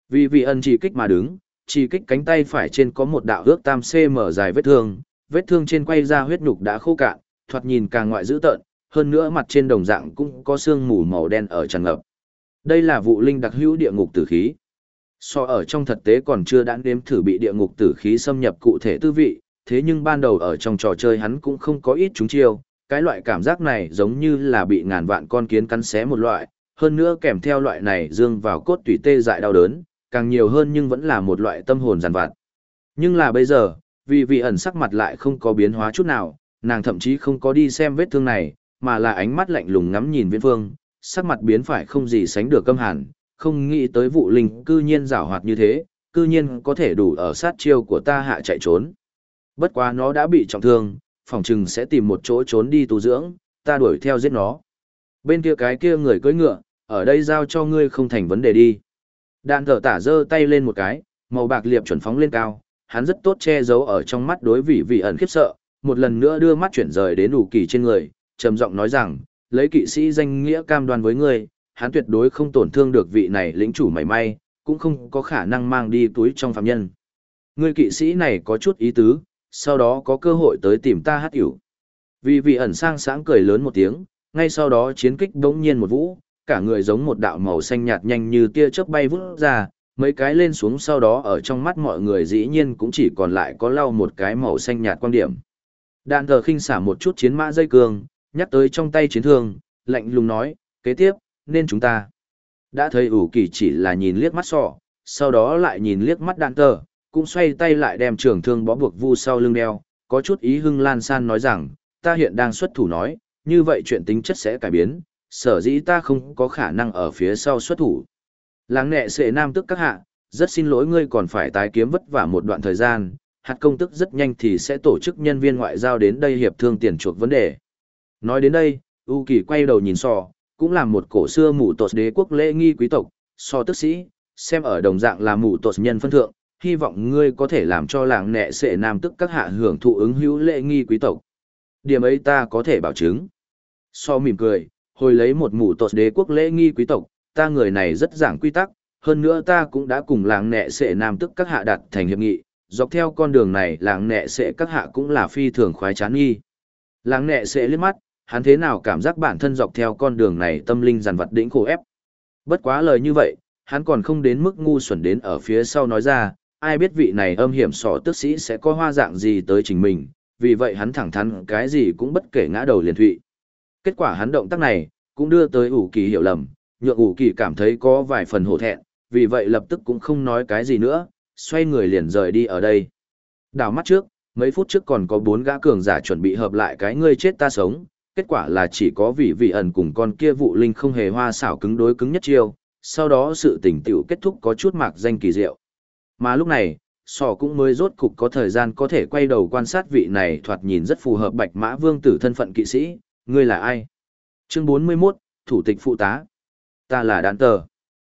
Vì vị ẩn chỉ kích mà đứng, chỉ kích cánh tay phải trên có một đạo ước 3 cm dài vết thương trên quay ra huyết nhục đã khô cạn, thoạt nhìn càng ngoại dữ tợn, hơn nữa mặt trên đồng dạng cũng có sương mù màu đen ở tràn ngập. Đây là vụ linh đặc hữu địa ngục tử khí. So ở trong thực tế còn chưa đã nếm thử bị địa ngục tử khí xâm nhập cụ thể tư vị, thế nhưng ban đầu ở trong trò chơi hắn cũng không có ít chúng chiêu, cái loại cảm giác này giống như là bị ngàn vạn con kiến cắn xé một loại, hơn nữa kèm theo loại này dương vào cốt tủy tê dại đau đớn, càng nhiều hơn nhưng vẫn là một loại tâm hồn giàn vặt. Nhưng là bây giờ, vì vị ẩn sắc mặt lại không có biến hóa chút nào, nàng thậm chí không có đi xem vết thương này, mà là ánh mắt lạnh lùng ngắm nhìn Viễn Phương, sắc mặt biến phải không gì sánh được căm hàn, không nghĩ tới vụ linh cư nhiên giảo hoạt như thế, cư nhiên có thể đủ ở sát chiêu của ta hạ chạy trốn. Bất quá nó đã bị trọng thương, phòng trừng sẽ tìm một chỗ trốn đi tu dưỡng, ta đuổi theo giết nó. Bên kia cái kia người cưỡi ngựa, ở đây giao cho ngươi không thành vấn đề đi. Đạn thở tả giơ tay lên một cái, màu bạc liệp chuẩn phóng lên cao, hắn rất tốt che giấu ở trong mắt đối vị ẩn khiếp sợ, một lần nữa đưa mắt chuyển rời đến đủ kỳ trên người, trầm giọng nói rằng, lấy kỵ sĩ danh nghĩa cam đoan với ngươi, hắn tuyệt đối không tổn thương được vị này lĩnh chủ mảy may, cũng không có khả năng mang đi túi trong phạm nhân. Ngươi kỵ sĩ này có chút ý tứ, sau đó có cơ hội tới tìm ta hát hiểu. Vị ẩn sang sáng cười lớn một tiếng, ngay sau đó chiến kích đống nhiên một vũ, cả người giống một đạo màu xanh nhạt nhanh như tia chớp bay vút ra, mấy cái lên xuống sau đó ở trong mắt mọi người dĩ nhiên cũng chỉ còn lại có lau một cái màu xanh nhạt quan điểm. Đạn thờ khinh xả một chút chiến mã dây cương, nhắc tới trong tay chiến thương, lạnh lùng nói, kế tiếp, nên chúng ta. Đã thấy ủ kỳ chỉ là nhìn liếc mắt sọ, sau đó lại nhìn liếc mắt đạn thờ, cũng xoay tay lại đem trường thương bó buộc vu sau lưng đeo, có chút ý hưng lan san nói rằng, ta hiện đang xuất thủ nói, như vậy chuyện tính chất sẽ cải biến, sở dĩ ta không có khả năng ở phía sau xuất thủ. Láng nẹ sệ nam tức các hạ, rất xin lỗi ngươi còn phải tái kiếm vất vả một đoạn thời gian, hạt công tức rất nhanh thì sẽ tổ chức nhân viên ngoại giao đến đây hiệp thương tiền chuộc vấn đề. Nói đến đây, U Kỳ quay đầu nhìn sò, cũng là một cổ xưa mù tột đế quốc lễ nghi quý tộc, so tức sĩ, xem ở đồng dạng là mù tột nhân phân thượng, hy vọng ngươi có thể làm cho làng nẹ sệ nam tức các hạ hưởng thụ ứng hữu lễ nghi quý tộc. Điểm ấy ta có thể bảo chứng. So mỉm cười, hồi lấy một mù tột đế quốc lễ nghi quý tộc, ta người này rất giảng quy tắc, hơn nữa ta cũng đã cùng làng nẹ sệ nam tức các hạ đặt thành hiệp nghị, dọc theo con đường này làng nẹ sệ các hạ cũng là phi thường khoái chán nghi. Làng nẹ sệ liếc mắt, hắn thế nào cảm giác bản thân dọc theo con đường này tâm linh dằn vặt đỉnh khổ ép. Bất quá lời như vậy, hắn còn không đến mức ngu xuẩn đến ở phía sau nói ra, ai biết vị này âm hiểm sọ tước sĩ sẽ có hoa dạng gì tới chính mình, vì vậy hắn thẳng thắn cái gì cũng bất kể ngã đầu liền thụy. Kết quả hắn động tác này, cũng đưa tới ủ kỳ hiểu lầm, nhượng ủ kỳ cảm thấy có vài phần hổ thẹn, vì vậy lập tức cũng không nói cái gì nữa, xoay người liền rời đi ở đây. Đảo mắt trước, mấy phút trước còn có 4 gã cường giả chuẩn bị hợp lại cái ngươi chết ta sống, kết quả là chỉ có vị ẩn cùng con kia vụ linh không hề hoa xảo cứng đối cứng nhất chiêu, sau đó sự tình tiểu kết thúc có chút mạc danh kỳ diệu. Mà lúc này, sò cũng mới rốt cục có thời gian có thể quay đầu quan sát vị này thoạt nhìn rất phù hợp bạch mã vương tử thân phận kỵ sĩ, ngươi là ai? Chương 41, Thủ tịch phụ tá. Ta là đạn tờ.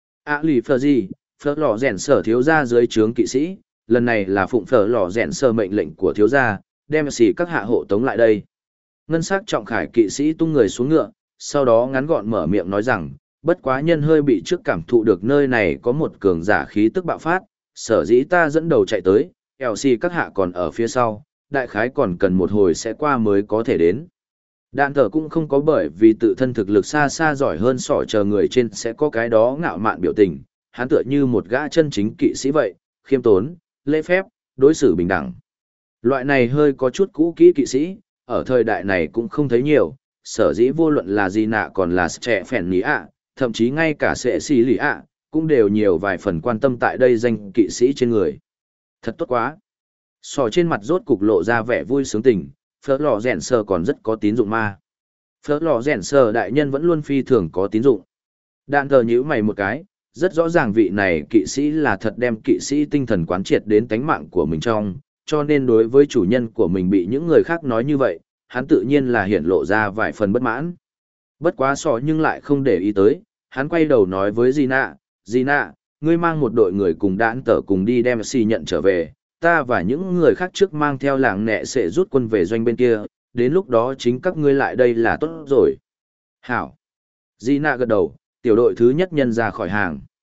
Lì phờ gì, phở lò rèn sở thiếu gia dưới trướng kỵ sĩ, lần này là phụng phở lò rèn sở mệnh lệnh của thiếu gia, đem xỉ các hạ hộ tống lại đây. Ngân sắc trọng khải kỵ sĩ tung người xuống ngựa, sau đó ngắn gọn mở miệng nói rằng, bất quá nhân hơi bị trước cảm thụ được nơi này có một cường giả khí tức bạo phát, sở dĩ ta dẫn đầu chạy tới, xỉ các hạ còn ở phía sau, đại khái còn cần một hồi sẽ qua mới có thể đến. Đạn thờ cũng không có bởi vì tự thân thực lực xa xa giỏi hơn sỏ chờ người trên sẽ có cái đó ngạo mạn biểu tình, hắn tựa như một gã chân chính kỵ sĩ vậy, khiêm tốn, lễ phép, đối xử bình đẳng. Loại này hơi có chút cũ kỹ kỵ sĩ, ở thời đại này cũng không thấy nhiều, sở dĩ vô luận là gì nạ còn là trẻ phèn ní ạ, thậm chí ngay cả sệ xì lì ạ, cũng đều nhiều vài phần quan tâm tại đây danh kỵ sĩ trên người. Thật tốt quá. Sỏ trên mặt rốt cục lộ ra vẻ vui sướng tình, phở lò rèn sờ còn rất có tín dụng ma. Phở lò rèn sờ đại nhân vẫn luôn phi thường có tín dụng. Đạn thờ nhíu mày một cái, rất rõ ràng vị này kỵ sĩ là thật đem kỵ sĩ tinh thần quán triệt đến tánh mạng của mình trong, cho nên đối với chủ nhân của mình bị những người khác nói như vậy, hắn tự nhiên là hiển lộ ra vài phần bất mãn. Bất quá sọ nhưng lại không để ý tới, hắn quay đầu nói với Gina, ngươi mang một đội người cùng đạn tờ cùng đi đem xì nhận trở về, ta và những người khác trước mang theo làng nẹ sẽ rút quân về doanh bên kia, đến lúc đó chính các ngươi lại đây là tốt rồi. Hảo. Gina gật đầu, tiểu đội thứ nhất nhân ra khỏi hàng.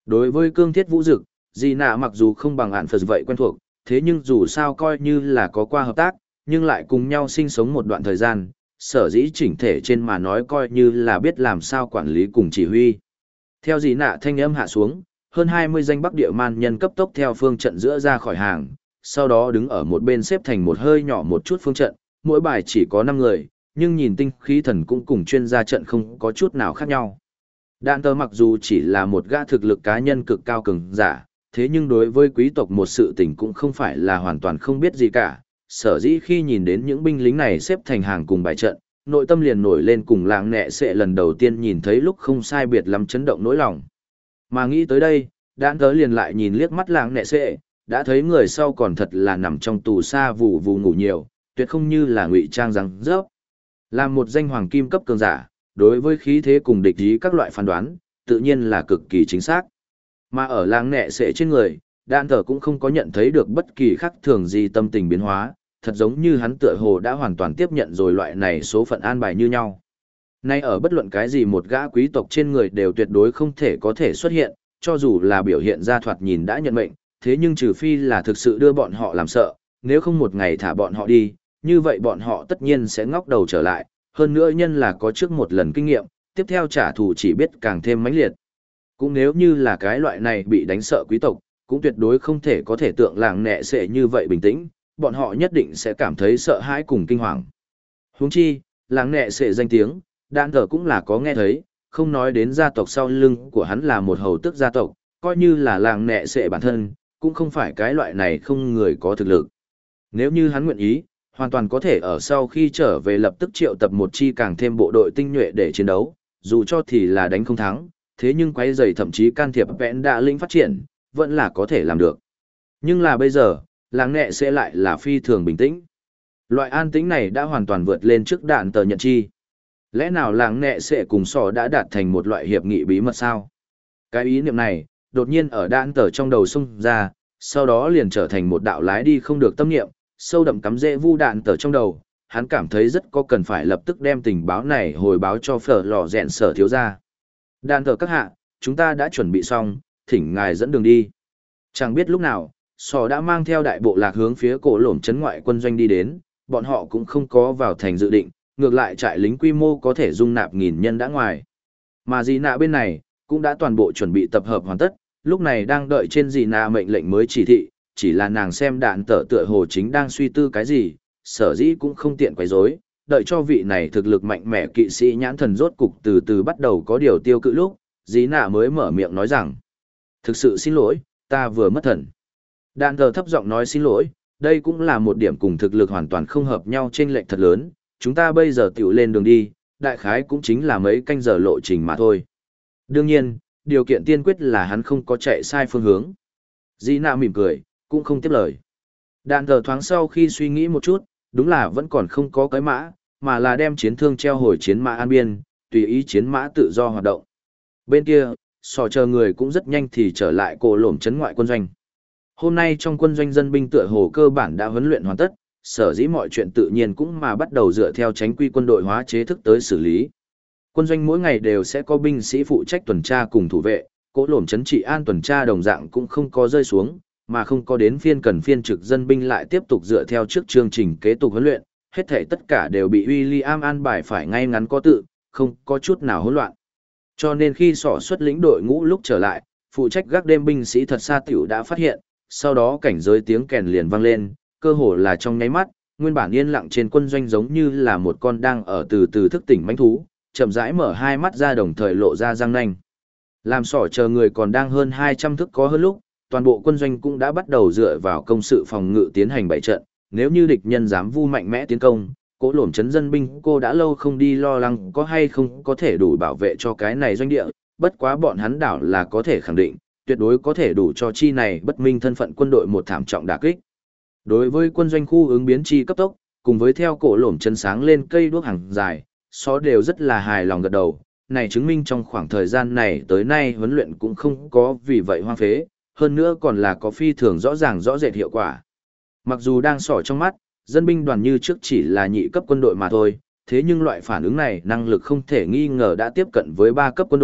Đối với cương thiết vũ dực, Dị nạ mặc dù không bằng ạn phật vậy quen thuộc, thế nhưng dù sao coi như là có qua hợp tác, nhưng lại cùng nhau sinh sống một đoạn thời gian, sở dĩ chỉnh thể trên mà nói coi như là biết làm sao quản lý cùng chỉ huy. Theo Dị nạ thanh âm hạ xuống, hơn 20 danh Bắc Địa man nhân cấp tốc theo phương trận giữa ra khỏi hàng, sau đó đứng ở một bên xếp thành một hơi nhỏ một chút phương trận, mỗi bài chỉ có 5 người, nhưng nhìn tinh khí thần cũng cùng chuyên gia trận không có chút nào khác nhau. Đạn tờ mặc dù chỉ là một gã thực lực cá nhân cực cao cường giả, thế nhưng đối với quý tộc một sự tình cũng không phải là hoàn toàn không biết gì cả, sở dĩ khi nhìn đến những binh lính này xếp thành hàng cùng bài trận, nội tâm liền nổi lên cùng làng nẹ sệ lần đầu tiên nhìn thấy lúc không sai biệt lắm chấn động nỗi lòng. Mà nghĩ tới đây, đạn tớ liền lại nhìn liếc mắt làng nẹ sệ, đã thấy người sau còn thật là nằm trong tù xa vù vù ngủ nhiều, tuyệt không như là ngụy trang răng rớp. Là một danh hoàng kim cấp cường giả, đối với khí thế cùng địch ý các loại phán đoán, tự nhiên là cực kỳ chính xác. Mà ở làng nẹ sệ trên người, đạn tờ cũng không có nhận thấy được bất kỳ khác thường gì tâm tình biến hóa, thật giống như hắn tựa hồ đã hoàn toàn tiếp nhận rồi loại này số phận an bài như nhau. Nay ở bất luận cái gì một gã quý tộc trên người đều tuyệt đối không thể có thể xuất hiện, cho dù là biểu hiện ra thoạt nhìn đã nhận mệnh, thế nhưng trừ phi là thực sự đưa bọn họ làm sợ, nếu không một ngày thả bọn họ đi, như vậy bọn họ tất nhiên sẽ ngóc đầu trở lại, hơn nữa nhân là có trước một lần kinh nghiệm, tiếp theo trả thù chỉ biết càng thêm mãnh liệt. Cũng nếu như là cái loại này bị đánh sợ quý tộc, cũng tuyệt đối không thể có thể tượng làng nẹ sệ như vậy bình tĩnh, bọn họ nhất định sẽ cảm thấy sợ hãi cùng kinh hoàng. Huống chi, làng nẹ sệ danh tiếng, đạn thờ cũng là có nghe thấy, không nói đến gia tộc sau lưng của hắn là một hầu tước gia tộc, coi như là làng nẹ sệ bản thân, cũng không phải cái loại này không người có thực lực. Nếu như hắn nguyện ý, hoàn toàn có thể ở sau khi trở về lập tức triệu tập một chi càng thêm bộ đội tinh nhuệ để chiến đấu, dù cho thì là đánh không thắng, thế nhưng quấy rầy thậm chí can thiệp vẹn đạ linh phát triển, vẫn là có thể làm được. Nhưng là bây giờ, làng nẹ sẽ lại là phi thường bình tĩnh. Loại an tĩnh này đã hoàn toàn vượt lên trước đạn tờ nhận chi. Lẽ nào làng nẹ sẽ cùng sò đã đạt thành một loại hiệp nghị bí mật sao? Cái ý niệm này, đột nhiên ở đạn tờ trong đầu xông ra, sau đó liền trở thành một đạo lái đi không được tâm niệm, sâu đậm cắm rễ vu đạn tờ trong đầu. Hắn cảm thấy rất có cần phải lập tức đem tình báo này hồi báo cho phở lò rèn sở thiếu gia. Đạn tờ các hạ, chúng ta đã chuẩn bị xong, thỉnh ngài dẫn đường đi. Chẳng biết lúc nào, sò đã mang theo đại bộ lạc hướng phía cổ lổm trấn ngoại quân doanh đi đến, bọn họ cũng không có vào thành dự định, ngược lại trại lính quy mô có thể dung nạp 1000 nhân đã ngoài. Mà Dị nạ bên này, cũng đã toàn bộ chuẩn bị tập hợp hoàn tất, lúc này đang đợi trên Dị nạ mệnh lệnh mới chỉ thị, chỉ là nàng xem đạn tờ tựa hồ chính đang suy tư cái gì, sở dĩ cũng không tiện quấy rối, đợi cho vị này thực lực mạnh mẽ kỵ sĩ nhãn thần rốt cục từ từ bắt đầu có điều tiêu cự lúc, Dị nạ mới mở miệng nói rằng: thực sự xin lỗi, ta vừa mất thần. Đạn tờ thấp giọng nói xin lỗi, đây cũng là một điểm cùng thực lực hoàn toàn không hợp nhau chênh lệch thật lớn, chúng ta bây giờ tiểu lên đường đi, đại khái cũng chính là mấy canh giờ lộ trình mà thôi. Đương nhiên, điều kiện tiên quyết là hắn không có chạy sai phương hướng. Dị nạ mỉm cười, cũng không tiếp lời. Đạn tờ thoáng sau khi suy nghĩ một chút, đúng là vẫn còn không có cái mã, mà là đem chiến thương treo hồi chiến mã an biên, tùy ý chiến mã tự do hoạt động. Bên kia, sò chờ người cũng rất nhanh thì trở lại cổ lổm trấn ngoại quân doanh. Hôm nay trong quân doanh dân binh tựa hồ cơ bản đã huấn luyện hoàn tất, sở dĩ mọi chuyện tự nhiên cũng mà bắt đầu dựa theo tránh quy quân đội hóa chế thức tới xử lý. Quân doanh mỗi ngày đều sẽ có binh sĩ phụ trách tuần tra cùng thủ vệ, cổ lổm trấn trị an tuần tra đồng dạng cũng không có rơi xuống, mà không có đến phiên cần phiên trực dân binh lại tiếp tục dựa theo trước chương trình kế tục huấn luyện, hết thảy tất cả đều bị William an bài phải ngay ngắn có tự, không có chút nào hỗn loạn. Cho nên khi sỏ xuất lĩnh đội ngũ lúc trở lại, phụ trách gác đêm binh sĩ thật xa tiểu đã phát hiện, sau đó cảnh giới tiếng kèn liền vang lên, cơ hồ là trong nháy mắt, nguyên bản yên lặng trên quân doanh giống như là một con đang ở từ từ thức tỉnh mãnh thú, chậm rãi mở hai mắt ra đồng thời lộ ra răng nanh. Làm sỏ chờ người còn đang hơn 200 thước có hơn lúc, toàn bộ quân doanh cũng đã bắt đầu dựa vào công sự phòng ngự tiến hành bày trận, nếu như địch nhân dám vu mạnh mẽ tiến công, Cố Lổm trấn dân binh cô đã lâu không đi lo lắng có hay không có thể đủ bảo vệ cho cái này doanh địa, bất quá bọn hắn đảo là có thể khẳng định, tuyệt đối có thể đủ cho chi này bất minh thân phận quân đội một thảm trọng đả kích. Đối với quân doanh khu ứng biến chi cấp tốc, cùng với theo Cổ Lổm trấn sáng lên cây đuốc hàng dài, so đều rất là hài lòng gật đầu, này chứng minh trong khoảng thời gian này tới nay huấn luyện cũng không có vì vậy hoang phế, hơn nữa còn là có phi thường rõ ràng rõ rệt hiệu quả. Mặc dù đang sỏ trong mắt, dân binh đoàn như trước chỉ là nhị cấp quân đội mà thôi, thế nhưng loại phản ứng này năng lực không thể nghi ngờ đã tiếp cận với 3 cấp quân đội,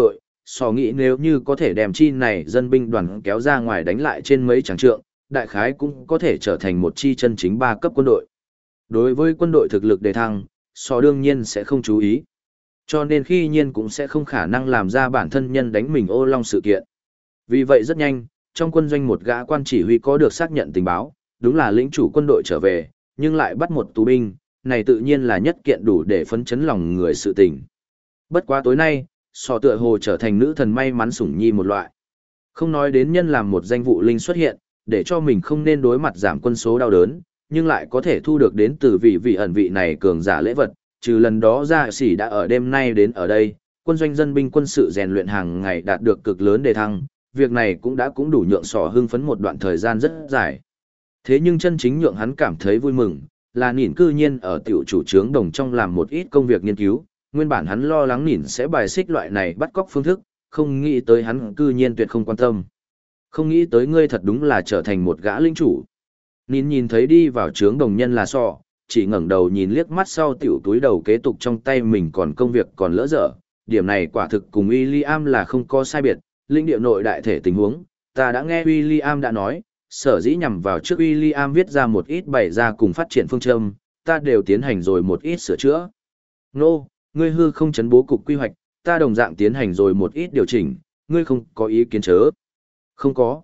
so nghĩ nếu như có thể đem chi này dân binh đoàn kéo ra ngoài đánh lại trên mấy tràng trượng, đại khái cũng có thể trở thành một chi chân chính 3 cấp quân đội. Đối với quân đội thực lực đề thăng, so đương nhiên sẽ không chú ý. Cho nên khi nhiên cũng sẽ không khả năng làm ra bản thân nhân đánh mình ô long sự kiện. Vì vậy rất nhanh, trong quân doanh một gã quan chỉ huy có được xác nhận tình báo, đúng là lĩnh chủ quân đội trở về, nhưng lại bắt một tù binh, này tự nhiên là nhất kiện đủ để phấn chấn lòng người sự tình. Bất quá tối nay, sò tựa hồ trở thành nữ thần may mắn sủng nhi một loại. Không nói đến nhân làm một danh vụ linh xuất hiện, để cho mình không nên đối mặt giảm quân số đau đớn, nhưng lại có thể thu được đến từ vị ẩn vị này cường giả lễ vật, trừ lần đó ra sỉ đã ở đêm nay đến ở đây, quân doanh dân binh quân sự rèn luyện hàng ngày đạt được cực lớn đề thăng, việc này cũng đủ nhượng sò hưng phấn một đoạn thời gian rất dài. Thế nhưng chân chính nhượng hắn cảm thấy vui mừng, là Nỉn cư nhiên ở tiểu chủ trướng đồng trong làm một ít công việc nghiên cứu, nguyên bản hắn lo lắng Nỉn sẽ bài xích loại này bắt cóc phương thức, không nghĩ tới hắn cư nhiên tuyệt không quan tâm. Không nghĩ tới ngươi thật đúng là trở thành một gã linh chủ. Nỉn nhìn thấy đi vào trướng đồng nhân là sọ, chỉ ngẩng đầu nhìn liếc mắt sau tiểu túi đầu kế tục trong tay mình còn công việc còn lỡ dở, điểm này quả thực cùng William là không có sai biệt, linh địa nội đại thể tình huống, ta đã nghe William đã nói, sở dĩ nhằm vào trước William viết ra một ít bày ra cùng phát triển phương châm, ta đều tiến hành rồi một ít sửa chữa. Nô, ngươi hư không chấn bố cục quy hoạch, ta đồng dạng tiến hành rồi một ít điều chỉnh, ngươi không có ý kiến chớ. Không có.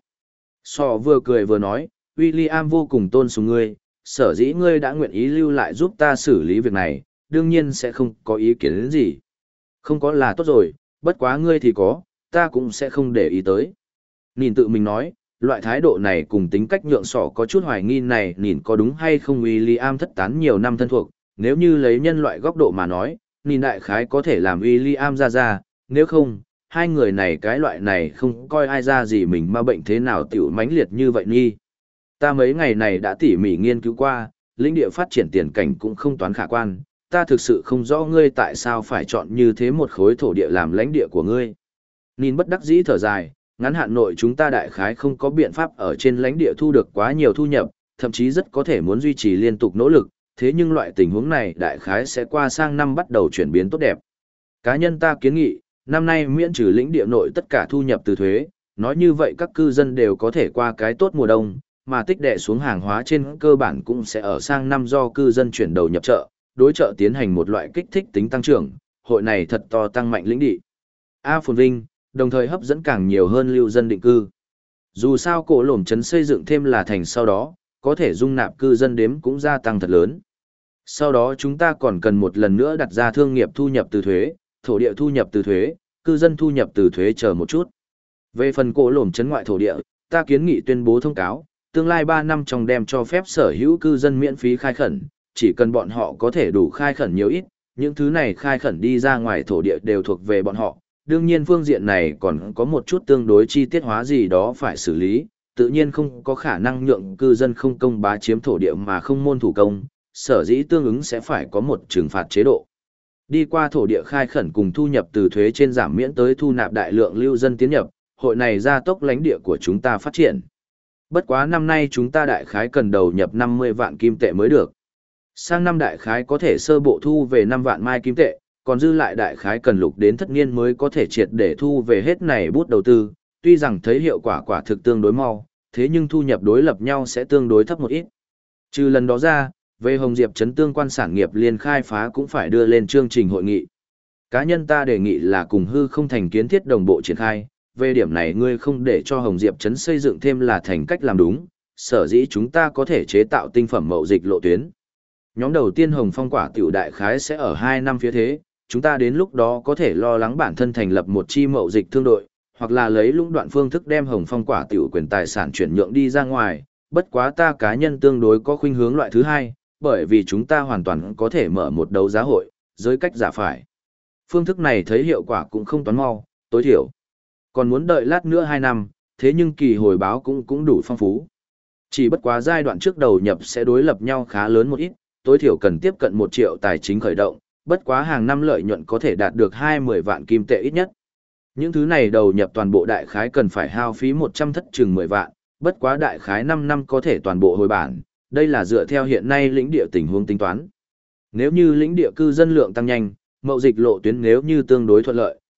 Sọ vừa cười vừa nói, William vô cùng tôn sùng ngươi, sở dĩ ngươi đã nguyện ý lưu lại giúp ta xử lý việc này, đương nhiên sẽ không có ý kiến đến gì. Không có là tốt rồi, bất quá ngươi thì có, ta cũng sẽ không để ý tới. Nhìn tự mình nói, loại thái độ này cùng tính cách nhượng sọ có chút hoài nghi này nhìn có đúng hay không William thất tán nhiều năm thân thuộc, nếu như lấy nhân loại góc độ mà nói, nhìn đại khái có thể làm William ra, nếu không, hai người này cái loại này không coi ai ra gì mình mà bệnh thế nào tiểu mãnh liệt như vậy nghi. Ta mấy ngày này đã tỉ mỉ nghiên cứu qua, lĩnh địa phát triển tiền cảnh cũng không toán khả quan, ta thực sự không rõ ngươi tại sao phải chọn như thế một khối thổ địa làm lãnh địa của ngươi. Nhìn bất đắc dĩ thở dài, ngắn hạn nội chúng ta đại khái không có biện pháp ở trên lãnh địa thu được quá nhiều thu nhập, thậm chí rất có thể muốn duy trì liên tục nỗ lực, thế nhưng loại tình huống này đại khái sẽ qua sang năm bắt đầu chuyển biến tốt đẹp. Cá nhân ta kiến nghị, năm nay miễn trừ lĩnh địa nội tất cả thu nhập từ thuế, nói như vậy các cư dân đều có thể qua cái tốt mùa đông, mà tích đệ xuống hàng hóa trên cơ bản cũng sẽ ở sang năm do cư dân chuyển đầu nhập chợ, đối chợ tiến hành một loại kích thích tính tăng trưởng, hội này thật to tăng mạnh lĩnh địa. A phồn vinh, đồng thời hấp dẫn càng nhiều hơn lưu dân định cư. Dù sao cổ lổm trấn xây dựng thêm là thành sau đó, có thể dung nạp cư dân đếm cũng gia tăng thật lớn. Sau đó chúng ta còn cần một lần nữa đặt ra thương nghiệp thu nhập từ thuế, thổ địa thu nhập từ thuế, cư dân thu nhập từ thuế chờ một chút. Về phần cổ lổm trấn ngoại thổ địa, ta kiến nghị tuyên bố thông cáo, tương lai 3 năm trong đem cho phép sở hữu cư dân miễn phí khai khẩn, chỉ cần bọn họ có thể đủ khai khẩn nhiều ít, những thứ này khai khẩn đi ra ngoài thổ địa đều thuộc về bọn họ. Đương nhiên phương diện này còn có một chút tương đối chi tiết hóa gì đó phải xử lý, tự nhiên không có khả năng nhượng cư dân không công bá chiếm thổ địa mà không môn thủ công, sở dĩ tương ứng sẽ phải có một trừng phạt chế độ. Đi qua thổ địa khai khẩn cùng thu nhập từ thuế trên giảm miễn tới thu nạp đại lượng lưu dân tiến nhập, hội này gia tốc lãnh địa của chúng ta phát triển. Bất quá năm nay chúng ta đại khái cần đầu nhập 50 vạn kim tệ mới được. Sang năm đại khái có thể sơ bộ thu về 5 vạn mai kim tệ, còn dư lại đại khái cần lục đến thất niên mới có thể triệt để thu về hết này bút đầu tư, tuy rằng thấy hiệu quả quả thực tương đối mau, thế nhưng thu nhập đối lập nhau sẽ tương đối thấp một ít. Trừ lần đó ra, về Hồng Diệp trấn tương quan sản nghiệp liên khai phá cũng phải đưa lên chương trình hội nghị. Cá nhân ta đề nghị là cùng hư không thành kiến thiết đồng bộ triển khai, về điểm này ngươi không để cho Hồng Diệp trấn xây dựng thêm là thành cách làm đúng, sở dĩ chúng ta có thể chế tạo tinh phẩm mậu dịch lộ tuyến. Nhóm đầu tiên Hồng Phong quả tiểu đại khái sẽ ở 2 năm phía thế, chúng ta đến lúc đó có thể lo lắng bản thân thành lập một chi mậu dịch thương đội, hoặc là lấy lũng đoạn phương thức đem Hồng Phong quả tiểu quyền tài sản chuyển nhượng đi ra ngoài, bất quá ta cá nhân tương đối có khuynh hướng loại thứ hai, bởi vì chúng ta hoàn toàn có thể mở một đấu giá hội, giới cách giả phải. Phương thức này thấy hiệu quả cũng không toán mau, tối thiểu. Còn muốn đợi lát nữa 2 năm, thế nhưng kỳ hồi báo cũng đủ phong phú. Chỉ bất quá giai đoạn trước đầu nhập sẽ đối lập nhau khá lớn một ít, tối thiểu cần tiếp cận 1 triệu tài chính khởi động, bất quá hàng năm lợi nhuận có thể đạt được 20 vạn kim tệ ít nhất. Những thứ này đầu nhập toàn bộ đại khái cần phải hao phí 100 thất chừng 10 vạn, bất quá đại khái 5 năm có thể toàn bộ hồi bản, đây là dựa theo hiện nay lĩnh địa tình huống tính toán. Nếu như lĩnh địa cư dân lượng tăng nhanh, mậu dịch lộ tuyến nếu như tương đối thuận lợi,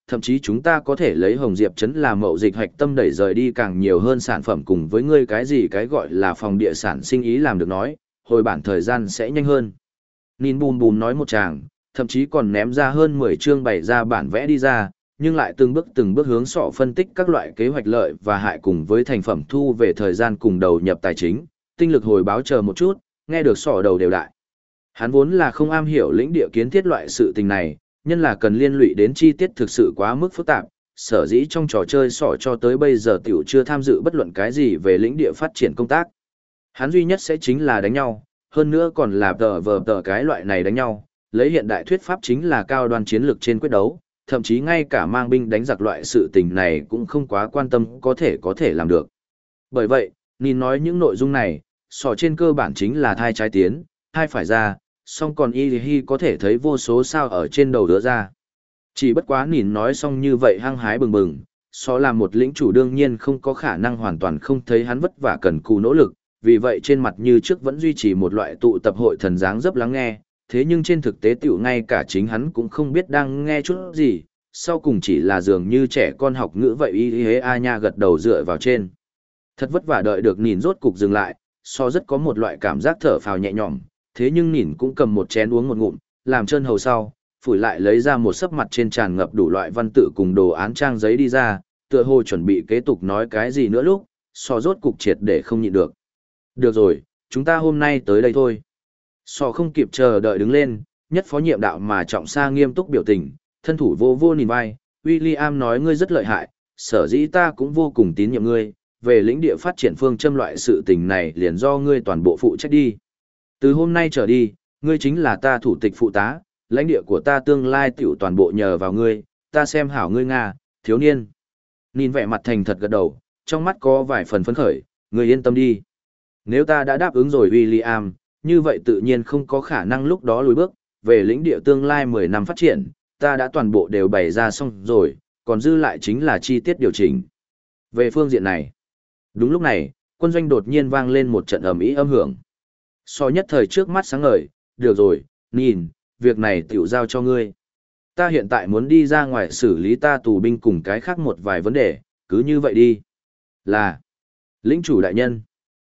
thậm chí chúng ta có thể lấy Hồng Diệp trấn làm mậu dịch hạch tâm đẩy rời đi càng nhiều hơn sản phẩm cùng với ngươi cái gì cái gọi là phòng địa sản sinh ý làm được nói, hồi bản thời gian sẽ nhanh hơn. Nhìn bùm bùm nói một tràng, thậm chí còn ném ra hơn 10 chương bày ra bản vẽ đi ra, nhưng lại từng bước hướng sọ phân tích các loại kế hoạch lợi và hại cùng với thành phẩm thu về thời gian cùng đầu nhập tài chính, tinh lực hồi báo chờ một chút, nghe được sọ đầu đều đại. Hắn vốn là không am hiểu lĩnh địa kiến thiết loại sự tình này, nhân là cần liên lụy đến chi tiết thực sự quá mức phức tạp, sở dĩ trong trò chơi sọ cho tới bây giờ tiểu chưa tham dự bất luận cái gì về lĩnh địa phát triển công tác. Hắn duy nhất sẽ chính là đánh nhau, hơn nữa còn là tờ cái loại này đánh nhau, lấy hiện đại thuyết pháp chính là cao đoan chiến lược trên quyết đấu, thậm chí ngay cả mang binh đánh giặc loại sự tình này cũng không quá quan tâm có thể làm được. Bởi vậy, nhìn nói những nội dung này, sọ trên cơ bản chính là thai trái tiến, thai phải ra, song còn y hi có thể thấy vô số sao ở trên đầu đứa ra. Chỉ bất quá nhìn nói xong như vậy hăng hái bừng bừng, sọ là một lĩnh chủ đương nhiên không có khả năng hoàn toàn không thấy hắn vất vả cần cù nỗ lực, vì vậy trên mặt như trước vẫn duy trì một loại tụ tập hội thần dáng dấp lắng nghe, thế nhưng trên thực tế tiểu ngay cả chính hắn cũng không biết đang nghe chút gì, sau cùng chỉ là dường như trẻ con học ngữ vậy y hế a nha gật đầu dựa vào trên. Thật vất vả đợi được nhìn rốt cục dừng lại, so rất có một loại cảm giác thở phào nhẹ nhõm, thế nhưng nhìn cũng cầm một chén uống một ngụm, làm chân hầu sau, phủi lại lấy ra một sấp mặt trên tràn ngập đủ loại văn tự cùng đồ án trang giấy đi ra, tựa hồ chuẩn bị kế tục nói cái gì nữa lúc, so rốt cục triệt để không nhịn được. Được rồi, chúng ta hôm nay tới đây thôi. So không kịp chờ đợi đứng lên, nhất phó nhiệm đạo mà trọng xa nghiêm túc biểu tình, thân thủ vô vô nhìn vai, William nói ngươi rất lợi hại, sở dĩ ta cũng vô cùng tín nhiệm ngươi, về lĩnh địa phát triển phương châm loại sự tình này liền do ngươi toàn bộ phụ trách đi. Từ hôm nay trở đi, ngươi chính là ta thủ tịch phụ tá, lãnh địa của ta tương lai tiểu toàn bộ nhờ vào ngươi, ta xem hảo ngươi Nga, thiếu niên. Nhìn vẻ mặt thành thật gật đầu, trong mắt có vài phần phấn khởi, ngươi yên tâm đi. Nếu ta đã đáp ứng rồi William, như vậy tự nhiên không có khả năng lúc đó lùi bước, về lĩnh địa tương lai 10 năm phát triển, ta đã toàn bộ đều bày ra xong rồi, còn dư lại chính là chi tiết điều chỉnh. Về phương diện này, đúng lúc này, quân doanh đột nhiên vang lên một trận ầm ĩ âm hưởng. So nhất thời trước mắt sáng ngời, được rồi, nhìn, việc này tiểu giao cho ngươi. Ta hiện tại muốn đi ra ngoài xử lý ta tù binh cùng cái khác một vài vấn đề, cứ như vậy đi. Là, lĩnh chủ đại nhân.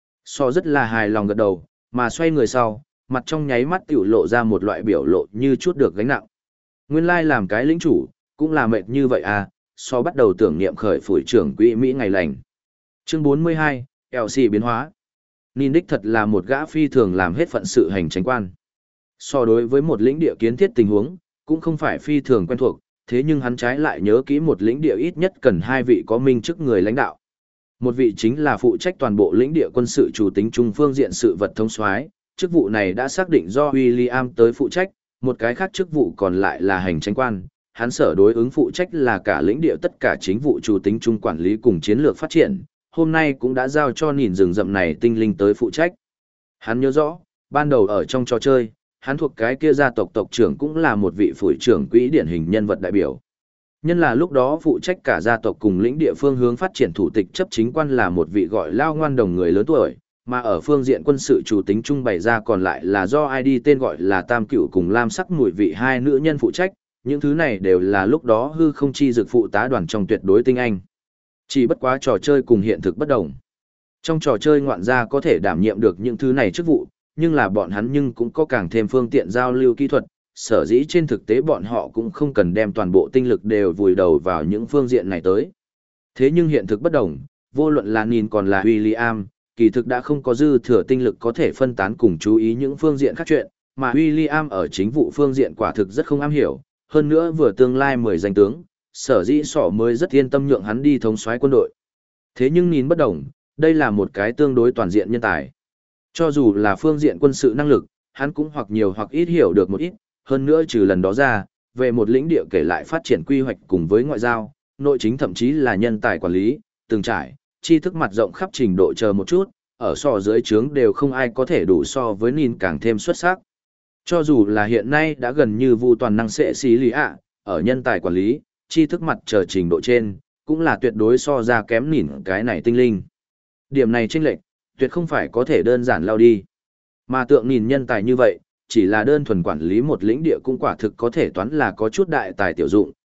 So rất là hài lòng gật đầu, mà xoay người sau, mặt trong nháy mắt tiểu lộ ra một loại biểu lộ như chút được gánh nặng. Nguyên lai làm cái lĩnh chủ, cũng là mệt như vậy à, so bắt đầu tưởng niệm khởi phủi trưởng quỹ Mỹ ngày lành. Chương 42, LC biến hóa. Nhìn đích thật là một gã phi thường làm hết phận sự hành tránh quan. So đối với một lĩnh địa kiến thiết tình huống, cũng không phải phi thường quen thuộc, thế nhưng hắn trái lại nhớ kỹ một lĩnh địa ít nhất cần 2 vị có minh chức người lãnh đạo. Một vị chính là phụ trách toàn bộ lĩnh địa quân sự chủ tính trung phương diện sự vật thống soái, chức vụ này đã xác định do William tới phụ trách, một cái khác chức vụ còn lại là hành tránh quan, hắn sở đối ứng phụ trách là cả lĩnh địa tất cả chính vụ chủ tính trung quản lý cùng chiến lược phát triển, hôm nay cũng đã giao cho nhìn rừng rậm này tinh linh tới phụ trách. Hắn nhớ rõ, ban đầu ở trong trò chơi, hắn thuộc cái kia gia tộc tộc trưởng cũng là một vị phủi trưởng quỹ điển hình nhân vật đại biểu. Nhân là lúc đó phụ trách cả gia tộc cùng lĩnh địa phương hướng phát triển thủ tịch chấp chính quan là một vị gọi lao ngoan đồng người lớn tuổi, mà ở phương diện quân sự chủ tính trung bày ra còn lại là do ID tên gọi là Tam Cửu cùng Lam Sắc Mùi vị hai nữ nhân phụ trách, những thứ này đều là lúc đó hư không chi dược phụ tá đoàn trong tuyệt đối tinh anh. Chỉ bất quá trò chơi cùng hiện thực bất đồng. Trong trò chơi ngoạn gia có thể đảm nhiệm được những thứ này chức vụ, nhưng là bọn hắn nhưng cũng có càng thêm phương tiện giao lưu kỹ thuật, sở dĩ trên thực tế bọn họ cũng không cần đem toàn bộ tinh lực đều vùi đầu vào những phương diện này tới. Thế nhưng hiện thực bất đồng, vô luận là nhìn còn là William, kỳ thực đã không có dư thừa tinh lực có thể phân tán cùng chú ý những phương diện khác chuyện, mà William ở chính vụ phương diện quả thực rất không am hiểu, hơn nữa vừa tương lai 10 danh tướng, sở dĩ sỏ mới rất yên tâm nhượng hắn đi thống soái quân đội. Thế nhưng nhìn bất đồng, đây là một cái tương đối toàn diện nhân tài. Cho dù là phương diện quân sự năng lực, hắn cũng hoặc nhiều hoặc ít hiểu được một ít, hơn nữa trừ lần đó ra, về một lĩnh địa kể lại phát triển quy hoạch cùng với ngoại giao, nội chính thậm chí là nhân tài quản lý, từng trải, tri thức mặt rộng khắp trình độ chờ một chút, ở so dưới trướng đều không ai có thể đủ so với nhìn càng thêm xuất sắc. Cho dù là hiện nay đã gần như vu toàn năng sẽ xí lý ạ, ở nhân tài quản lý, tri thức mặt chờ trình độ trên, cũng là tuyệt đối so ra kém nhìn cái này tinh linh. Điểm này chênh lệch, tuyệt không phải có thể đơn giản lao đi. Mà tượng nhìn nhân tài như vậy, chỉ là đơn thuần quản lý một lĩnh địa cũng quả thực có thể toán là có chút đại tài tiểu dụng,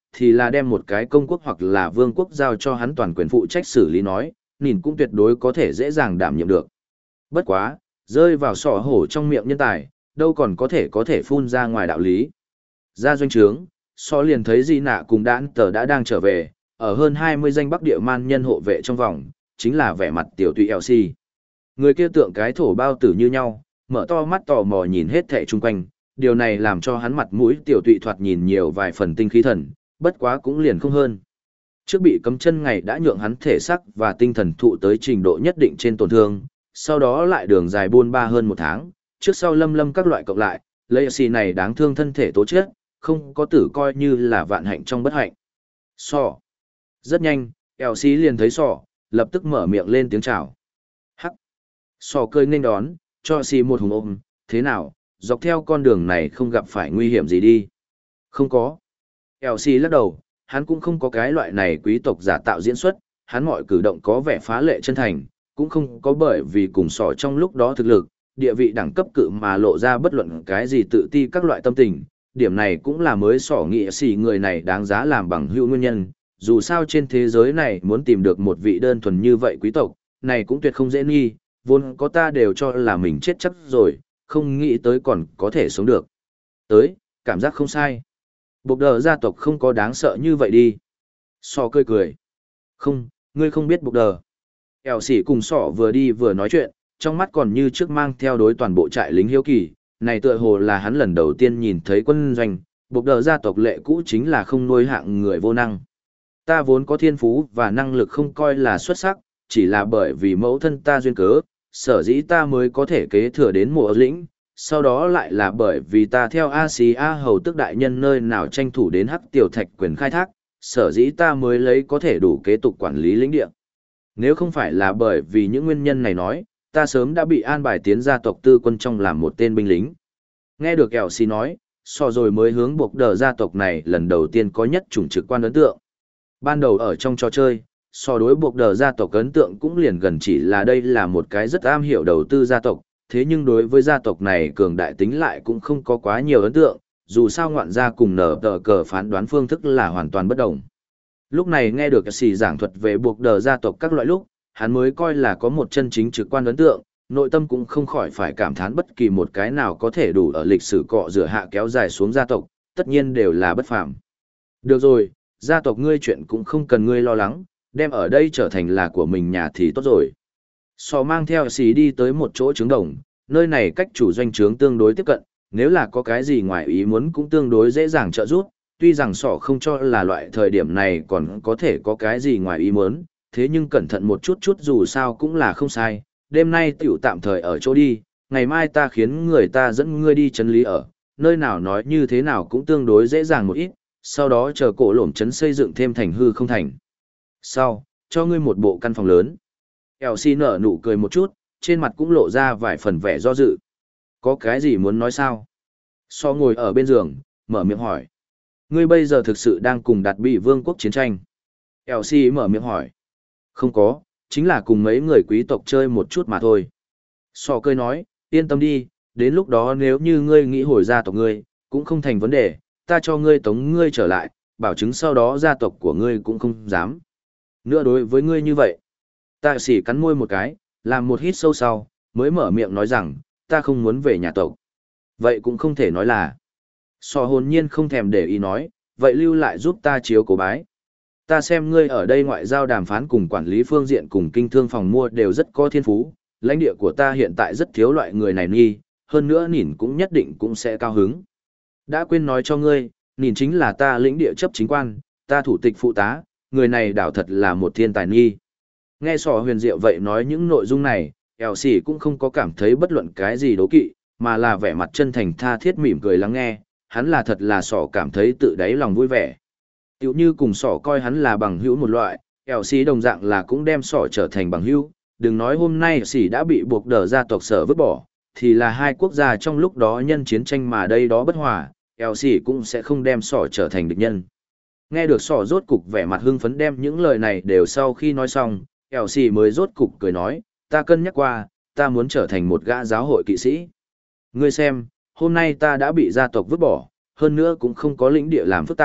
thì là đem một cái công quốc hoặc là vương quốc giao cho hắn toàn quyền phụ trách xử lý nói, nhìn cũng tuyệt đối có thể dễ dàng đảm nhiệm được. Bất quá, rơi vào sọ hổ trong miệng nhân tài, đâu còn có thể phun ra ngoài đạo lý. Ra doanh trướng, so liền thấy Di Nạ cùng đãn tờ đã đang trở về, ở hơn 20 danh bắc địa man nhân hộ vệ trong vòng, chính là vẻ mặt tiểu tụy Elsie. Người kia tượng cái thổ bao tử như nhau, mở to mắt tò mò nhìn hết thảy chung quanh, điều này làm cho hắn mặt mũi tiểu tụy thoạt nhìn nhiều vài phần tinh khí thần, bất quá cũng liền không hơn. Trước bị cấm chân ngày đã nhượng hắn thể xác và tinh thần thụ tới trình độ nhất định trên tổn thương, sau đó lại đường dài buôn ba hơn một tháng, trước sau lâm các loại cộng lại, lấy xì này đáng thương thân thể tố chết, không có tử coi như là vạn hạnh trong bất hạnh. Sọ. Rất nhanh, Elsie liền thấy sọ, lập tức mở miệng lên tiếng chào. Hắc. Sọ cười nên đón, cho xì một hùng ôm, thế nào, dọc theo con đường này không gặp phải nguy hiểm gì đi. Không có. Elsie lắc đầu, hắn cũng không có cái loại này quý tộc giả tạo diễn xuất, hắn mọi cử động có vẻ phá lệ chân thành, cũng không có bởi vì cùng sọ trong lúc đó thực lực, địa vị đẳng cấp cự mà lộ ra bất luận cái gì tự ti các loại tâm tình. Điểm này cũng là mới sỏ nghị xỉ người này đáng giá làm bằng hữu nguyên nhân, dù sao trên thế giới này muốn tìm được một vị đơn thuần như vậy quý tộc, này cũng tuyệt không dễ nghi, vốn có ta đều cho là mình chết chắc rồi, không nghĩ tới còn có thể sống được. Tới, cảm giác không sai. Bộc đờ gia tộc không có đáng sợ như vậy đi. Sọ cười cười. Không, ngươi không biết bộc đờ. Eo xỉ cùng sọ vừa đi vừa nói chuyện, trong mắt còn như trước mang theo đối toàn bộ trại lính hiếu kỳ, này tựa hồ là hắn lần đầu tiên nhìn thấy quân doanh, bộc đờ gia tộc lệ cũ chính là không nuôi hạng người vô năng. Ta vốn có thiên phú và năng lực không coi là xuất sắc, chỉ là bởi vì mẫu thân ta duyên cớ, sở dĩ ta mới có thể kế thừa đến mùa lĩnh, sau đó lại là bởi vì ta theo Asia hầu tức đại nhân nơi nào tranh thủ đến hắc tiểu thạch quyền khai thác, sở dĩ ta mới lấy có thể đủ kế tục quản lý lĩnh địa. Nếu không phải là bởi vì những nguyên nhân này nói, ta sớm đã bị an bài tiến gia tộc tư quân trong làm một tên binh lính. Nghe được kẻo xì nói, so rồi mới hướng buộc đờ gia tộc này lần đầu tiên có nhất chủng trực quan ấn tượng. Ban đầu ở trong trò chơi, so đối buộc đờ gia tộc ấn tượng cũng liền gần chỉ là đây là một cái rất am hiểu đầu tư gia tộc, thế nhưng đối với gia tộc này cường đại tính lại cũng không có quá nhiều ấn tượng, dù sao ngoạn gia cùng nở tờ cờ phán đoán phương thức là hoàn toàn bất đồng. Lúc này nghe được xì giảng thuật về buộc đờ gia tộc các loại lúc, hắn mới coi là có một chân chính trực quan ấn tượng, nội tâm cũng không khỏi phải cảm thán bất kỳ một cái nào có thể đủ ở lịch sử cọ rửa hạ kéo dài xuống gia tộc, tất nhiên đều là bất phàm. Được rồi, gia tộc ngươi chuyện cũng không cần ngươi lo lắng, đem ở đây trở thành là của mình nhà thì tốt rồi. Sò mang theo xì đi tới một chỗ trướng đồng, nơi này cách chủ doanh trướng tương đối tiếp cận, nếu là có cái gì ngoài ý muốn cũng tương đối dễ dàng trợ giúp, tuy rằng sỏ không cho là loại thời điểm này còn có thể có cái gì ngoài ý muốn, thế nhưng cẩn thận một chút dù sao cũng là không sai, đêm nay tiểu tạm thời ở chỗ đi, ngày mai ta khiến người ta dẫn ngươi đi chấn lý ở, nơi nào nói như thế nào cũng tương đối dễ dàng một ít, sau đó chờ cổ lổm chấn xây dựng thêm thành hư không thành. Sau, cho ngươi một bộ căn phòng lớn. Elsie nở nụ cười một chút, trên mặt cũng lộ ra vài phần vẻ do dự. Có cái gì muốn nói sao? So ngồi ở bên giường, mở miệng hỏi. Ngươi bây giờ thực sự đang cùng đặt bị vương quốc chiến tranh. Elsie mở miệng hỏi. Không có, chính là cùng mấy người quý tộc chơi một chút mà thôi. So cười nói, yên tâm đi, đến lúc đó nếu như ngươi nghĩ hồi gia tộc ngươi, cũng không thành vấn đề, ta cho ngươi tống ngươi trở lại, bảo chứng sau đó gia tộc của ngươi cũng không dám. Nữa đối với ngươi như vậy, ta chỉ cắn môi một cái, làm một hít sâu sau, mới mở miệng nói rằng, ta không muốn về nhà tộc. Vậy cũng không thể nói là. So hồn nhiên không thèm để ý nói, vậy lưu lại giúp ta chiếu cố bái. Ta xem ngươi ở đây ngoại giao đàm phán cùng quản lý phương diện cùng kinh thương phòng mua đều rất có thiên phú, lãnh địa của ta hiện tại rất thiếu loại người này nghi, hơn nữa nhìn cũng nhất định cũng sẽ cao hứng. Đã quên nói cho ngươi, nhìn chính là ta lĩnh địa chấp chính quan, ta thủ tịch phụ tá, người này đảo thật là một thiên tài nghi. Nghe sò huyền diệu vậy nói những nội dung này, Elsie cũng không có cảm thấy bất luận cái gì đố kỵ, mà là vẻ mặt chân thành tha thiết mỉm cười lắng nghe, hắn là thật là sò cảm thấy tự đáy lòng vui vẻ. Tiểu như cùng sỏ coi hắn là bằng hữu một loại, Elsie đồng dạng là cũng đem sỏ trở thành bằng hữu, đừng nói hôm nay Elsie đã bị buộc đờ gia tộc sở vứt bỏ, thì là hai quốc gia trong lúc đó nhân chiến tranh mà đây đó bất hòa, Elsie cũng sẽ không đem sỏ trở thành địch nhân. Nghe được sỏ rốt cục vẻ mặt hưng phấn đem những lời này đều sau khi nói xong, Elsie mới rốt cục cười nói, ta cân nhắc qua, ta muốn trở thành một gã giáo hội kỵ sĩ. Ngươi xem, hôm nay ta đã bị gia tộc vứt bỏ, hơn nữa cũng không có lĩnh địa làm phức tạp,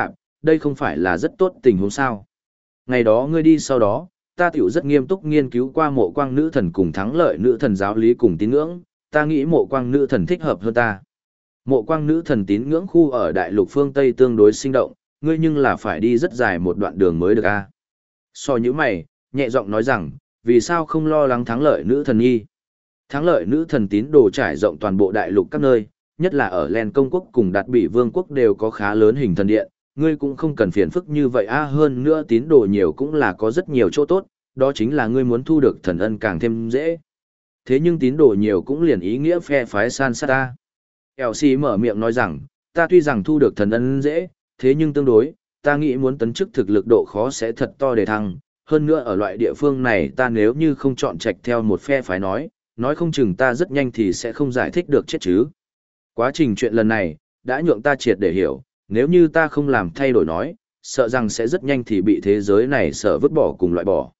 đây không phải là rất tốt tình huống sao. Ngày đó ngươi đi sau đó, ta tiểu rất nghiêm túc nghiên cứu qua mộ quang nữ thần cùng thắng lợi nữ thần giáo lý cùng tín ngưỡng, ta nghĩ mộ quang nữ thần thích hợp hơn ta. Mộ quang nữ thần tín ngưỡng khu ở đại lục phương Tây tương đối sinh động, ngươi nhưng là phải đi rất dài một đoạn đường mới được a. So như mày, nhẹ giọng nói rằng, vì sao không lo lắng thắng lợi nữ thần nhi? Thắng lợi nữ thần tín đồ trải rộng toàn bộ đại lục các nơi, nhất là ở Len Công quốc cùng Đạt Bị Vương quốc đều có khá lớn hình thần điện, ngươi cũng không cần phiền phức như vậy a, hơn nữa tín đồ nhiều cũng là có rất nhiều chỗ tốt, đó chính là ngươi muốn thu được thần ân càng thêm dễ. Thế nhưng tín đồ nhiều cũng liền ý nghĩa phe phái san sát ta. Elsie mở miệng nói rằng, ta tuy rằng thu được thần ân dễ, thế nhưng tương đối, ta nghĩ muốn tấn chức thực lực độ khó sẽ thật to để thăng. Hơn nữa ở loại địa phương này ta nếu như không chọn trạch theo một phe phái nói không chừng ta rất nhanh thì sẽ không giải thích được chết chứ. Quá trình chuyện lần này, đã nhượng ta triệt để hiểu, nếu như ta không làm thay đổi sợ rằng sẽ rất nhanh thì bị thế giới này sợ vứt bỏ cùng loại bỏ.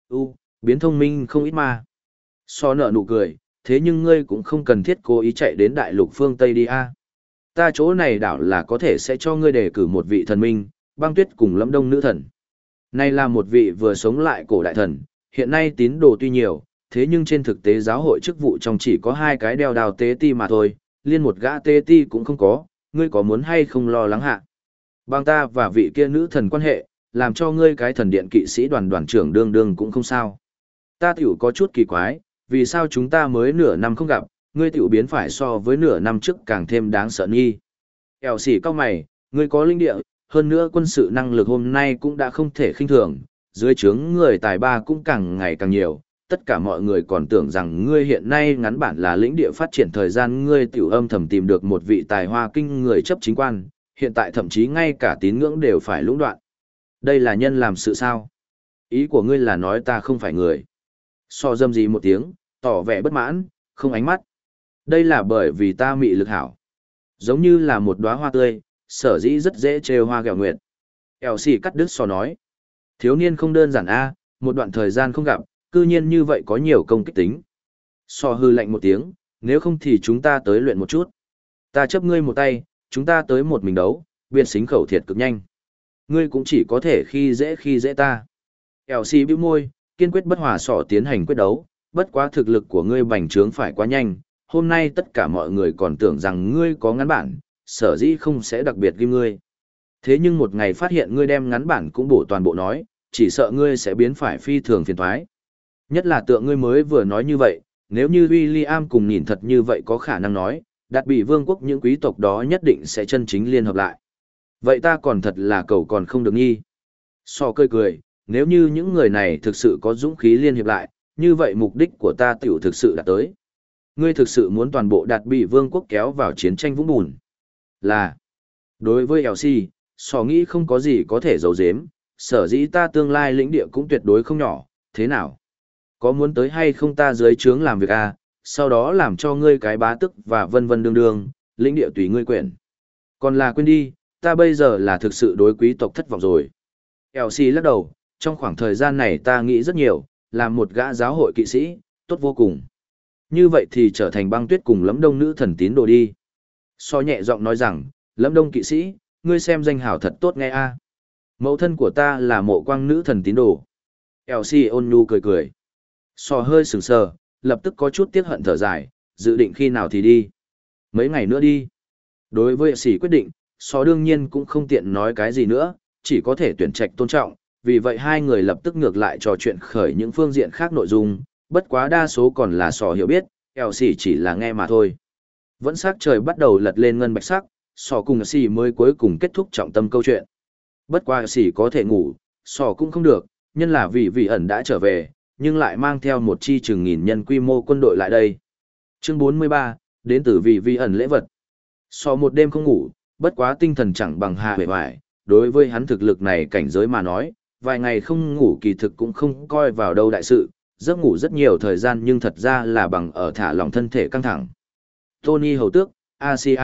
Biến thông minh không ít mà. So nợ nụ cười, thế nhưng ngươi cũng không cần thiết cố ý chạy đến đại lục phương Tây đi a. Ta chỗ này đảo là có thể sẽ cho ngươi đề cử một vị thần minh, Băng Tuyết cùng Lâm Đông nữ thần. Này là một vị vừa sống lại cổ đại thần, hiện nay tín đồ tuy nhiều, thế nhưng trên thực tế giáo hội chức vụ trong chỉ có 2 cái đeo đào tế ti mà thôi, liên một gã tế ti cũng không có, ngươi có muốn hay không lo lắng hạ. Bằng ta và vị kia nữ thần quan hệ, làm cho ngươi cái thần điện kỵ sĩ đoàn trưởng đương đương cũng không sao. Ta tiểu có chút kỳ quái, vì sao chúng ta mới nửa năm không gặp, ngươi tiểu biến phải so với nửa năm trước càng thêm đáng sợ nghi. Kẻo xỉ cao mày, ngươi có linh địa, hơn nữa quân sự năng lực hôm nay cũng đã không thể khinh thường, dưới trướng người tài ba cũng càng ngày càng nhiều, tất cả mọi người còn tưởng rằng ngươi hiện nay ngắn bản là lĩnh địa phát triển thời gian, ngươi tiểu âm thầm tìm được một vị tài hoa kinh người chấp chính quan, hiện tại thậm chí ngay cả tín ngưỡng đều phải lũng đoạn. Đây là nhân làm sự sao? Ý của ngươi là nói ta không phải người. So dâm gì một tiếng, tỏ vẻ bất mãn, không ánh mắt. Đây là bởi vì ta mị lực hảo. Giống như là một đóa hoa tươi, sở dĩ rất dễ trêu hoa ghẹo nguyệt. Eo xì cắt đứt so nói. Thiếu niên không đơn giản a, một đoạn thời gian không gặp, cư nhiên như vậy có nhiều công kích tính. So hư lạnh một tiếng, nếu không thì chúng ta tới luyện một chút. Ta chấp ngươi một tay, chúng ta tới một mình đấu, biệt xính khẩu thiệt cực nhanh. Ngươi cũng chỉ có thể khi dễ ta. Eo xì bĩu môi, kiên quyết bất hòa sọ tiến hành quyết đấu, bất quá thực lực của ngươi bành trướng phải quá nhanh. Hôm nay tất cả mọi người còn tưởng rằng ngươi có ngắn bản, sở dĩ không sẽ đặc biệt ghim ngươi. Thế nhưng một ngày phát hiện ngươi đem ngắn bản cũng bổ toàn bộ nói, chỉ sợ ngươi sẽ biến phải phi thường phiền toái. Nhất là tượng ngươi mới vừa nói như vậy, nếu như William cùng nhìn thật như vậy có khả năng nói, Đạt Bị Vương quốc những quý tộc đó nhất định sẽ chân chính liên hợp lại. Vậy ta còn thật là cầu còn không được nghi. So cười, nếu như những người này thực sự có dũng khí liên hiệp lại, như vậy mục đích của ta tiểu thực sự đã tới. Ngươi thực sự muốn toàn bộ Đạt Bị Vương quốc kéo vào chiến tranh vũng bùn. Là, đối với Elsie, so nghĩ không có gì có thể giấu giếm, sở dĩ ta tương lai lĩnh địa cũng tuyệt đối không nhỏ, thế nào? Có muốn tới hay không ta dưới trướng làm việc à, sau đó làm cho ngươi cái bá tức và vân vân đương đương, lĩnh địa tùy ngươi quyển. Còn là quên đi, ta bây giờ là thực sự đối quý tộc thất vọng rồi. Elsie lắc đầu, trong khoảng thời gian này ta nghĩ rất nhiều, làm một gã giáo hội kỵ sĩ, tốt vô cùng. Như vậy thì trở thành Băng Tuyết cùng Lâm Đông nữ thần tín đồ đi. So nhẹ giọng nói rằng, Lâm Đông kỵ sĩ, ngươi xem danh hào thật tốt nghe a. Mẫu thân của ta là Mộ Quang nữ thần tín đồ. Elsie ôn nhu cười. So hơi sừng sờ, lập tức có chút tiếc hận thở dài, dự định khi nào thì đi. Mấy ngày nữa đi. Đối với Elsie quyết định, So đương nhiên cũng không tiện nói cái gì nữa, chỉ có thể tuyển trạch tôn trọng, vì vậy hai người lập tức ngược lại trò chuyện khởi những phương diện khác nội dung, bất quá đa số còn là So hiểu biết, Elsie chỉ là nghe mà thôi. Vẫn sắc trời bắt đầu lật lên ngân bạch sắc, So cùng Elsie mới cuối cùng kết thúc trọng tâm câu chuyện. Bất quá Elsie có thể ngủ, So cũng không được, nhân là vì ẩn đã trở về, nhưng lại mang theo một chi chừng nghìn nhân quy mô quân đội lại đây. Chương 43, đến từ vì ẩn lễ vật. So một đêm không ngủ, bất quá tinh thần chẳng bằng hạ bề hoài, đối với hắn thực lực này cảnh giới mà nói, vài ngày không ngủ kỳ thực cũng không coi vào đâu đại sự, giấc ngủ rất nhiều thời gian nhưng thật ra là bằng ở thả lỏng thân thể căng thẳng. Tony Hầu Tước, Asia.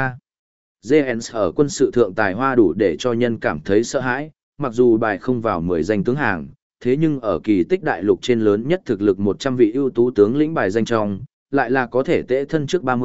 Jens ở quân sự thượng tài hoa đủ để cho nhân cảm thấy sợ hãi, mặc dù bài không vào 10 danh tướng hàng, thế nhưng ở kỳ tích đại lục trên lớn nhất thực lực 100 vị ưu tú tướng lĩnh bài danh trong, lại là có thể tễ thân trước 30,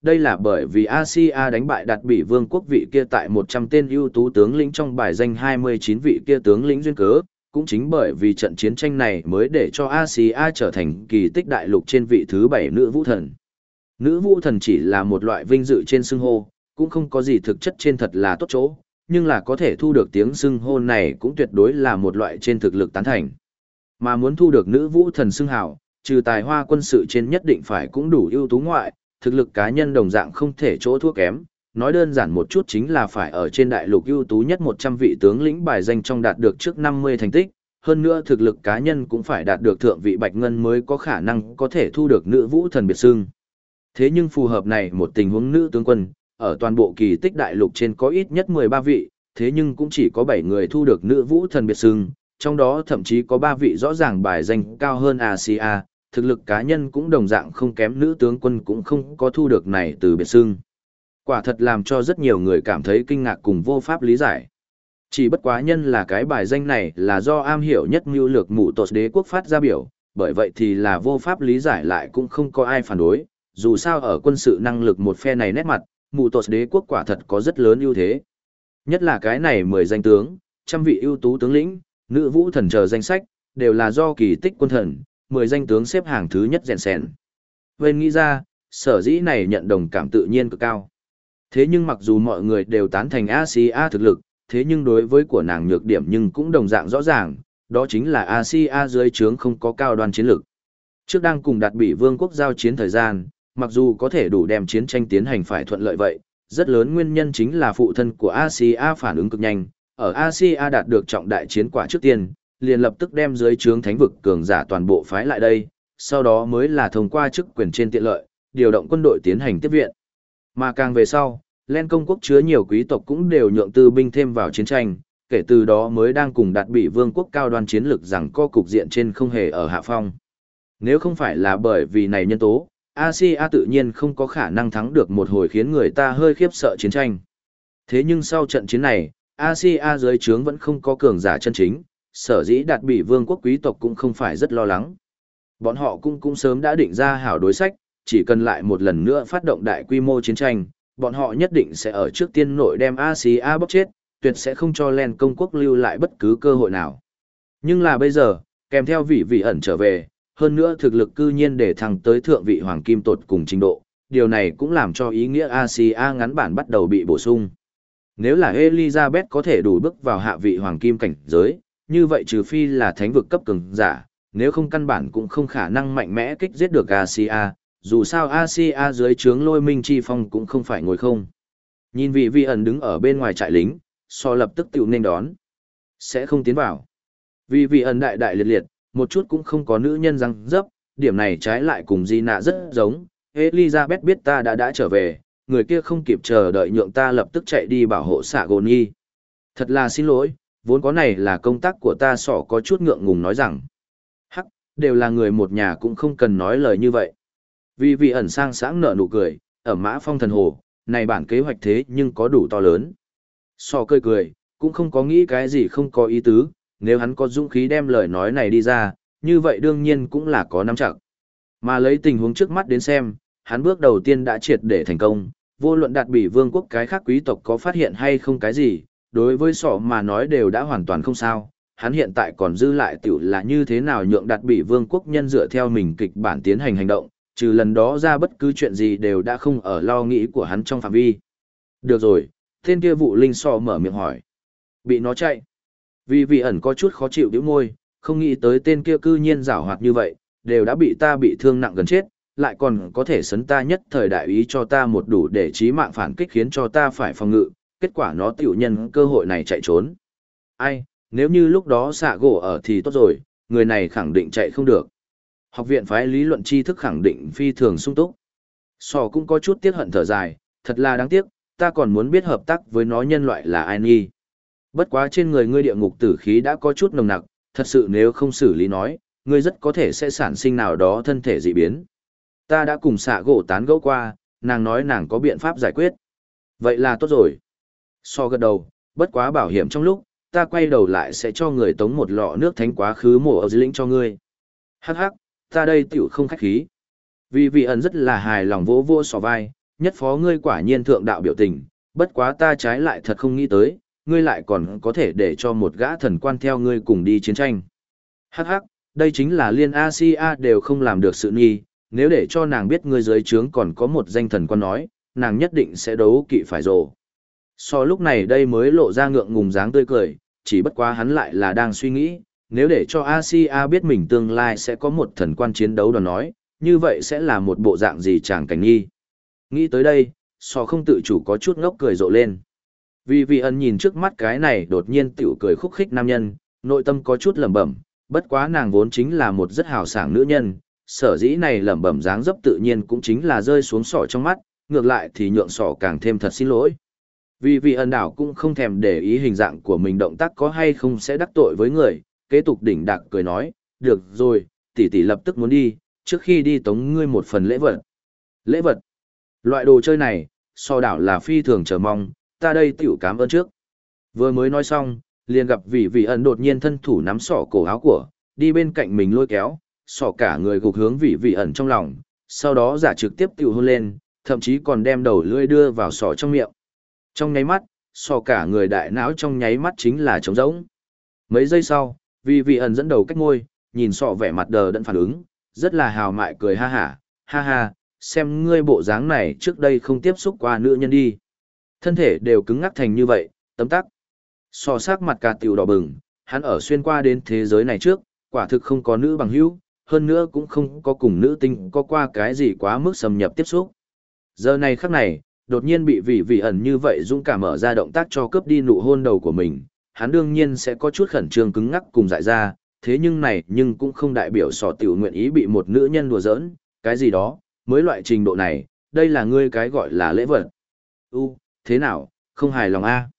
đây là bởi vì Asia đánh bại đạt bị vương quốc vị kia tại 100 tên ưu tú tướng lĩnh trong bài danh 29 vị kia tướng lĩnh duyên cớ, cũng chính bởi vì trận chiến tranh này mới để cho Asia trở thành kỳ tích đại lục trên vị thứ 7 nữ vũ thần. Nữ vũ thần chỉ là một loại vinh dự trên xưng hô, cũng không có gì thực chất trên thật là tốt chỗ, nhưng là có thể thu được tiếng xưng hô này cũng tuyệt đối là một loại trên thực lực tán thành. Mà muốn thu được nữ vũ thần xưng hào, trừ tài hoa quân sự trên nhất định phải cũng đủ ưu tú ngoại, thực lực cá nhân đồng dạng không thể chỗ thua kém. Nói đơn giản một chút chính là phải ở trên đại lục ưu tú nhất 100 vị tướng lĩnh bài danh trong đạt được trước 50 thành tích, hơn nữa thực lực cá nhân cũng phải đạt được thượng vị bạch ngân mới có khả năng có thể thu được nữ vũ thần biệt xưng. Thế nhưng phù hợp này một tình huống nữ tướng quân, ở toàn bộ kỳ tích đại lục trên có ít nhất 13 vị, thế nhưng cũng chỉ có 7 người thu được nữ vũ thần biệt xưng, trong đó thậm chí có 3 vị rõ ràng bài danh cao hơn Asia, thực lực cá nhân cũng đồng dạng không kém nữ tướng quân cũng không có thu được này từ biệt xưng. Quả thật làm cho rất nhiều người cảm thấy kinh ngạc cùng vô pháp lý giải. Chỉ bất quá nhân là cái bài danh này là do am hiểu nhất mưu lược mụ tột đế quốc phát ra biểu, bởi vậy thì là vô pháp lý giải lại cũng không có ai phản đối, dù sao ở quân sự năng lực một phe này nét mặt, mụ tột đế quốc quả thật có rất lớn ưu thế. Nhất là cái này 10 danh tướng, trăm vị ưu tú tướng lĩnh, nữ vũ thần chờ danh sách, đều là do kỳ tích quân thần, 10 danh tướng xếp hàng thứ nhất rèn sèn. Bên nghĩ ra, sở dĩ này nhận đồng cảm tự nhiên cực cao. Thế nhưng mặc dù mọi người đều tán thành Asia thực lực, thế nhưng đối với của nàng nhược điểm nhưng cũng đồng dạng rõ ràng, đó chính là Asia dưới trướng không có cao đoan chiến lực. Trước đang cùng đạt bị vương quốc giao chiến thời gian, mặc dù có thể đủ đem chiến tranh tiến hành phải thuận lợi vậy, rất lớn nguyên nhân chính là phụ thân của Asia phản ứng cực nhanh, ở Asia đạt được trọng đại chiến quả trước tiên, liền lập tức đem dưới trướng thánh vực cường giả toàn bộ phái lại đây, sau đó mới là thông qua chức quyền trên tiện lợi, điều động quân đội tiến hành tiếp viện. Mà càng về sau, Len công quốc chứa nhiều quý tộc cũng đều nhượng tư binh thêm vào chiến tranh, kể từ đó mới đang cùng đạt bị vương quốc cao đoan chiến lực rằng co cục diện trên không hề ở hạ phong. Nếu không phải là bởi vì này nhân tố, Asia tự nhiên không có khả năng thắng được một hồi khiến người ta hơi khiếp sợ chiến tranh. Thế nhưng sau trận chiến này, Asia dưới trướng vẫn không có cường giả chân chính, sở dĩ đạt bị vương quốc quý tộc cũng không phải rất lo lắng. Bọn họ cũng sớm đã định ra hảo đối sách, chỉ cần lại một lần nữa phát động đại quy mô chiến tranh, bọn họ nhất định sẽ ở trước tiên nội đem Asia bóc chết, tuyệt sẽ không cho Len công quốc lưu lại bất cứ cơ hội nào. Nhưng là bây giờ, kèm theo vị ẩn trở về, hơn nữa thực lực cư nhiên để thăng tới thượng vị hoàng kim tột cùng trình độ, điều này cũng làm cho ý nghĩa Asia ngắn bản bắt đầu bị bổ sung. Nếu là Elizabeth có thể đủ bước vào hạ vị hoàng kim cảnh giới, như vậy trừ phi là thánh vực cấp cường giả, nếu không căn bản cũng không khả năng mạnh mẽ kích giết được Asia, dù sao Asia dưới trướng Lôi Minh Chi Phong cũng không phải ngồi không. Nhìn vị ẩn đứng ở bên ngoài trại lính, so lập tức tiểu nên đón. Sẽ không tiến vào. Vị ẩn đại đại liệt liệt, một chút cũng không có nữ nhân răng dấp, điểm này trái lại cùng Gina rất giống. Elizabeth biết ta đã trở về, người kia không kịp chờ đợi nhượng ta lập tức chạy đi bảo hộ xạ gồn nhi. Thật là xin lỗi, vốn có này là công tác của ta, sỏ có chút ngượng ngùng nói rằng. Hắc, đều là người một nhà cũng không cần nói lời như vậy. Vị ẩn sang sáng nở nụ cười, ở Mã Phong thần hồ, này bản kế hoạch thế nhưng có đủ to lớn. Sỏ cười, cũng không có nghĩ cái gì không có ý tứ, nếu hắn có dũng khí đem lời nói này đi ra, như vậy đương nhiên cũng là có nắm chắc. Mà lấy tình huống trước mắt đến xem, hắn bước đầu tiên đã triệt để thành công, vô luận đạt bị vương quốc cái khác quý tộc có phát hiện hay không cái gì, đối với sọ mà nói đều đã hoàn toàn không sao. Hắn hiện tại còn dư lại tiểu là như thế nào nhượng đạt bị vương quốc nhân dựa theo mình kịch bản tiến hành hành động, trừ lần đó ra bất cứ chuyện gì đều đã không ở lo nghĩ của hắn trong phạm vi. Được rồi, tên kia vụ linh sọ mở miệng hỏi. Bị nó chạy. Vị ẩn có chút khó chịu điếu môi, không nghĩ tới tên kia cư nhiên giảo hoạt như vậy, đều đã bị ta bị thương nặng gần chết, lại còn có thể sấn ta nhất thời đại ý cho ta một đủ để chí mạng phản kích khiến cho ta phải phòng ngự, kết quả nó tiểu nhân cơ hội này chạy trốn. Ai, nếu như lúc đó xạ gỗ ở thì tốt rồi, người này khẳng định chạy không được. Học viện phái lý luận tri thức khẳng định phi thường sung túc. Sò cũng có chút tiếc hận thở dài, thật là đáng tiếc, ta còn muốn biết hợp tác với nó nhân loại là ai nghi. Bất quá trên người ngươi địa ngục tử khí đã có chút nồng nặc, thật sự nếu không xử lý nói, ngươi rất có thể sẽ sản sinh nào đó thân thể dị biến. Ta đã cùng xạ gỗ tán gẫu qua, nàng nói nàng có biện pháp giải quyết. Vậy là tốt rồi. So gật đầu, bất quá bảo hiểm trong lúc, ta quay đầu lại sẽ cho người tống một lọ nước thánh quá khứ mổ ở dưới lĩnh cho ngươi. Hắc hắc, ta đây tiểu không khách khí. Vị ẩn rất là hài lòng vỗ vỗ sò vai, nhất phó ngươi quả nhiên thượng đạo biểu tình, bất quá ta trái lại thật không nghĩ tới, ngươi lại còn có thể để cho một gã thần quan theo ngươi cùng đi chiến tranh. Hắc hắc, đây chính là liên Asia đều không làm được sự nghi, nếu để cho nàng biết ngươi dưới trướng còn có một danh thần quan nói, nàng nhất định sẽ đấu kỵ phải rồ. So lúc này đây mới lộ ra ngượng ngùng dáng tươi cười, chỉ bất quá hắn lại là đang suy nghĩ, nếu để cho Asia biết mình tương lai sẽ có một thần quan chiến đấu đoàn nói, như vậy sẽ là một bộ dạng gì chàng cảnh nghi. Nghĩ tới đây, so không tự chủ có chút ngốc cười rộ lên. Vì ẩn nhìn trước mắt cái này đột nhiên tiểu cười khúc khích nam nhân, nội tâm có chút lẩm bẩm, bất quá nàng vốn chính là một rất hào sảng nữ nhân, sở dĩ này lẩm bẩm dáng dấp tự nhiên cũng chính là rơi xuống sọ trong mắt, ngược lại thì nhượng sọ càng thêm thật xin lỗi. Vì ẩn đảo cũng không thèm để ý hình dạng của mình động tác có hay không sẽ đắc tội với người, kế tục đỉnh đạc cười nói, được rồi, tỷ tỷ lập tức muốn đi, trước khi đi tống ngươi một phần lễ vật. Lễ vật? Loại đồ chơi này, so đảo là phi thường chờ mong, ta đây tiểu cảm ơn trước. Vừa mới nói xong, liền gặp vị ẩn đột nhiên thân thủ nắm sọ cổ áo của, đi bên cạnh mình lôi kéo, sọ cả người gục hướng vị ẩn trong lòng, sau đó giả trực tiếp tiểu hôn lên, thậm chí còn đem đầu lưỡi đưa vào sọ trong miệng. Trong nháy mắt, sọ cả người đại não trong nháy mắt chính là trống rỗng. Mấy giây sau, vị ẩn dẫn đầu cách ngôi, nhìn sọ vẻ mặt đờ đẫn phản ứng, rất là hào mại cười ha ha, xem ngươi bộ dáng này trước đây không tiếp xúc qua nữ nhân đi. Thân thể đều cứng ngắc thành như vậy, tấm tắc. So sắc mặt cả tiểu đỏ bừng, hắn ở xuyên qua đến thế giới này trước, quả thực không có nữ bằng hữu, hơn nữa cũng không có cùng nữ tinh có qua cái gì quá mức xâm nhập tiếp xúc. Giờ này khắc này, đột nhiên bị vị ẩn như vậy dũng cảm mở ra động tác cho cướp đi nụ hôn đầu của mình, hắn đương nhiên sẽ có chút khẩn trương cứng ngắc cùng dại ra, thế nhưng cũng không đại biểu sọ tiểu nguyện ý bị một nữ nhân đùa giỡn, cái gì đó, mới loại trình độ này, đây là ngươi cái gọi là lễ vật. Thế nào, không hài lòng a?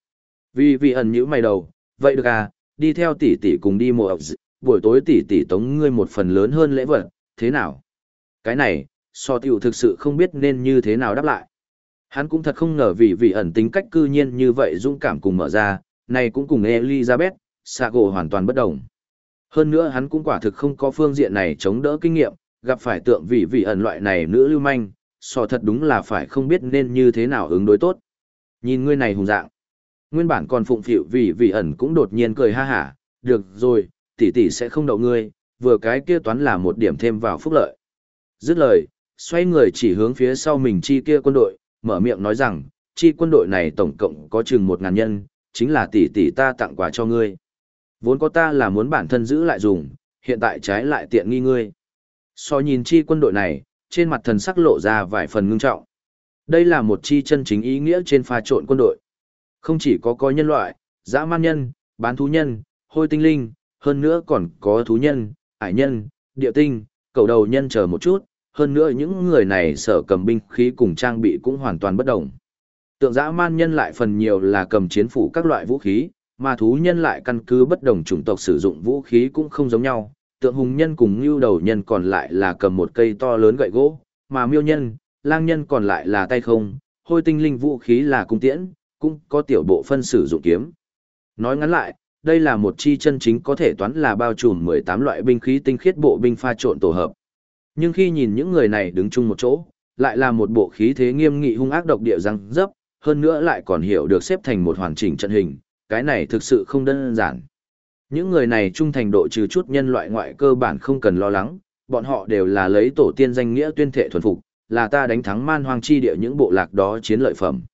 Vì ẩn nhíu mày đầu, vậy được à, đi theo tỷ tỷ cùng đi mùa ọc buổi tối tỷ tỷ tống ngươi một phần lớn hơn lễ vật, thế nào? Cái này, so tiểu thực sự không biết nên như thế nào đáp lại. Hắn cũng thật không ngờ vì ẩn tính cách cư nhiên như vậy dũng cảm cùng mở ra, này cũng cùng Elizabeth, Sago hoàn toàn bất đồng. Hơn nữa hắn cũng quả thực không có phương diện này chống đỡ kinh nghiệm, gặp phải tượng vì ẩn loại này nữ lưu manh, so thật đúng là phải không biết nên như thế nào ứng đối tốt. Nhìn ngươi này hùng dạng. Nguyên bản còn phụng phịu vì ẩn cũng đột nhiên cười ha hả, được rồi, tỷ tỷ sẽ không đậu ngươi, vừa cái kia toán là một điểm thêm vào phúc lợi. Dứt lời, xoay người chỉ hướng phía sau mình chi kia quân đội, mở miệng nói rằng, chi quân đội này tổng cộng có chừng 1.000 nhân, chính là tỷ tỷ ta tặng quà cho ngươi. Vốn có ta là muốn bản thân giữ lại dùng, hiện tại trái lại tiện nghi ngươi. So nhìn chi quân đội này, trên mặt thần sắc lộ ra vài phần ngưng trọng. Đây là một chi chân chính ý nghĩa trên pha trộn quân đội. Không chỉ có nhân loại, dã man nhân, bán thú nhân, hôi tinh linh, hơn nữa còn có thú nhân, ải nhân, địa tinh, cầu đầu nhân chờ một chút, hơn nữa những người này sở cầm binh khí cùng trang bị cũng hoàn toàn bất đồng. Tượng dã man nhân lại phần nhiều là cầm chiến phủ các loại vũ khí, mà thú nhân lại căn cứ bất đồng chủng tộc sử dụng vũ khí cũng không giống nhau. Tượng hùng nhân cùng ngưu đầu nhân còn lại là cầm một cây to lớn gậy gỗ, mà miêu nhân, lang nhân còn lại là tay không, hôi tinh linh vũ khí là cung tiễn, cũng có tiểu bộ phân sử dụng kiếm. Nói ngắn lại, đây là một chi chân chính có thể toán là bao trùm 18 loại binh khí tinh khiết bộ binh pha trộn tổ hợp. Nhưng khi nhìn những người này đứng chung một chỗ, lại là một bộ khí thế nghiêm nghị hung ác độc địa răng dấp, hơn nữa lại còn hiểu được xếp thành một hoàn chỉnh trận hình, cái này thực sự không đơn giản. Những người này trung thành độ trừ chút nhân loại ngoại cơ bản không cần lo lắng, bọn họ đều là lấy tổ tiên danh nghĩa tuyên thệ thuần phục, là ta đánh thắng man hoang chi địa những bộ lạc đó chiến lợi phẩm.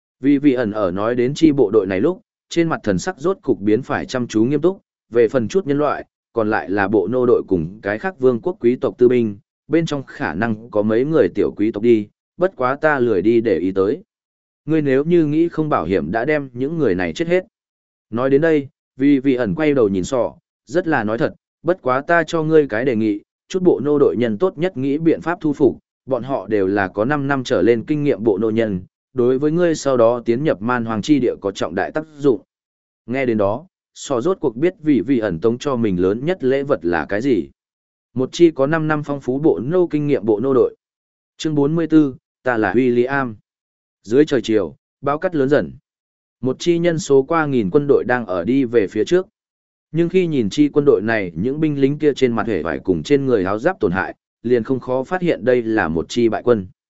Vì ẩn ở nói đến chi bộ đội này lúc, trên mặt thần sắc rốt cục biến phải chăm chú nghiêm túc, về phần chút nhân loại, còn lại là bộ nô đội cùng cái khác vương quốc quý tộc tư binh, bên trong khả năng có mấy người tiểu quý tộc đi, bất quá ta lười đi để ý tới. Ngươi nếu như nghĩ không bảo hiểm đã đem những người này chết hết. Nói đến đây, vì ẩn quay đầu nhìn sọ, rất là nói thật, bất quá ta cho ngươi cái đề nghị, chút bộ nô đội nhân tốt nhất nghĩ biện pháp thu phục, bọn họ đều là có 5 năm trở lên kinh nghiệm bộ nô nhân, đối với ngươi sau đó tiến nhập man hoàng chi địa có trọng đại tác dụng. Nghe đến đó, sọ rốt cuộc biết vì ẩn tống cho mình lớn nhất lễ vật là cái gì. Một chi có 5 năm phong phú bộ nô kinh nghiệm bộ nô đội. Chương 44, ta là William. Dưới trời chiều, bão cắt lớn dần. Một chi nhân số qua 1000 quân đội đang ở đi về phía trước. Nhưng khi nhìn chi quân đội này, những binh lính kia trên mặt hề vải cùng trên người áo giáp tổn hại, liền không khó phát hiện đây là một chi bại quân.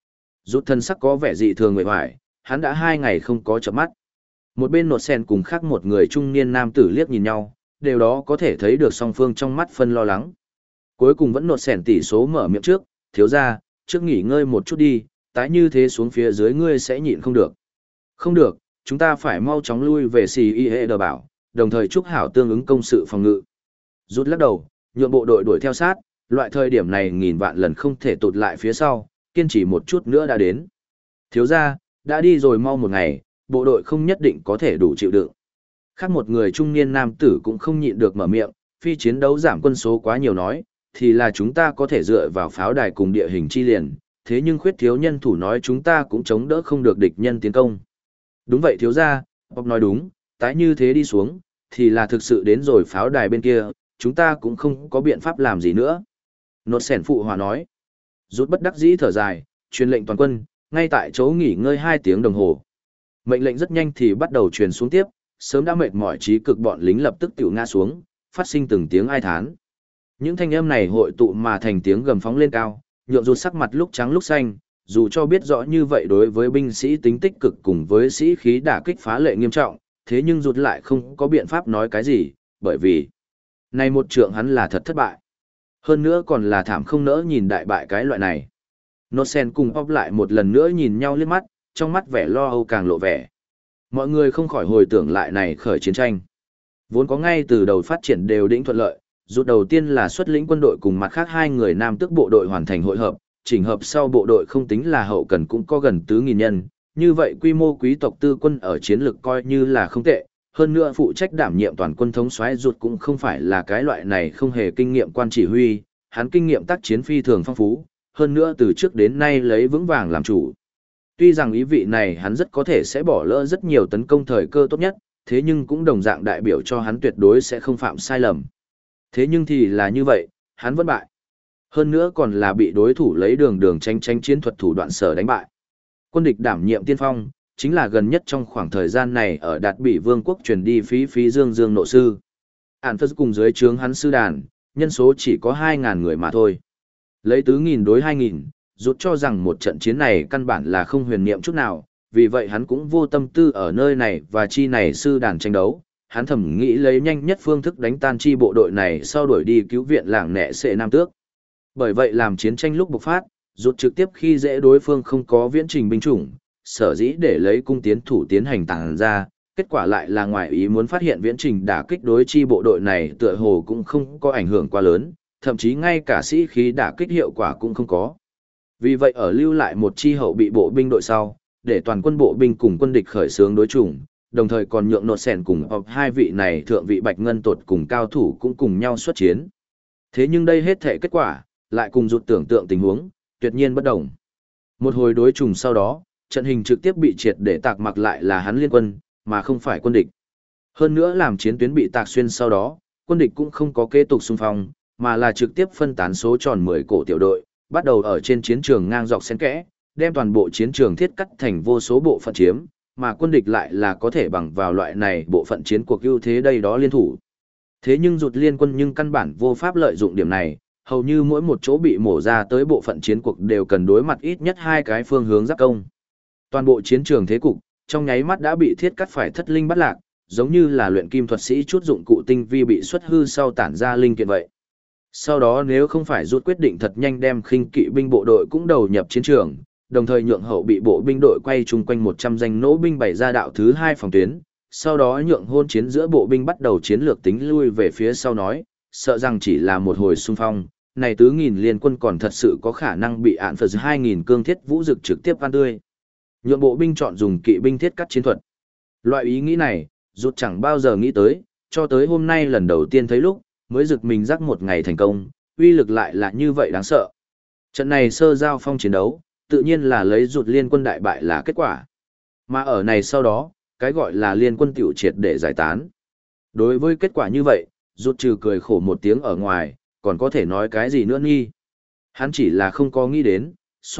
Rút thân sắc có vẻ dị thường nguệ hoài, hắn đã 2 ngày không có chợp mắt. Một bên nột sen cùng khác một người trung niên nam tử liếc nhìn nhau, điều đó có thể thấy được song phương trong mắt phân lo lắng. Cuối cùng vẫn nột sen tỷ số mở miệng trước, thiếu ra, trước nghỉ ngơi một chút đi, tái như thế xuống phía dưới ngươi sẽ nhịn không được. Không được, chúng ta phải mau chóng lui về CIE đờ bảo, đồng thời chúc hảo tương ứng công sự phòng ngự. Rút lắc đầu, nhượng bộ đội đuổi theo sát, loại thời điểm này nghìn vạn lần không thể tụt lại phía sau, kiên trì một chút nữa đã đến. Thiếu ra, đã đi rồi mau một ngày, bộ đội không nhất định có thể đủ chịu đựng. Khác một người trung niên nam tử cũng không nhịn được mở miệng, phi chiến đấu giảm quân số quá nhiều nói, thì là chúng ta có thể dựa vào pháo đài cùng địa hình chi liền, thế nhưng khuyết thiếu nhân thủ nói chúng ta cũng chống đỡ không được địch nhân tiến công. Đúng vậy thiếu gia, Bob nói đúng, tái như thế đi xuống, thì là thực sự đến rồi pháo đài bên kia, chúng ta cũng không có biện pháp làm gì nữa. Nột sẻn phụ hòa nói. Rút bất đắc dĩ thở dài, truyền lệnh toàn quân, ngay tại chỗ nghỉ ngơi 2 tiếng đồng hồ. Mệnh lệnh rất nhanh thì bắt đầu truyền xuống tiếp, sớm đã mệt mỏi trí cực bọn lính lập tức tiểu ngã xuống, phát sinh từng tiếng ai thán. Những thanh âm này hội tụ mà thành tiếng gầm phóng lên cao, nhượng rút sắc mặt lúc trắng lúc xanh, dù cho biết rõ như vậy đối với binh sĩ tính tích cực cùng với sĩ khí đả kích phá lệ nghiêm trọng, thế nhưng rút lại không có biện pháp nói cái gì, bởi vì này một trượng hắn là thật thất bại. Hơn nữa còn là thảm không nỡ nhìn đại bại cái loại này. Nosen cùng Pop lại một lần nữa nhìn nhau liếc mắt, trong mắt vẻ lo âu càng lộ vẻ. Mọi người không khỏi hồi tưởng lại này khởi chiến tranh. Vốn có ngay từ đầu phát triển đều đỉnh thuận lợi, rút đầu tiên là xuất lĩnh quân đội cùng mặt khác 2 người nam tức bộ đội hoàn thành hội hợp, chỉnh hợp sau bộ đội không tính là hậu cần cũng có gần 4.000 nhân, như vậy quy mô quý tộc tư quân ở chiến lược coi như là không tệ, hơn nữa phụ trách đảm nhiệm toàn quân thống soái rút cũng không phải là cái loại này không hề kinh nghiệm quan chỉ huy, hắn kinh nghiệm tác chiến phi thường phong phú, hơn nữa từ trước đến nay lấy vững vàng làm chủ. Tuy rằng ý vị này hắn rất có thể sẽ bỏ lỡ rất nhiều tấn công thời cơ tốt nhất, thế nhưng cũng đồng dạng đại biểu cho hắn tuyệt đối sẽ không phạm sai lầm. Thế nhưng thì là như vậy, hắn vẫn bại. Hơn nữa còn là bị đối thủ lấy đường tranh chiến thuật thủ đoạn sở đánh bại. Quân địch đảm nhiệm tiên phong, chính là gần nhất trong khoảng thời gian này ở Đạt Bỉ Vương quốc truyền đi phí dương nộ sư. Ản Phật cùng dưới trướng hắn sư đàn, nhân số chỉ có 2.000 người mà thôi. Lấy 4.000 đối 2.000, rút cho rằng một trận chiến này căn bản là không huyền niệm chút nào, vì vậy hắn cũng vô tâm tư ở nơi này và chi này sư đàn tranh đấu. Hắn thầm nghĩ lấy nhanh nhất phương thức đánh tan chi bộ đội này sau đuổi đi cứu viện làng nẹ sệ Nam Tước. Bởi vậy làm chiến tranh lúc bộc phát, rút trực tiếp khi dễ đối phương không có viễn trình binh chủng, sở dĩ để lấy cung tiến thủ tiến hành tàng ra, kết quả lại là ngoài ý muốn phát hiện viễn trình đả kích đối chi bộ đội này tựa hồ cũng không có ảnh hưởng quá lớn, thậm chí ngay cả sĩ khí đả kích hiệu quả cũng không có. Vì vậy ở lưu lại một chi hậu bị bộ binh đội sau, để toàn quân bộ binh cùng quân địch khởi xướng đối chủng, đồng thời còn nhượng nột sẻn cùng họp 2 vị này thượng vị bạch ngân tột cùng cao thủ cũng cùng nhau xuất chiến. Thế nhưng đây hết thể kết quả, lại cùng rụt tưởng tượng tình huống, tuyệt nhiên bất đồng. Một hồi đối trùng sau đó, trận hình trực tiếp bị triệt để tạc mặc lại là hắn liên quân, mà không phải quân địch. Hơn nữa làm chiến tuyến bị tạc xuyên sau đó, quân địch cũng không có kế tục xung phong, mà là trực tiếp phân tán số tròn 10 cổ tiểu đội, bắt đầu ở trên chiến trường ngang dọc xen kẽ, đem toàn bộ chiến trường thiết cắt thành vô số bộ phận chiếm, mà quân địch lại là có thể bằng vào loại này bộ phận chiến cuộc ưu thế đây đó liên thủ. Thế nhưng rụt liên quân nhưng căn bản vô pháp lợi dụng điểm này, hầu như mỗi một chỗ bị mổ ra tới bộ phận chiến cuộc đều cần đối mặt ít nhất 2 cái phương hướng giáp công. Toàn bộ chiến trường thế cục, trong nháy mắt đã bị thiết cắt phải thất linh bắt lạc, giống như là luyện kim thuật sĩ chút dụng cụ tinh vi bị xuất hư sau tản ra linh kiện vậy. Sau đó nếu không phải rút quyết định thật nhanh đem khinh kỵ binh bộ đội cũng đầu nhập chiến trường, đồng thời nhượng hậu bị bộ binh đội quay chung quanh 100 danh nỗ binh bày ra đạo thứ 2 phòng tuyến, sau đó nhượng hôn chiến giữa bộ binh bắt đầu chiến lược tính lui về phía sau nói, sợ rằng chỉ là một hồi xung phong, này 4.000 liên quân còn thật sự có khả năng bị ạn phật 2.000 cương thiết vũ dực trực tiếp ăn tươi. Nhượng bộ binh chọn dùng kỵ binh thiết cắt chiến thuật. Loại ý nghĩ này, rút chẳng bao giờ nghĩ tới, cho tới hôm nay lần đầu tiên thấy lúc, mới rực mình rắc một ngày thành công, uy lực lại là như vậy đáng sợ. Trận này sơ giao phong chiến đấu, tự nhiên là lấy rụt liên quân đại bại là kết quả. Mà ở này sau đó, cái gọi là liên quân tiểu triệt để giải tán. Đối với kết quả như vậy, rụt trừ cười khổ một tiếng ở ngoài, còn có thể nói cái gì nữa nghi. Hắn chỉ là không có nghĩ đến,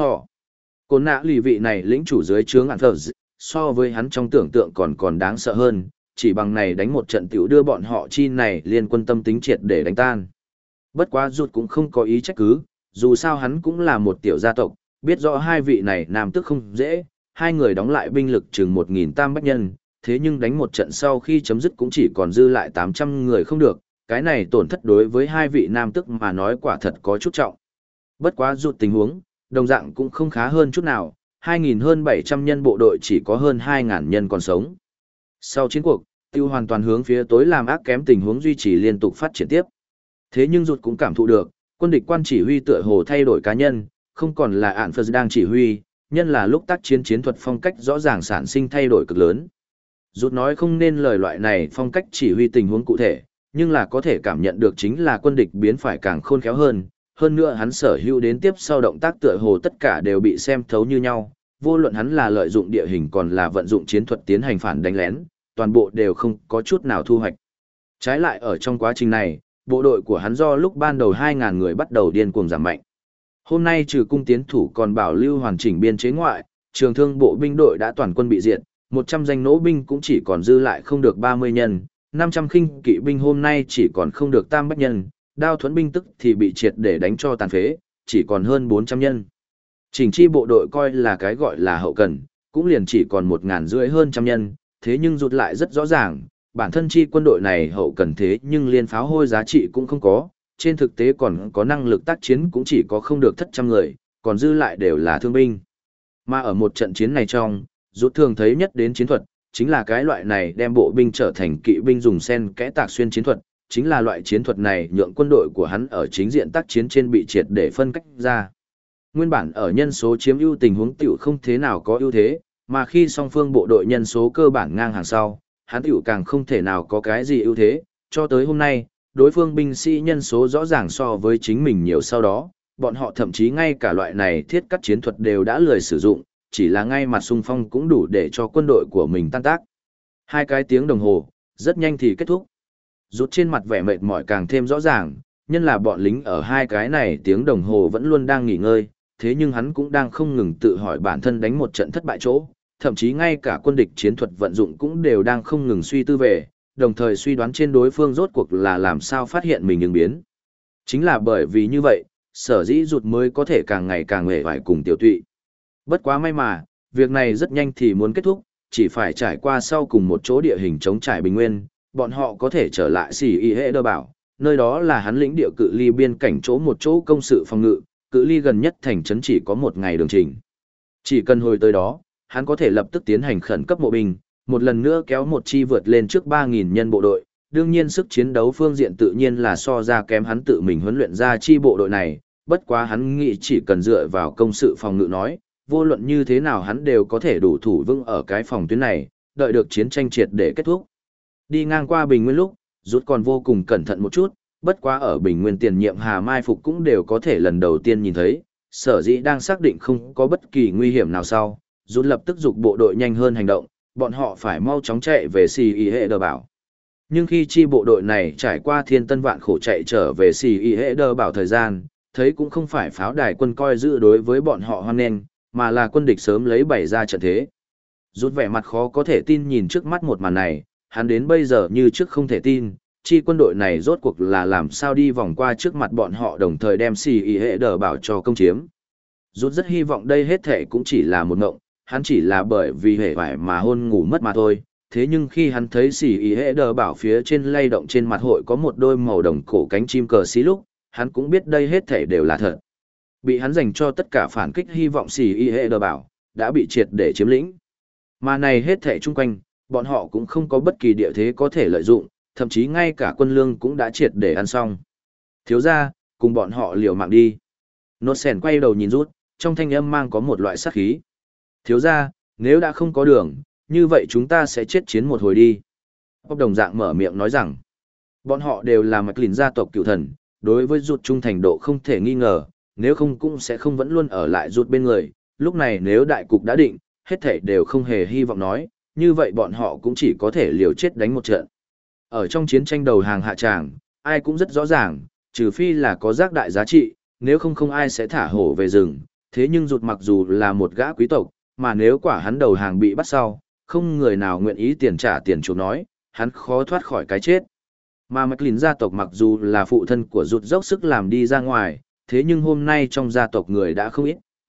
Côn nã lì vị này lĩnh chủ dưới trướng ạn phở, so với hắn trong tưởng tượng còn đáng sợ hơn, chỉ bằng này đánh một trận tiểu đưa bọn họ chi này liên quân tâm tính triệt để đánh tan. Bất quá rụt cũng không có ý trách cứ, dù sao hắn cũng là một tiểu gia tộc, Biết rõ hai vị này nam tức không dễ, hai người đóng lại binh lực chừng 1.000 tam bách nhân, thế nhưng đánh một trận sau khi chấm dứt cũng chỉ còn dư lại 800 người không được, cái này tổn thất đối với hai vị nam tức mà nói quả thật có chút trọng. Bất quá rụt tình huống, đồng dạng cũng không khá hơn chút nào, 2.000 hơn 700 nhân bộ đội chỉ có hơn 2.000 nhân còn sống. Sau chiến cuộc, tiêu hoàn toàn hướng phía tối làm ác kém tình huống duy trì liên tục phát triển tiếp. Thế nhưng rụt cũng cảm thụ được, quân địch quan chỉ huy tựa hồ thay đổi cá nhân, không còn là ạn Phật đang chỉ huy, nhân là lúc tác chiến chiến thuật phong cách rõ ràng sản sinh thay đổi cực lớn. Rút nói không nên lời loại này phong cách chỉ huy tình huống cụ thể, nhưng là có thể cảm nhận được chính là quân địch biến phải càng khôn khéo hơn nữa hắn sở hữu đến tiếp sau động tác tựa hồ tất cả đều bị xem thấu như nhau, vô luận hắn là lợi dụng địa hình còn là vận dụng chiến thuật tiến hành phản đánh lén, toàn bộ đều không có chút nào thu hoạch. Trái lại ở trong quá trình này, bộ đội của hắn do lúc ban đầu 2.000 người bắt đầu điên cuồng giảm mạnh. Hôm nay trừ cung tiến thủ còn bảo lưu hoàn chỉnh biên chế ngoại, trường thương bộ binh đội đã toàn quân bị diệt, 100 danh nỗ binh cũng chỉ còn dư lại không được 30 nhân, 500 khinh kỵ binh hôm nay chỉ còn không được tam bách nhân, đao thuẫn binh tức thì bị triệt để đánh cho tàn phế, chỉ còn hơn 400 nhân. Chỉnh chi bộ đội coi là cái gọi là hậu cần, cũng liền chỉ còn 1.500 hơn trăm nhân, thế nhưng rụt lại rất rõ ràng, bản thân chi quân đội này hậu cần thế nhưng liên pháo hôi giá trị cũng không có, trên thực tế còn có năng lực tác chiến cũng chỉ có không được thất trăm người, còn dư lại đều là thương binh. Mà ở một trận chiến này trong, rút thường thấy nhất đến chiến thuật, chính là cái loại này đem bộ binh trở thành kỵ binh dùng sen kẽ tạc xuyên chiến thuật, chính là loại chiến thuật này nhượng quân đội của hắn ở chính diện tác chiến trên bị triệt để phân cách ra. Nguyên bản ở nhân số chiếm ưu tình huống tiểu không thế nào có ưu thế, mà khi song phương bộ đội nhân số cơ bản ngang hàng sau, hắn tiểu càng không thể nào có cái gì ưu thế, cho tới hôm nay, đối phương binh sĩ nhân số rõ ràng so với chính mình nhiều sau đó, bọn họ thậm chí ngay cả loại này thiết cắt chiến thuật đều đã lười sử dụng, chỉ là ngay mặt xung phong cũng đủ để cho quân đội của mình tan tác. 2 cái tiếng đồng hồ, rất nhanh thì kết thúc. Rút trên mặt vẻ mệt mỏi càng thêm rõ ràng, nhân là bọn lính ở 2 cái này tiếng đồng hồ vẫn luôn đang nghỉ ngơi, thế nhưng hắn cũng đang không ngừng tự hỏi bản thân đánh một trận thất bại chỗ, thậm chí ngay cả quân địch chiến thuật vận dụng cũng đều đang không ngừng suy tư về, đồng thời suy đoán trên đối phương rốt cuộc là làm sao phát hiện mình ứng biến. Chính là bởi vì như vậy, sở dĩ rụt mới có thể càng ngày càng hề vải cùng tiểu tụy. Bất quá may mà, việc này rất nhanh thì muốn kết thúc, chỉ phải trải qua sau cùng một chỗ địa hình chống trải bình nguyên, bọn họ có thể trở lại xỉ y hệ đơ bảo, nơi đó là hắn lĩnh địa cự ly biên cảnh chỗ một chỗ công sự phòng ngự, cự ly gần nhất thành trấn chỉ có 1 ngày đường trình. Chỉ cần hồi tới đó, hắn có thể lập tức tiến hành khẩn cấp mộ binh, một lần nữa kéo một chi vượt lên trước 3.000 nhân bộ đội, đương nhiên sức chiến đấu phương diện tự nhiên là so ra kém hắn tự mình huấn luyện ra chi bộ đội này, bất quá hắn nghĩ chỉ cần dựa vào công sự phòng ngự nói, vô luận như thế nào hắn đều có thể đủ thủ vững ở cái phòng tuyến này, đợi được chiến tranh triệt để kết thúc. Đi ngang qua Bình Nguyên lúc, rút còn vô cùng cẩn thận một chút, bất quá ở Bình Nguyên tiền nhiệm Hà Mai Phục cũng đều có thể lần đầu tiên nhìn thấy, sở dĩ đang xác định không có bất kỳ nguy hiểm nào sau, rút lập tức dục bộ đội nhanh hơn hành động, bọn họ phải mau chóng chạy về xì y hệ đờ bảo. Nhưng khi chi bộ đội này trải qua thiên tân vạn khổ chạy trở về xì y hệ đờ bảo thời gian, thấy cũng không phải pháo đài quân coi giữ đối với bọn họ hoan nghênh, mà là quân địch sớm lấy bày ra trận thế. Rút vẻ mặt khó có thể tin nhìn trước mắt một màn này, hắn đến bây giờ như trước không thể tin, chi quân đội này rốt cuộc là làm sao đi vòng qua trước mặt bọn họ đồng thời đem xì y hệ đờ bảo cho công chiếm. Rút rất hy vọng đây hết thể cũng chỉ là một ngộng, hắn chỉ là bởi vì hề vải mà hôn ngủ mất mà thôi. Thế nhưng khi hắn thấy xỉ ý hệ đờ bảo phía trên lay động trên mặt hội có một đôi màu đồng cổ cánh chim cờ xí lúc, hắn cũng biết đây hết thể đều là thật. Bị hắn dành cho tất cả phản kích hy vọng xỉ ý hệ đờ bảo, đã bị triệt để chiếm lĩnh. Mà này hết thể chung quanh, bọn họ cũng không có bất kỳ địa thế có thể lợi dụng, thậm chí ngay cả quân lương cũng đã triệt để ăn xong. Thiếu ra, cùng bọn họ liều mạng đi. Nốt sèn quay đầu nhìn rút, trong thanh âm mang có một loại sát khí. Thiếu ra, nếu đã không có đường, như vậy chúng ta sẽ chết chiến một hồi đi. Bốc đồng dạng mở miệng nói rằng, bọn họ đều là mạch lìn gia tộc cựu thần, đối với rụt trung thành độ không thể nghi ngờ, nếu không cũng sẽ không vẫn luôn ở lại rụt bên người. Lúc này nếu đại cục đã định, hết thảy đều không hề hy vọng nói, như vậy bọn họ cũng chỉ có thể liều chết đánh một trận. Ở trong chiến tranh đầu hàng hạ tràng, ai cũng rất rõ ràng, trừ phi là có giác đại giá trị, nếu không không ai sẽ thả hổ về rừng. Thế nhưng rụt mặc dù là một gã quý tộc, mà nếu quả hắn đầu hàng bị bắt sau, không người nào nguyện ý tiền trả tiền chuộc nói, hắn khó thoát khỏi cái chết. Mà McLean gia tộc mặc dù là phụ thân của rụt dốc sức làm đi ra ngoài, thế nhưng hôm nay trong gia tộc người đã không ít,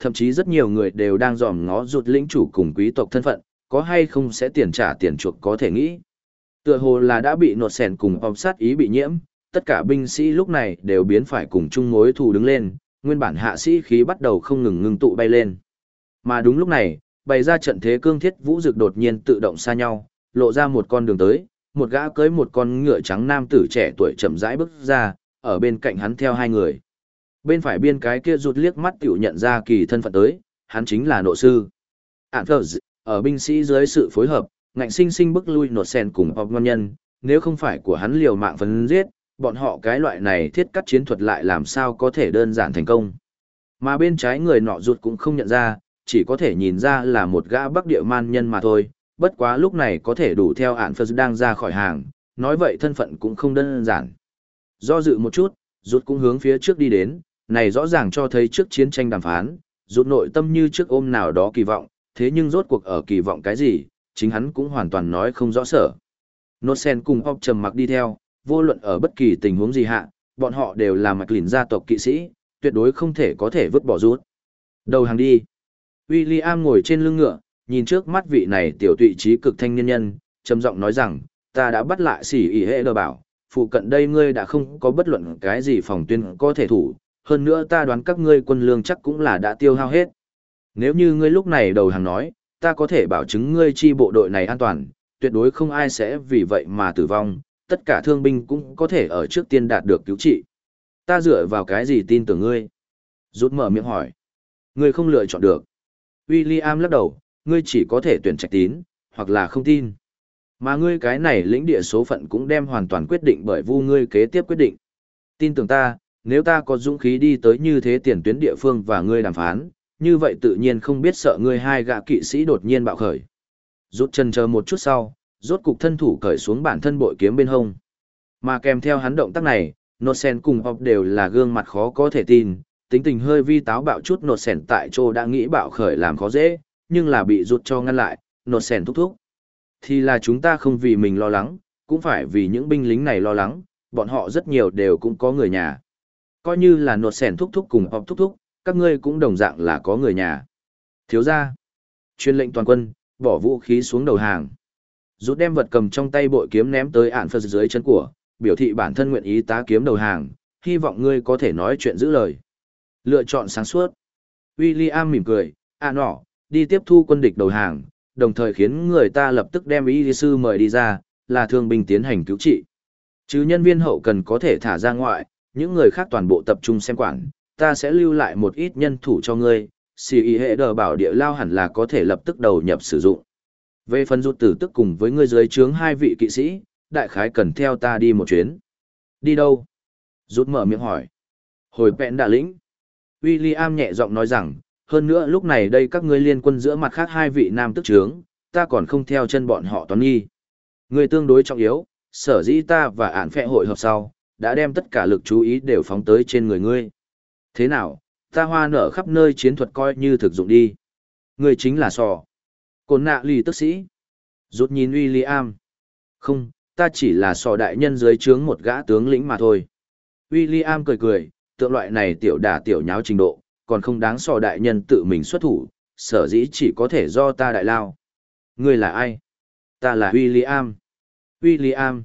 Thậm chí rất nhiều người đều đang dòm ngó rụt lĩnh chủ cùng quý tộc thân phận, có hay không sẽ tiền trả tiền chuộc có thể nghĩ. Tựa hồ là đã bị nột sèn cùng bom sát ý bị nhiễm, tất cả binh sĩ lúc này đều biến phải cùng chung mối thù đứng lên, nguyên bản hạ sĩ khí bắt đầu không ngừng ngưng tụ bay lên. Mà đúng lúc này, bày ra trận thế cương thiết vũ dực đột nhiên tự động xa nhau, lộ ra một con đường tới, một gã cưới một con ngựa trắng nam tử trẻ tuổi chậm rãi bước ra, ở bên cạnh hắn theo hai người. Bên phải biên cái kia rụt liếc mắt tiểu nhận ra kỳ thân phận tới, hắn chính là nộ sư. Anthers, ở binh sĩ dưới sự phối hợp, ngạnh sinh sinh bức lui nột sen cùng bọc ngon nhân, nếu không phải của hắn liều mạng phấn giết, bọn họ cái loại này thiết cắt chiến thuật lại làm sao có thể đơn giản thành công. Mà bên trái người nọ rụt cũng không nhận ra, chỉ có thể nhìn ra là một gã bắc địa man nhân mà thôi, bất quá lúc này có thể đủ theo Anthers đang ra khỏi hàng, nói vậy thân phận cũng không đơn giản. Do dự một chút, rụt cũng hướng phía trước đi đến, này rõ ràng cho thấy trước chiến tranh đàm phán, rụt nội tâm như trước ôm nào đó kỳ vọng, thế nhưng rốt cuộc ở kỳ vọng cái gì, chính hắn cũng hoàn toàn nói không rõ sở. Nosen cùng Pop trầm mặc đi theo, vô luận ở bất kỳ tình huống gì hạ, bọn họ đều là mạch lìn gia tộc kỵ sĩ, tuyệt đối không thể có thể vứt bỏ rút. Đầu hàng đi. William ngồi trên lưng ngựa, nhìn trước mắt vị này tiểu tụy trí cực thanh niên nhân, trầm giọng nói rằng, ta đã bắt lại xỉ ỉ hệ đờ bảo, phụ cận đây ngươi đã không có bất luận cái gì phòng tuyên có thể thủ, hơn nữa ta đoán các ngươi quân lương chắc cũng là đã tiêu hao hết. Nếu như ngươi lúc này đầu hàng nói, ta có thể bảo chứng ngươi chi bộ đội này an toàn, tuyệt đối không ai sẽ vì vậy mà tử vong, tất cả thương binh cũng có thể ở trước tiên đạt được cứu trị. Ta dựa vào cái gì tin tưởng ngươi? Rút mở miệng hỏi. Ngươi không lựa chọn được. William lắc đầu, ngươi chỉ có thể tuyển trạch tín, hoặc là không tin. Mà ngươi cái này lĩnh địa số phận cũng đem hoàn toàn quyết định bởi vu ngươi kế tiếp quyết định. Tin tưởng ta, nếu ta có dũng khí đi tới như thế tiền tuyến địa phương và ngươi đàm phán, như vậy tự nhiên không biết sợ ngươi hai gã kỵ sĩ đột nhiên bạo khởi. Rút chân chờ một chút sau, rốt cục thân thủ cởi xuống bản thân bội kiếm bên hông. Mà kèm theo hắn động tác này, Nosen cùng Pop đều là gương mặt khó có thể tin, tính tình hơi vi táo bạo chút Nosen tại chỗ đã nghĩ bạo khởi làm khó dễ, nhưng là bị rút cho ngăn lại, Nosen thúc thúc. Thì là chúng ta không vì mình lo lắng, cũng phải vì những binh lính này lo lắng, bọn họ rất nhiều đều cũng có người nhà. Coi như là Nosen thúc thúc cùng Pop thúc thúc, các ngươi cũng đồng dạng là có người nhà. Thiếu gia, truyền lệnh toàn quân, bỏ vũ khí xuống đầu hàng. Rút đem vật cầm trong tay bội kiếm ném tới ản phật dưới chân của, biểu thị bản thân nguyện ý tá kiếm đầu hàng, hy vọng ngươi có thể nói chuyện giữ lời. Lựa chọn sáng suốt. William mỉm cười, nọ, đi tiếp thu quân địch đầu hàng, đồng thời khiến người ta lập tức đem y sư mời đi ra, là thương binh tiến hành cứu trị. Chứ nhân viên hậu cần có thể thả ra ngoại, những người khác toàn bộ tập trung xem quản, ta sẽ lưu lại một ít nhân thủ cho ngươi, xì y hệ đờ bảo địa lao hẳn là có thể lập tức đầu nhập sử dụng. Về phần rút tử tức cùng với ngươi dưới trướng hai vị kỵ sĩ, đại khái cần theo ta đi một chuyến. Đi đâu? Rút mở miệng hỏi. Hồi vẹn đà lĩnh. William nhẹ giọng nói rằng, hơn nữa lúc này đây các ngươi liên quân giữa mặt khác hai vị nam tức trướng, ta còn không theo chân bọn họ toán nghi. Ngươi tương đối trọng yếu, sở dĩ ta và ản phệ hội hợp sau, đã đem tất cả lực chú ý đều phóng tới trên người ngươi. Thế nào, ta hoa nở khắp nơi chiến thuật coi như thực dụng đi. Ngươi chính là sò. Côn nạ lì tức sĩ. Rút nhìn William. Không, ta chỉ là sò đại nhân dưới trướng một gã tướng lĩnh mà thôi. William cười cười, tượng loại này tiểu đả tiểu nháo trình độ, còn không đáng sò đại nhân tự mình xuất thủ, sở dĩ chỉ có thể do ta đại lao. Ngươi là ai? Ta là William. William.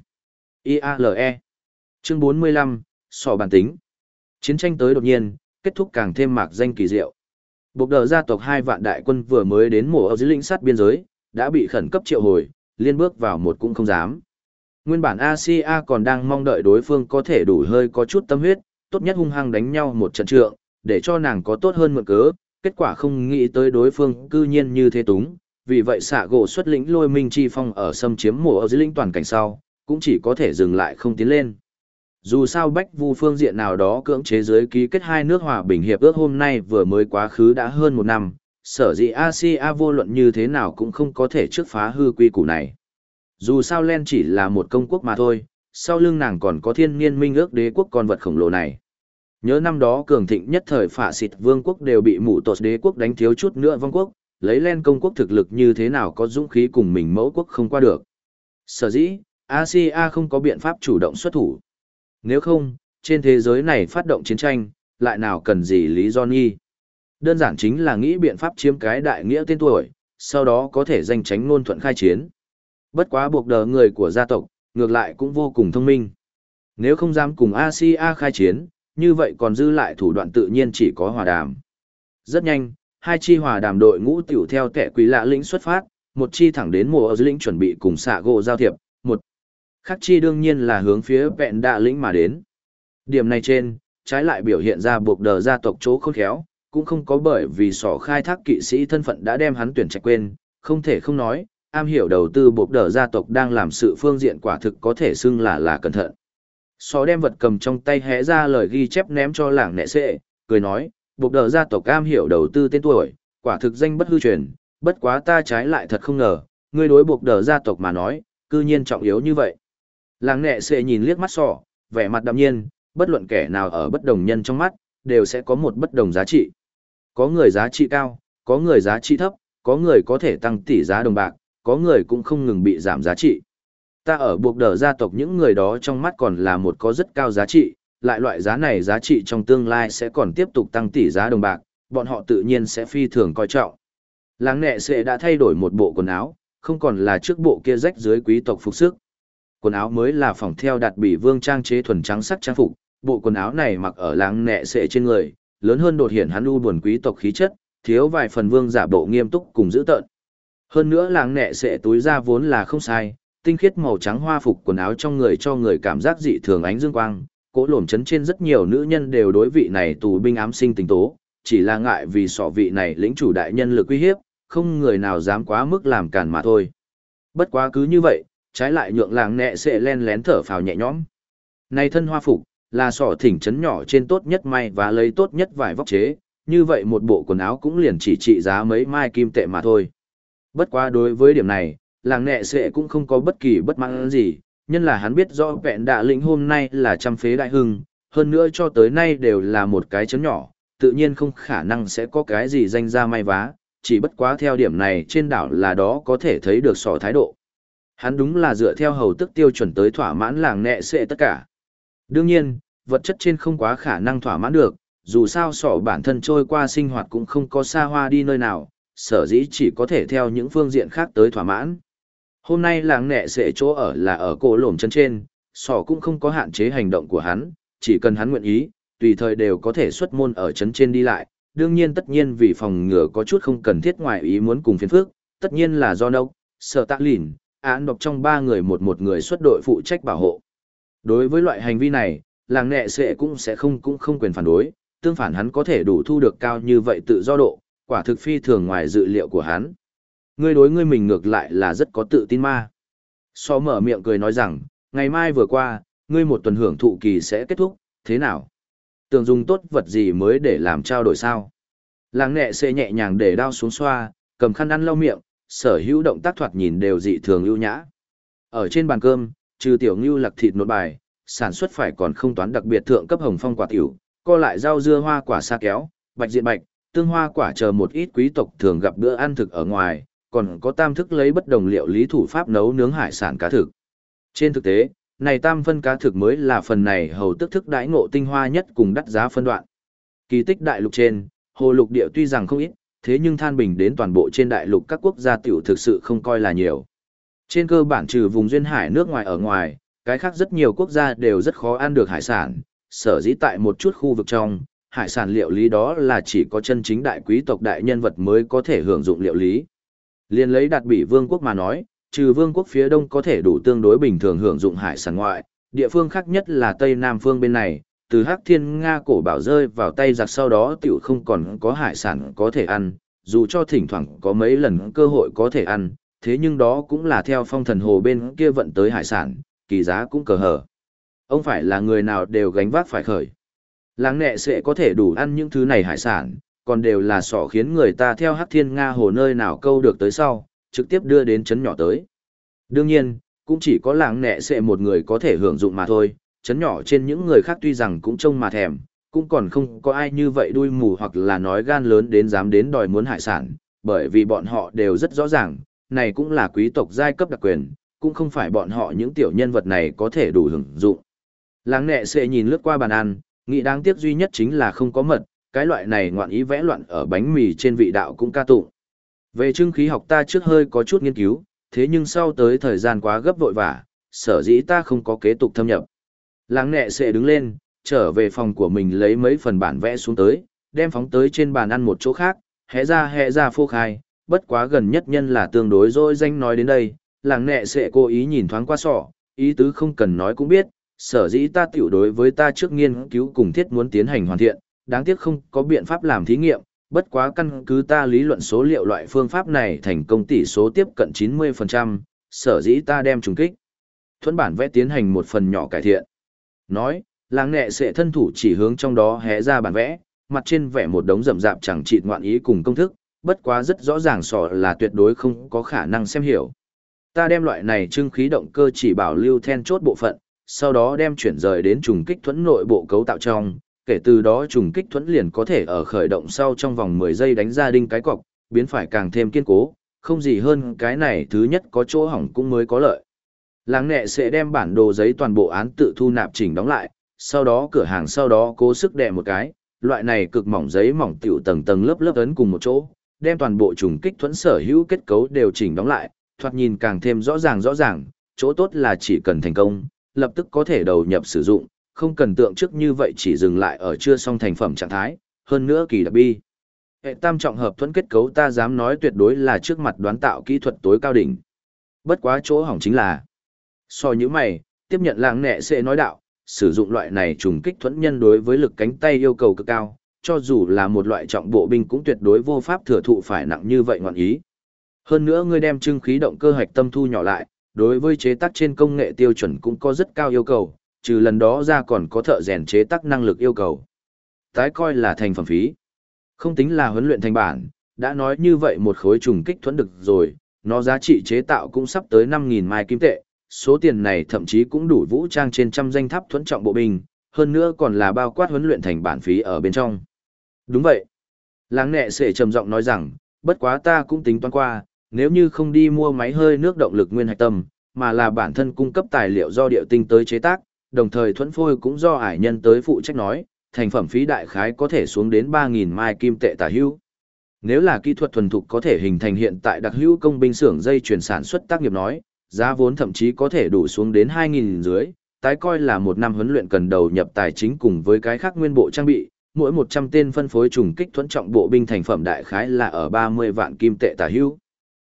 I-A-L-E. Chương 45, sò bản tính. Chiến tranh tới đột nhiên, kết thúc càng thêm mạc danh kỳ diệu. Bộc đờ gia tộc 2 vạn đại quân vừa mới đến mổ ở dưới lĩnh sát biên giới, đã bị khẩn cấp triệu hồi, liên bước vào một cũng không dám. Nguyên bản Asia còn đang mong đợi đối phương có thể đủ hơi có chút tâm huyết, tốt nhất hung hăng đánh nhau một trận trượng, để cho nàng có tốt hơn mượn cớ, kết quả không nghĩ tới đối phương cư nhiên như thế túng, vì vậy xạ gỗ xuất lĩnh lôi minh chi phong ở xâm chiếm mổ ở dưới lĩnh toàn cảnh sau, cũng chỉ có thể dừng lại không tiến lên. Dù sao Bách Vu phương diện nào đó cưỡng chế giới ký kết hai nước hòa bình hiệp ước hôm nay vừa mới quá khứ đã hơn 1 năm, sở dĩ Asia vô luận như thế nào cũng không có thể trước phá hư quy củ này. Dù sao Len chỉ là một công quốc mà thôi, sau lưng nàng còn có thiên niên minh ước đế quốc con vật khổng lồ này. Nhớ năm đó cường thịnh nhất thời phạ xịt vương quốc đều bị mụ tột đế quốc đánh thiếu chút nữa vong quốc, lấy Len công quốc thực lực như thế nào có dũng khí cùng mình mẫu quốc không qua được. Sở dĩ, Asia không có biện pháp chủ động xuất thủ. Nếu không, trên thế giới này phát động chiến tranh, lại nào cần gì lý do nghi. Đơn giản chính là nghĩ biện pháp chiếm cái đại nghĩa tên tuổi, sau đó có thể danh tránh ngôn thuận khai chiến. Bất quá buộc đờ người của gia tộc, ngược lại cũng vô cùng thông minh. Nếu không dám cùng Asia khai chiến, như vậy còn dư lại thủ đoạn tự nhiên chỉ có hòa đàm. Rất nhanh, hai chi hòa đàm đội ngũ tiểu theo kẻ quý lạ lĩnh xuất phát, một chi thẳng đến mùa ở lĩnh chuẩn bị cùng xạ gỗ giao thiệp, một khác chi đương nhiên là hướng phía vẹn đạ lĩnh mà đến. Điểm này trên, trái lại biểu hiện ra buộc đờ gia tộc chỗ khôn khéo, cũng không có bởi vì sỏ khai thác kỵ sĩ thân phận đã đem hắn tuyển trạch quên, không thể không nói, am hiểu đầu tư buộc đờ gia tộc đang làm sự phương diện quả thực có thể xưng là cẩn thận. Sỏ đem vật cầm trong tay hé ra lời ghi chép ném cho làng nẹ xệ, cười nói, buộc đờ gia tộc am hiểu đầu tư tên tuổi, quả thực danh bất hư truyền, bất quá ta trái lại thật không ngờ, ngươi đối buộc đờ gia tộc mà nói, cư nhiên trọng yếu như vậy. Làng nẹ xệ nhìn liếc mắt sỏ, vẻ mặt đạm nhiên, bất luận kẻ nào ở bất đồng nhân trong mắt, đều sẽ có một bất đồng giá trị. Có người giá trị cao, có người giá trị thấp, có người có thể tăng tỷ giá đồng bạc, có người cũng không ngừng bị giảm giá trị. Ta ở buộc đờ gia tộc những người đó trong mắt còn là một có rất cao giá trị, lại loại giá này giá trị trong tương lai sẽ còn tiếp tục tăng tỷ giá đồng bạc, bọn họ tự nhiên sẽ phi thường coi trọng. Làng nẹ sẽ đã thay đổi một bộ quần áo, không còn là trước bộ kia rách dưới quý tộc phục sức. Quần áo mới là phỏng theo đạt bỉ vương trang chế thuần trắng sắc trang phục, bộ quần áo này mặc ở làng nẹ sẽ trên người, lớn hơn đột hiện hắn u buồn quý tộc khí chất, thiếu vài phần vương giả bộ nghiêm túc cùng giữ tợn. Hơn nữa làng nẹ sẽ túi ra vốn là không sai, tinh khiết màu trắng hoa phục quần áo trong người cho người cảm giác dị thường ánh dương quang, cỗ lổm chấn trên rất nhiều nữ nhân đều đối vị này tù binh ám sinh tình tố, chỉ là ngại vì sọ vị này lĩnh chủ đại nhân lực uy hiếp, không người nào dám quá mức làm cản mà thôi. Bất quá cứ như vậy, trái lại nhượng làng nẹ sẽ len lén thở phào nhẹ nhõm. Này thân hoa phục, là sọ thỉnh trấn nhỏ trên tốt nhất may và lấy tốt nhất vải vóc chế, như vậy một bộ quần áo cũng liền chỉ trị giá mấy mai kim tệ mà thôi. Bất quá đối với điểm này, làng nẹ sẽ cũng không có bất kỳ bất mãn gì, nhân là hắn biết rõ vẹn đạ lĩnh hôm nay là trăm phế đại hưng, hơn nữa cho tới nay đều là một cái trấn nhỏ, tự nhiên không khả năng sẽ có cái gì danh ra may vá, chỉ bất quá theo điểm này trên đảo là đó có thể thấy được sọ thái độ. Hắn đúng là dựa theo hầu tức tiêu chuẩn tới thỏa mãn làng nẹ sẽ tất cả. Đương nhiên, vật chất trên không quá khả năng thỏa mãn được, dù sao sọ bản thân trôi qua sinh hoạt cũng không có xa hoa đi nơi nào, sở dĩ chỉ có thể theo những phương diện khác tới thỏa mãn. Hôm nay làng nẹ sẽ chỗ ở là ở cổ lổm chân trên, sọ cũng không có hạn chế hành động của hắn, chỉ cần hắn nguyện ý, tùy thời đều có thể xuất môn ở trấn trên đi lại. Đương nhiên tất nhiên vì phòng ngừa có chút không cần thiết ngoài ý muốn cùng phiền phức, tất nhiên là do nâu, sở tạ lìn, án độc trong ba người một người xuất đội phụ trách bảo hộ. Đối với loại hành vi này, làng nẹ sẽ cũng không quyền phản đối, tương phản hắn có thể đủ thu được cao như vậy tự do độ, quả thực phi thường ngoài dự liệu của hắn. Ngươi đối ngươi mình ngược lại là rất có tự tin ma. So mở miệng cười nói rằng, ngày mai vừa qua, ngươi một tuần hưởng thụ kỳ sẽ kết thúc, thế nào? Tưởng dùng tốt vật gì mới để làm trao đổi sao? Làng nẹ sẽ nhẹ nhàng để đao xuống xoa, cầm khăn ăn lau miệng, sở hữu động tác thoạt nhìn đều dị thường ưu nhã. Ở trên bàn cơm, trừ tiểu ngưu lạc thịt nốt bài, sản xuất phải còn không toán đặc biệt thượng cấp hồng phong quả tiểu, co lại rau dưa hoa quả sa kéo, bạch diện bạch, tương hoa quả chờ một ít quý tộc thường gặp bữa ăn thực ở ngoài, còn có tam thức lấy bất đồng liệu lý thủ pháp nấu nướng hải sản cá thực. Trên thực tế, này tam phân cá thực mới là phần này hầu tức thức đãi ngộ tinh hoa nhất cùng đắt giá phân đoạn. Kỳ tích đại lục trên, hồ lục địa tuy rằng không ít, thế nhưng than bình đến toàn bộ trên đại lục các quốc gia tiểu thực sự không coi là nhiều. Trên cơ bản trừ vùng duyên hải nước ngoài ở ngoài, cái khác rất nhiều quốc gia đều rất khó ăn được hải sản, sở dĩ tại một chút khu vực trong, hải sản liệu lý đó là chỉ có chân chính đại quý tộc đại nhân vật mới có thể hưởng dụng liệu lý. Liên lấy đạt bỉ vương quốc mà nói, trừ vương quốc phía đông có thể đủ tương đối bình thường hưởng dụng hải sản ngoại, địa phương khác nhất là Tây Nam phương bên này, từ Hắc Thiên Nga cổ bảo rơi vào tay giặc sau đó tiểu không còn có hải sản có thể ăn, dù cho thỉnh thoảng có mấy lần cơ hội có thể ăn, thế nhưng đó cũng là theo phong thần hồ bên kia vận tới hải sản, kỳ giá cũng cờ hở. Ông phải là người nào đều gánh vác phải khởi. Làng nẹ sẽ có thể đủ ăn những thứ này hải sản, còn đều là sọ khiến người ta theo Hắc Thiên Nga hồ nơi nào câu được tới sau, trực tiếp đưa đến trấn nhỏ tới. Đương nhiên, cũng chỉ có làng nẹ sẽ một người có thể hưởng dụng mà thôi, trấn nhỏ trên những người khác tuy rằng cũng trông mà thèm, cũng còn không có ai như vậy đuôi mù hoặc là nói gan lớn đến dám đến đòi muốn hải sản, bởi vì bọn họ đều rất rõ ràng, này cũng là quý tộc giai cấp đặc quyền, cũng không phải bọn họ những tiểu nhân vật này có thể đủ hưởng dụng. Làng nẹ sẽ nhìn lướt qua bàn ăn, nghĩ đáng tiếc duy nhất chính là không có mật, cái loại này ngoạn ý vẽ loạn ở bánh mì trên vị đạo cũng ca tụng. Về trưng khí học ta trước hơi có chút nghiên cứu, thế nhưng sau tới thời gian quá gấp vội vã, sở dĩ ta không có kế tục thâm nhập. Làng nẹ sẽ đứng lên, trở về phòng của mình lấy mấy phần bản vẽ xuống tới, đem phóng tới trên bàn ăn một chỗ khác, hé ra phô khai, bất quá gần nhất nhân là tương đối dối danh nói đến đây, làng nẹ sẽ cố ý nhìn thoáng qua sọ, ý tứ không cần nói cũng biết, sở dĩ ta tiểu đối với ta trước nghiên cứu cùng thiết muốn tiến hành hoàn thiện, đáng tiếc không có biện pháp làm thí nghiệm, bất quá căn cứ ta lý luận số liệu loại phương pháp này thành công tỷ số tiếp cận 90%, sở dĩ ta đem trùng kích. Thuẫn bản vẽ tiến hành một phần nhỏ cải thiện. Nói, làng nẹ sẽ thân thủ chỉ hướng trong đó hé ra bản vẽ, mặt trên vẽ một đống rậm rạp chẳng chịt ngoạn ý cùng công thức, bất quá rất rõ ràng sọ là tuyệt đối không có khả năng xem hiểu. Ta đem loại này trưng khí động cơ chỉ bảo lưu then chốt bộ phận, sau đó đem chuyển rời đến trùng kích thuẫn nội bộ cấu tạo trong, kể từ đó trùng kích thuẫn liền có thể ở khởi động sau trong vòng 10 giây đánh ra đinh cái cọc, biến phải càng thêm kiên cố, không gì hơn cái này thứ nhất có chỗ hỏng cũng mới có lợi. Làng nẹ sẽ đem bản đồ giấy toàn bộ án tự thu nạp chỉnh đóng lại, sau đó cửa hàng sau đó cố sức đè một cái, loại này cực mỏng giấy mỏng tiểu tầng tầng lớp lớp ấn cùng một chỗ, đem toàn bộ trùng kích thuẫn sở hữu kết cấu đều chỉnh đóng lại, thoạt nhìn càng thêm rõ ràng, chỗ tốt là chỉ cần thành công, lập tức có thể đầu nhập sử dụng, không cần tượng trước như vậy chỉ dừng lại ở chưa xong thành phẩm trạng thái, hơn nữa kỳ đặc bi. Hệ tam trọng hợp thuẫn kết cấu ta dám nói tuyệt đối là trước mặt đoán tạo kỹ thuật tối cao đỉnh. Bất quá chỗ hỏng chính là, so như mày, tiếp nhận làng nẹ sẽ nói đạo, sử dụng loại này trùng kích thuẫn nhân đối với lực cánh tay yêu cầu cực cao, cho dù là một loại trọng bộ binh cũng tuyệt đối vô pháp thừa thụ phải nặng như vậy ngọn ý. Hơn nữa ngươi đem trưng khí động cơ hạch tâm thu nhỏ lại, đối với chế tác trên công nghệ tiêu chuẩn cũng có rất cao yêu cầu, trừ lần đó ra còn có thợ rèn chế tác năng lực yêu cầu. Tái coi là thành phẩm phí. Không tính là huấn luyện thành bản, đã nói như vậy một khối trùng kích thuẫn được rồi, nó giá trị chế tạo cũng sắp tới 5.000 mai kim tệ, số tiền này thậm chí cũng đủ vũ trang trên trăm danh tháp thuẫn trọng bộ binh, hơn nữa còn là bao quát huấn luyện thành bản phí ở bên trong. Đúng vậy. Láng nẹ sẽ trầm giọng nói rằng, bất quá ta cũng tính toán qua, nếu như không đi mua máy hơi nước động lực nguyên hạch tâm, mà là bản thân cung cấp tài liệu do điệu tinh tới chế tác, đồng thời thuẫn phôi cũng do ải nhân tới phụ trách nói, thành phẩm phí đại khái có thể xuống đến 3.000 mai kim tệ tả hữu. Nếu là kỹ thuật thuần thục có thể hình thành hiện tại đặc hữu công binh xưởng dây chuyển sản xuất tác nghiệp nói, giá vốn thậm chí có thể đủ xuống đến 2.000 dưới, tái coi là một năm huấn luyện cần đầu nhập tài chính cùng với cái khác nguyên bộ trang bị, mỗi 100 tên phân phối trùng kích thuẫn trọng bộ binh thành phẩm đại khái là ở 30 vạn kim tệ tả hữu.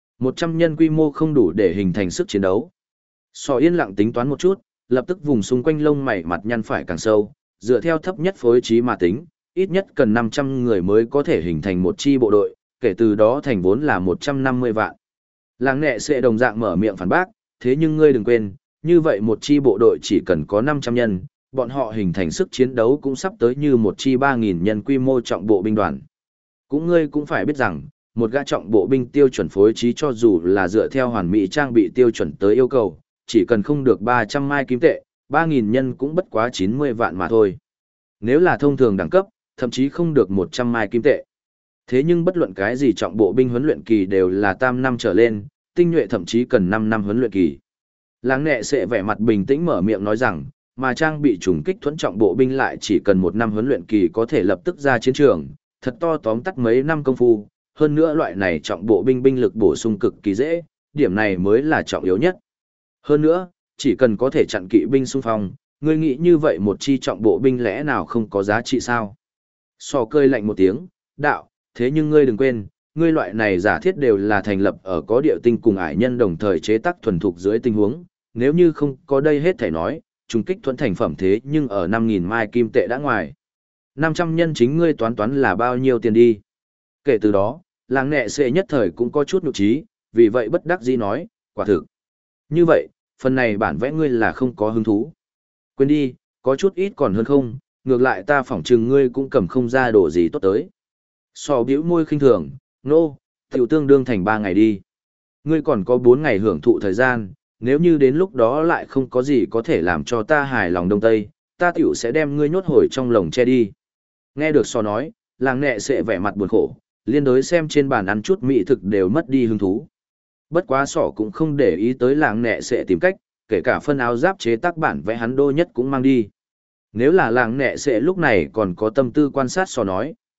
100 nhân quy mô không đủ để hình thành sức chiến đấu. Sò yên lặng tính toán một chút, lập tức vùng xung quanh lông mày mặt nhăn phải càng sâu, dựa theo thấp nhất phối trí mà tính, ít nhất cần 500 người mới có thể hình thành một chi bộ đội, kể từ đó thành vốn là 150 vạn. Làng nẹ sẽ đồng dạng mở miệng phản bác, thế nhưng ngươi đừng quên, như vậy một chi bộ đội chỉ cần có 500 nhân, bọn họ hình thành sức chiến đấu cũng sắp tới như một chi 3.000 nhân quy mô trọng bộ binh đoàn. Ngươi cũng phải biết rằng, một gã trọng bộ binh tiêu chuẩn phối trí cho dù là dựa theo hoàn mỹ trang bị tiêu chuẩn tới yêu cầu, chỉ cần không được 300 mai kim tệ, 3.000 nhân cũng bất quá 90 vạn mà thôi. Nếu là thông thường đẳng cấp, thậm chí không được 100 mai kim tệ. Thế nhưng bất luận cái gì trọng bộ binh huấn luyện kỳ đều là tam năm trở lên, tinh nhuệ thậm chí cần 5 năm huấn luyện kỳ. Láng nẹ sẽ vẻ mặt bình tĩnh mở miệng nói rằng, mà trang bị trùng kích thuẫn trọng bộ binh lại chỉ cần 1 năm huấn luyện kỳ có thể lập tức ra chiến trường, thật to tóm tắt mấy năm công phu, hơn nữa loại này trọng bộ binh binh lực bổ sung cực kỳ dễ, điểm này mới là trọng yếu nhất. Hơn nữa, chỉ cần có thể chặn kỵ binh xung phong, ngươi nghĩ như vậy một chi trọng bộ binh lẽ nào không có giá trị sao? Sò cơi lạnh một tiếng, đạo, thế nhưng ngươi đừng quên, ngươi loại này giả thiết đều là thành lập ở có điệu tinh cùng ải nhân đồng thời chế tác thuần thục dưới tình huống, nếu như không có đây hết thể nói, trùng kích thuẫn thành phẩm thế nhưng ở 5.000 mai kim tệ đã ngoài. 500 nhân chính ngươi toán là bao nhiêu tiền đi. Kể từ đó, làng nẹ sẽ nhất thời cũng có chút nhục trí, vì vậy bất đắc dĩ nói, quả thực. Như vậy, phần này bản vẽ ngươi là không có hứng thú. Quên đi, có chút ít còn hơn không, ngược lại ta phỏng chừng ngươi cũng cầm không ra đồ gì tốt tới. Sò bĩu môi khinh thường, nô, tiểu tương đương thành 3 ngày đi. Ngươi còn có 4 ngày hưởng thụ thời gian, nếu như đến lúc đó lại không có gì có thể làm cho ta hài lòng đông tây, ta tiểu sẽ đem ngươi nhốt hồi trong lồng che đi. Nghe được sò nói, làng nẹ sẽ vẻ mặt buồn khổ, liên đối xem trên bàn ăn chút mỹ thực đều mất đi hứng thú. Bất quá sỏ cũng không để ý tới làng nẹ sẽ tìm cách, kể cả phân áo giáp chế tác bản vẽ hắn đô nhất cũng mang đi. Nếu là làng nẹ sẽ lúc này còn có tâm tư quan sát sò nói,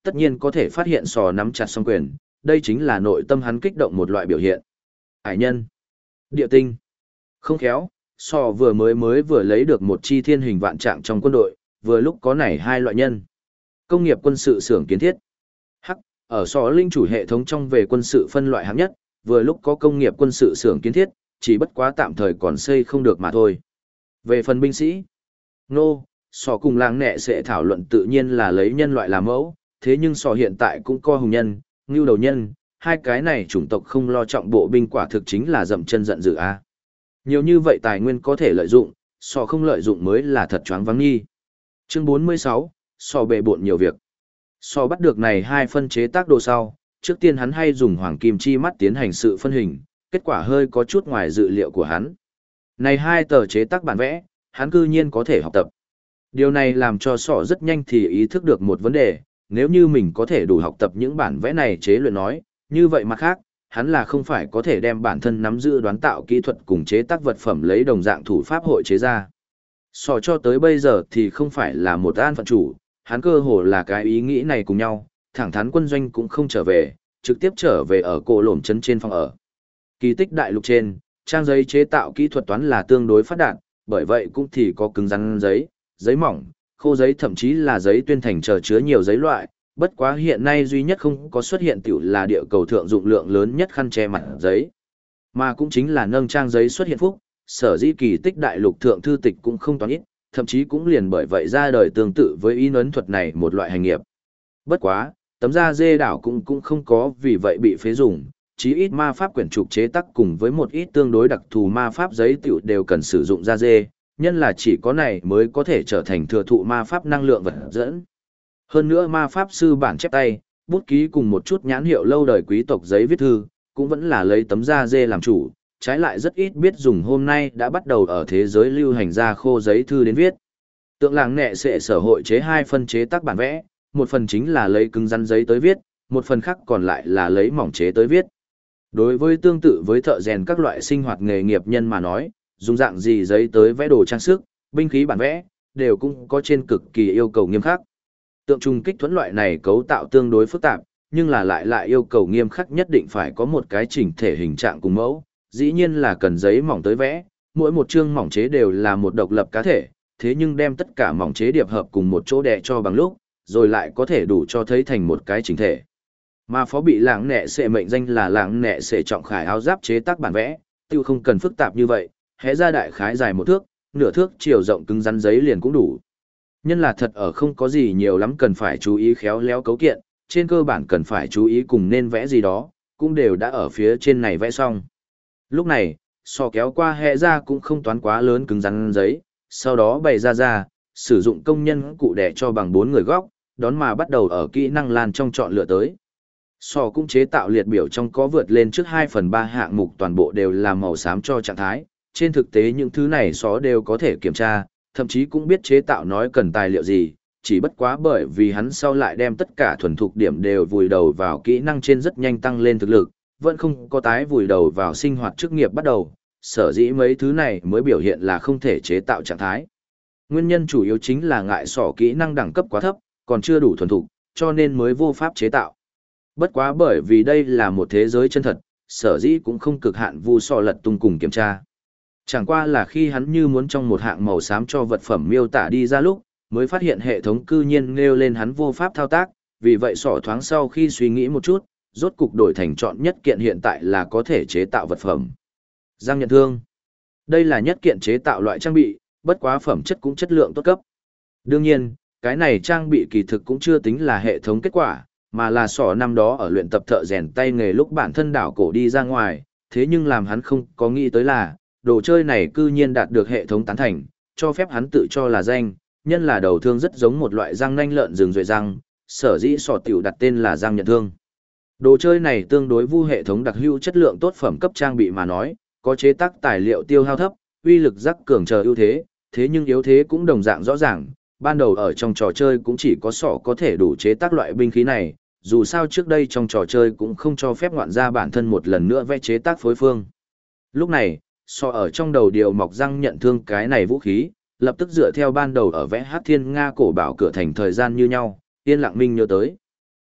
tất nhiên có thể phát hiện sò nắm chặt song quyền, đây chính là nội tâm hắn kích động một loại biểu hiện. Hải nhân, địa tinh, không khéo, sò vừa lấy được một chi thiên hình vạn trạng trong quân đội, vừa lúc có nảy hai loại nhân. Công nghiệp quân sự xưởng kiến thiết. Hắc, ở sò linh chủ hệ thống trong về quân sự phân loại hạng nhất, vừa lúc có công nghiệp quân sự xưởng kiến thiết, chỉ bất quá tạm thời còn xây không được mà thôi. Về phần binh sĩ, sò cùng làng nẹ sẽ thảo luận tự nhiên là lấy nhân loại làm mẫu, thế nhưng sò hiện tại cũng có hùng nhân, ngưu đầu nhân, hai cái này chủng tộc không lo trọng bộ binh quả thực chính là dậm chân giận dữ a. Nhiều như vậy tài nguyên có thể lợi dụng, sò không lợi dụng mới là thật choáng váng nghi. Chương 46, sò bề bộn nhiều việc. Sò bắt được này hai phân chế tác đồ sau, trước tiên hắn hay dùng hoàng kim chi mắt tiến hành sự phân hình, kết quả hơi có chút ngoài dự liệu của hắn. Này hai tờ chế tác bản vẽ, hắn cư nhiên có thể học tập. Điều này làm cho sọ rất nhanh thì ý thức được một vấn đề, nếu như mình có thể đủ học tập những bản vẽ này chế luyện nói, như vậy mặt khác, hắn là không phải có thể đem bản thân nắm giữ đoán tạo kỹ thuật cùng chế tác vật phẩm lấy đồng dạng thủ pháp hội chế ra. Sọ cho tới bây giờ thì không phải là một an phận chủ, hắn cơ hồ là cái ý nghĩ này cùng nhau, thẳng thắn quân doanh cũng không trở về, trực tiếp trở về ở cổ lổm trấn trên phòng ở. Kỳ tích đại lục trên, trang giấy chế tạo kỹ thuật toán là tương đối phát đạt, bởi vậy cũng thì có cứng rắn giấy, giấy mỏng, khô giấy thậm chí là giấy tuyên thành chờ chứa nhiều giấy loại, bất quá hiện nay duy nhất không có xuất hiện tiểu là địa cầu thượng dụng lượng lớn nhất khăn che mặt giấy. Mà cũng chính là nâng trang giấy xuất hiện phúc, sở dĩ kỳ tích đại lục thượng thư tịch cũng không toán ít, thậm chí cũng liền bởi vậy ra đời tương tự với in ấn thuật này một loại hành nghiệp. Bất quá, tấm da dê đảo cũng không có vì vậy bị phế dùng, chí ít ma pháp quyển trục chế tác cùng với một ít tương đối đặc thù ma pháp giấy tiểu đều cần sử dụng da dê, nhân là chỉ có này mới có thể trở thành thừa thụ ma pháp năng lượng vật dẫn. Hơn nữa ma pháp sư bản chép tay, bút ký cùng một chút nhãn hiệu lâu đời quý tộc giấy viết thư, cũng vẫn là lấy tấm da dê làm chủ, trái lại rất ít biết dùng hôm nay đã bắt đầu ở thế giới lưu hành ra khô giấy thư đến viết. Tượng làng nẹ sẽ sở hội chế hai phân chế tác bản vẽ, một phần chính là lấy cứng rắn giấy tới viết, một phần khác còn lại là lấy mỏng chế tới viết. Đối với tương tự với thợ rèn các loại sinh hoạt nghề nghiệp nhân mà nói, dùng dạng gì giấy tới vẽ đồ trang sức, binh khí bản vẽ, đều cũng có trên cực kỳ yêu cầu nghiêm khắc. Tượng trùng kích thuẫn loại này cấu tạo tương đối phức tạp, nhưng là lại yêu cầu nghiêm khắc nhất định phải có một cái chỉnh thể hình trạng cùng mẫu, dĩ nhiên là cần giấy mỏng tới vẽ, mỗi một chương mỏng chế đều là một độc lập cá thể, thế nhưng đem tất cả mỏng chế điệp hợp cùng một chỗ đè cho bằng lúc, rồi lại có thể đủ cho thấy thành một cái chỉnh thể. Mà phó bị làng nẹ sẽ mệnh danh là làng nẹ sẽ trọng khải áo giáp chế tác bản vẽ, tiêu không cần phức tạp như vậy, hẽ ra đại khái dài một thước, nửa thước chiều rộng cứng rắn giấy liền cũng đủ. Nhân là thật ở không có gì nhiều lắm cần phải chú ý khéo léo cấu kiện, trên cơ bản cần phải chú ý cùng nên vẽ gì đó, cũng đều đã ở phía trên này vẽ xong. Lúc này, sò kéo qua hẽ ra cũng không toán quá lớn cứng rắn giấy, sau đó bày ra, sử dụng công nhân cụ đẻ cho bằng 4 người góc, đón mà bắt đầu ở kỹ năng lan trong chọn lựa tới. Sò cũng chế tạo liệt biểu trong có vượt lên trước 2/3 hạng mục toàn bộ đều là màu xám cho trạng thái, trên thực tế những thứ này sò đều có thể kiểm tra, thậm chí cũng biết chế tạo nói cần tài liệu gì, chỉ bất quá bởi vì hắn sau lại đem tất cả thuần thục điểm đều vùi đầu vào kỹ năng trên rất nhanh tăng lên thực lực, vẫn không có tái vùi đầu vào sinh hoạt chức nghiệp bắt đầu, sở dĩ mấy thứ này mới biểu hiện là không thể chế tạo trạng thái. Nguyên nhân chủ yếu chính là ngại sỏ kỹ năng đẳng cấp quá thấp, còn chưa đủ thuần thục, cho nên mới vô pháp chế tạo. Bất quá bởi vì đây là một thế giới chân thật, sở dĩ cũng không cực hạn vu sọ lật tung cùng kiểm tra. Chẳng qua là khi hắn như muốn trong một hạng màu xám cho vật phẩm miêu tả đi ra lúc, mới phát hiện hệ thống cư nhiên nêu lên hắn vô pháp thao tác, vì vậy sỏ thoáng sau khi suy nghĩ một chút, rốt cục đổi thành chọn nhất kiện hiện tại là có thể chế tạo vật phẩm. Giang nhận thương. Đây là nhất kiện chế tạo loại trang bị, bất quá phẩm chất cũng chất lượng tốt cấp. Đương nhiên, cái này trang bị kỳ thực cũng chưa tính là hệ thống kết quả, mà là sỏ năm đó ở luyện tập thợ rèn tay nghề lúc bản thân đảo cổ đi ra ngoài, thế nhưng làm hắn không có nghĩ tới là, đồ chơi này cư nhiên đạt được hệ thống tán thành, cho phép hắn tự cho là danh, nhân là đầu thương rất giống một loại răng nanh lợn rừng rồi răng, sở dĩ sỏ tiểu đặt tên là răng nhận thương. Đồ chơi này tương đối vu hệ thống đặc hữu chất lượng tốt phẩm cấp trang bị mà nói, có chế tác tài liệu tiêu hao thấp, uy lực rắc cường chờ ưu thế, thế nhưng yếu thế cũng đồng dạng rõ ràng, ban đầu ở trong trò chơi cũng chỉ có sỏ có thể đủ chế tác loại binh khí này, dù sao trước đây trong trò chơi cũng không cho phép ngoạn gia bản thân một lần nữa vẽ chế tác phối phương. Lúc này, sỏ ở trong đầu điều mọc răng nhận thương cái này vũ khí, lập tức dựa theo ban đầu ở vẽ Hát Thiên Nga cổ bảo cửa thành thời gian như nhau, yên lặng minh nhớ tới.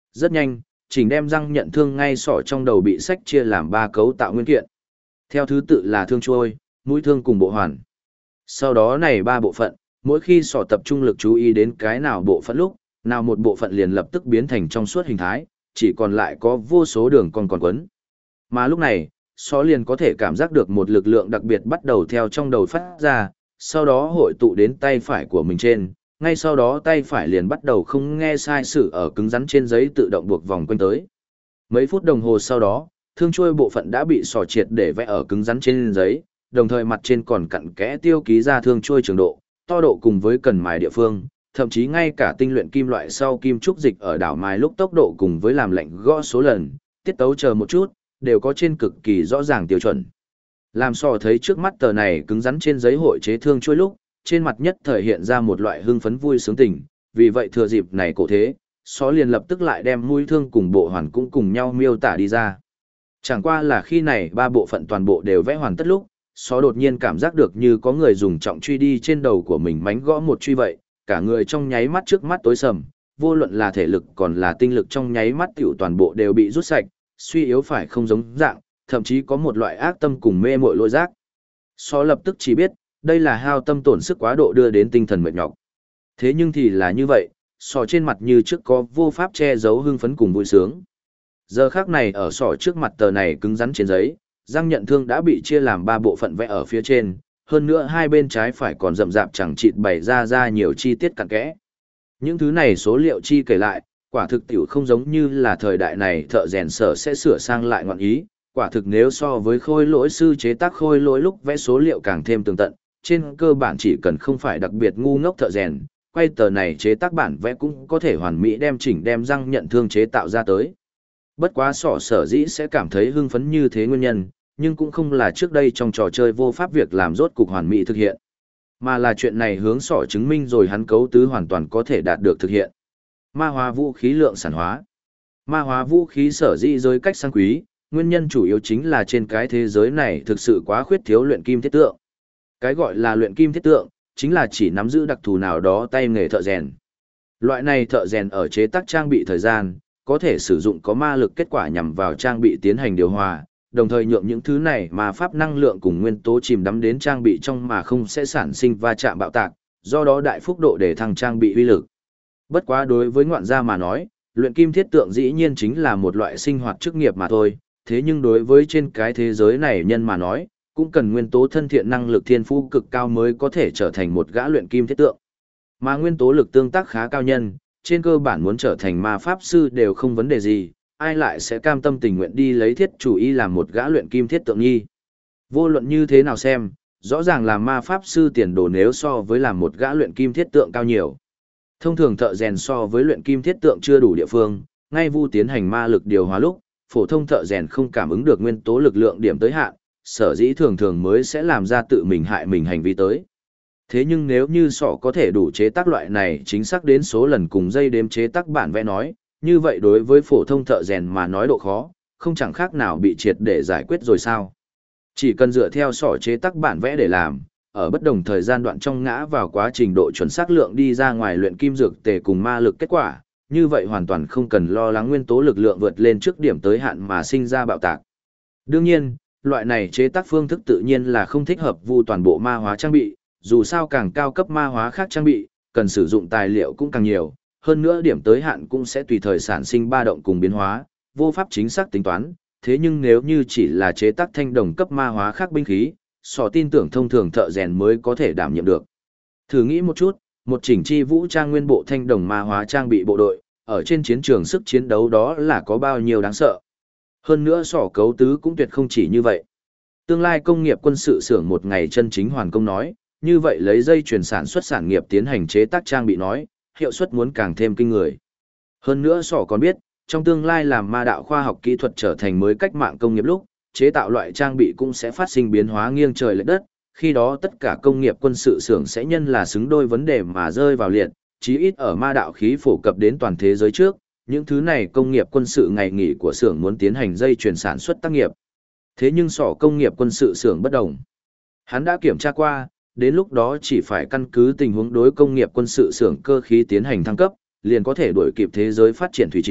Rất nhanh, chỉnh đem răng nhận thương ngay sọ trong đầu bị sách chia làm 3 cấu tạo nguyên kiện. Theo thứ tự là thương trôi, mũi thương cùng bộ hoàn. Sau đó này 3 bộ phận, mỗi khi sọ tập trung lực chú ý đến cái nào bộ phận lúc, nào một bộ phận liền lập tức biến thành trong suốt hình thái, chỉ còn lại có vô số đường còn quấn. Mà lúc này, sọ liền có thể cảm giác được một lực lượng đặc biệt bắt đầu theo trong đầu phát ra, sau đó hội tụ đến tay phải của mình trên, ngay sau đó tay phải liền bắt đầu không nghe sai sự ở cứng rắn trên giấy tự động buộc vòng quanh tới. Mấy phút đồng hồ sau đó, thương chuôi bộ phận đã bị sỏ triệt để vẽ ở cứng rắn trên giấy, đồng thời mặt trên còn cặn kẽ tiêu ký ra thương chuôi trường độ, to độ cùng với cần mài địa phương, thậm chí ngay cả tinh luyện kim loại sau kim trúc dịch ở đảo mài lúc tốc độ cùng với làm lạnh gõ số lần, tiết tấu chờ một chút, đều có trên cực kỳ rõ ràng tiêu chuẩn. Làm sò thấy trước mắt tờ này cứng rắn trên giấy hội chế thương chuôi lúc, trên mặt nhất thời hiện ra một loại hưng phấn vui sướng tình, vì vậy thừa dịp này cổ thế, só liền lập tức lại đem mũi thương cùng bộ hoàn cũng cùng nhau miêu tả đi ra. Chẳng qua là khi này 3 bộ phận toàn bộ đều vẽ hoàn tất lúc, só đột nhiên cảm giác được như có người dùng trọng truy đi trên đầu của mình mánh gõ một truy vậy, cả người trong nháy mắt trước mắt tối sầm, vô luận là thể lực còn là tinh lực trong nháy mắt tiểu toàn bộ đều bị rút sạch, suy yếu phải không giống dạng, thậm chí có một loại ác tâm cùng mê muội lôi giác. Só lập tức chỉ biết, đây là hao tâm tổn sức quá độ đưa đến tinh thần mệt nhọc. Thế nhưng thì là như vậy, sọ trên mặt như trước có vô pháp che giấu hưng phấn cùng vui sướng. Giờ khác này ở sọ trước mặt tờ này cứng rắn trên giấy, răng nhận thương đã bị chia làm 3 bộ phận vẽ ở phía trên, hơn nữa hai bên trái phải còn rậm rạp chẳng chịt bày ra nhiều chi tiết cặn kẽ. Những thứ này số liệu chi kể lại, quả thực tiểu không giống như là thời đại này thợ rèn sở sẽ sửa sang lại ngọn ý, quả thực nếu so với khôi lỗi sư chế tác khôi lỗi lúc vẽ số liệu càng thêm tường tận, trên cơ bản chỉ cần không phải đặc biệt ngu ngốc thợ rèn, quay tờ này chế tác bản vẽ cũng có thể hoàn mỹ đem răng nhận thương chế tạo ra tới. Bất quá sỏ sở dĩ sẽ cảm thấy hưng phấn như thế nguyên nhân, nhưng cũng không là trước đây trong trò chơi vô pháp việc làm rốt cục hoàn mỹ thực hiện, mà là chuyện này hướng sỏ chứng minh rồi hắn cấu tứ hoàn toàn có thể đạt được thực hiện. Ma hóa vũ khí lượng sản hóa. Ma hóa vũ khí sở dĩ giới cách sang quý, nguyên nhân chủ yếu chính là trên cái thế giới này thực sự quá khuyết thiếu luyện kim thiết tượng. Cái gọi là luyện kim thiết tượng, chính là chỉ nắm giữ đặc thù nào đó tay nghề thợ rèn. Loại này thợ rèn ở chế tác trang bị thời gian, có thể sử dụng có ma lực kết quả nhằm vào trang bị tiến hành điều hòa, đồng thời nhượng những thứ này mà pháp năng lượng cùng nguyên tố chìm đắm đến trang bị trong mà không sẽ sản sinh va chạm bạo tạc, do đó đại phúc độ để thăng trang bị uy lực. Bất quá đối với ngoạn gia mà nói, luyện kim thiết tượng dĩ nhiên chính là một loại sinh hoạt chức nghiệp mà thôi, thế nhưng đối với trên cái thế giới này nhân mà nói, cũng cần nguyên tố thân thiện năng lực thiên phú cực cao mới có thể trở thành một gã luyện kim thiết tượng. Mà nguyên tố lực tương tác khá cao nhân, trên cơ bản muốn trở thành ma pháp sư đều không vấn đề gì, ai lại sẽ cam tâm tình nguyện đi lấy thiết chủ y làm một gã luyện kim thiết tượng nhi. Vô luận như thế nào xem, rõ ràng là ma pháp sư tiền đồ nếu so với làm một gã luyện kim thiết tượng cao nhiều. Thông thường thợ rèn so với luyện kim thiết tượng chưa đủ địa phương, ngay vu tiến hành ma lực điều hòa lúc, phổ thông thợ rèn không cảm ứng được nguyên tố lực lượng điểm tới hạn, sở dĩ thường thường mới sẽ làm ra tự mình hại mình hành vi tới. Thế nhưng nếu như sọ có thể đủ chế tác loại này chính xác đến số lần cùng dây đếm chế tác bản vẽ nói, như vậy đối với phổ thông thợ rèn mà nói độ khó, không chẳng khác nào bị triệt để giải quyết rồi sao. Chỉ cần dựa theo sọ chế tác bản vẽ để làm, ở bất đồng thời gian đoạn trong ngã vào quá trình độ chuẩn xác lượng đi ra ngoài luyện kim dược tề cùng ma lực kết quả, như vậy hoàn toàn không cần lo lắng nguyên tố lực lượng vượt lên trước điểm tới hạn mà sinh ra bạo tạc. Đương nhiên, loại này chế tác phương thức tự nhiên là không thích hợp vu toàn bộ ma hóa trang bị, dù sao càng cao cấp ma hóa khác trang bị, cần sử dụng tài liệu cũng càng nhiều, hơn nữa điểm tới hạn cũng sẽ tùy thời sản sinh ba động cùng biến hóa, vô pháp chính xác tính toán, thế nhưng nếu như chỉ là chế tác thanh đồng cấp ma hóa khác binh khí, sọ tin tưởng thông thường thợ rèn mới có thể đảm nhiệm được. Thử nghĩ một chút, một chỉnh chi vũ trang nguyên bộ thanh đồng ma hóa trang bị bộ đội, ở trên chiến trường sức chiến đấu đó là có bao nhiêu đáng sợ. Hơn nữa sọ cấu tứ cũng tuyệt không chỉ như vậy. Tương lai công nghiệp quân sự xưởng một ngày chân chính hoàn công nói, như vậy lấy dây chuyển sản xuất sản nghiệp tiến hành chế tác trang bị nói, hiệu suất muốn càng thêm kinh người. Hơn nữa sọ còn biết, trong tương lai làm ma đạo khoa học kỹ thuật trở thành mới cách mạng công nghiệp lúc, chế tạo loại trang bị cũng sẽ phát sinh biến hóa nghiêng trời lệch đất, khi đó tất cả công nghiệp quân sự xưởng sẽ nhân là xứng đôi vấn đề mà rơi vào liệt, chí ít ở ma đạo khí phổ cập đến toàn thế giới trước, những thứ này công nghiệp quân sự ngày nghỉ của xưởng muốn tiến hành dây chuyển sản xuất tác nghiệp. Thế nhưng sọ công nghiệp quân sự xưởng bất đồng. Hắn đã kiểm tra qua, đến lúc đó chỉ phải căn cứ tình huống đối công nghiệp quân sự xưởng cơ khí tiến hành thăng cấp, liền có thể đuổi kịp thế giới phát triển thủy triều,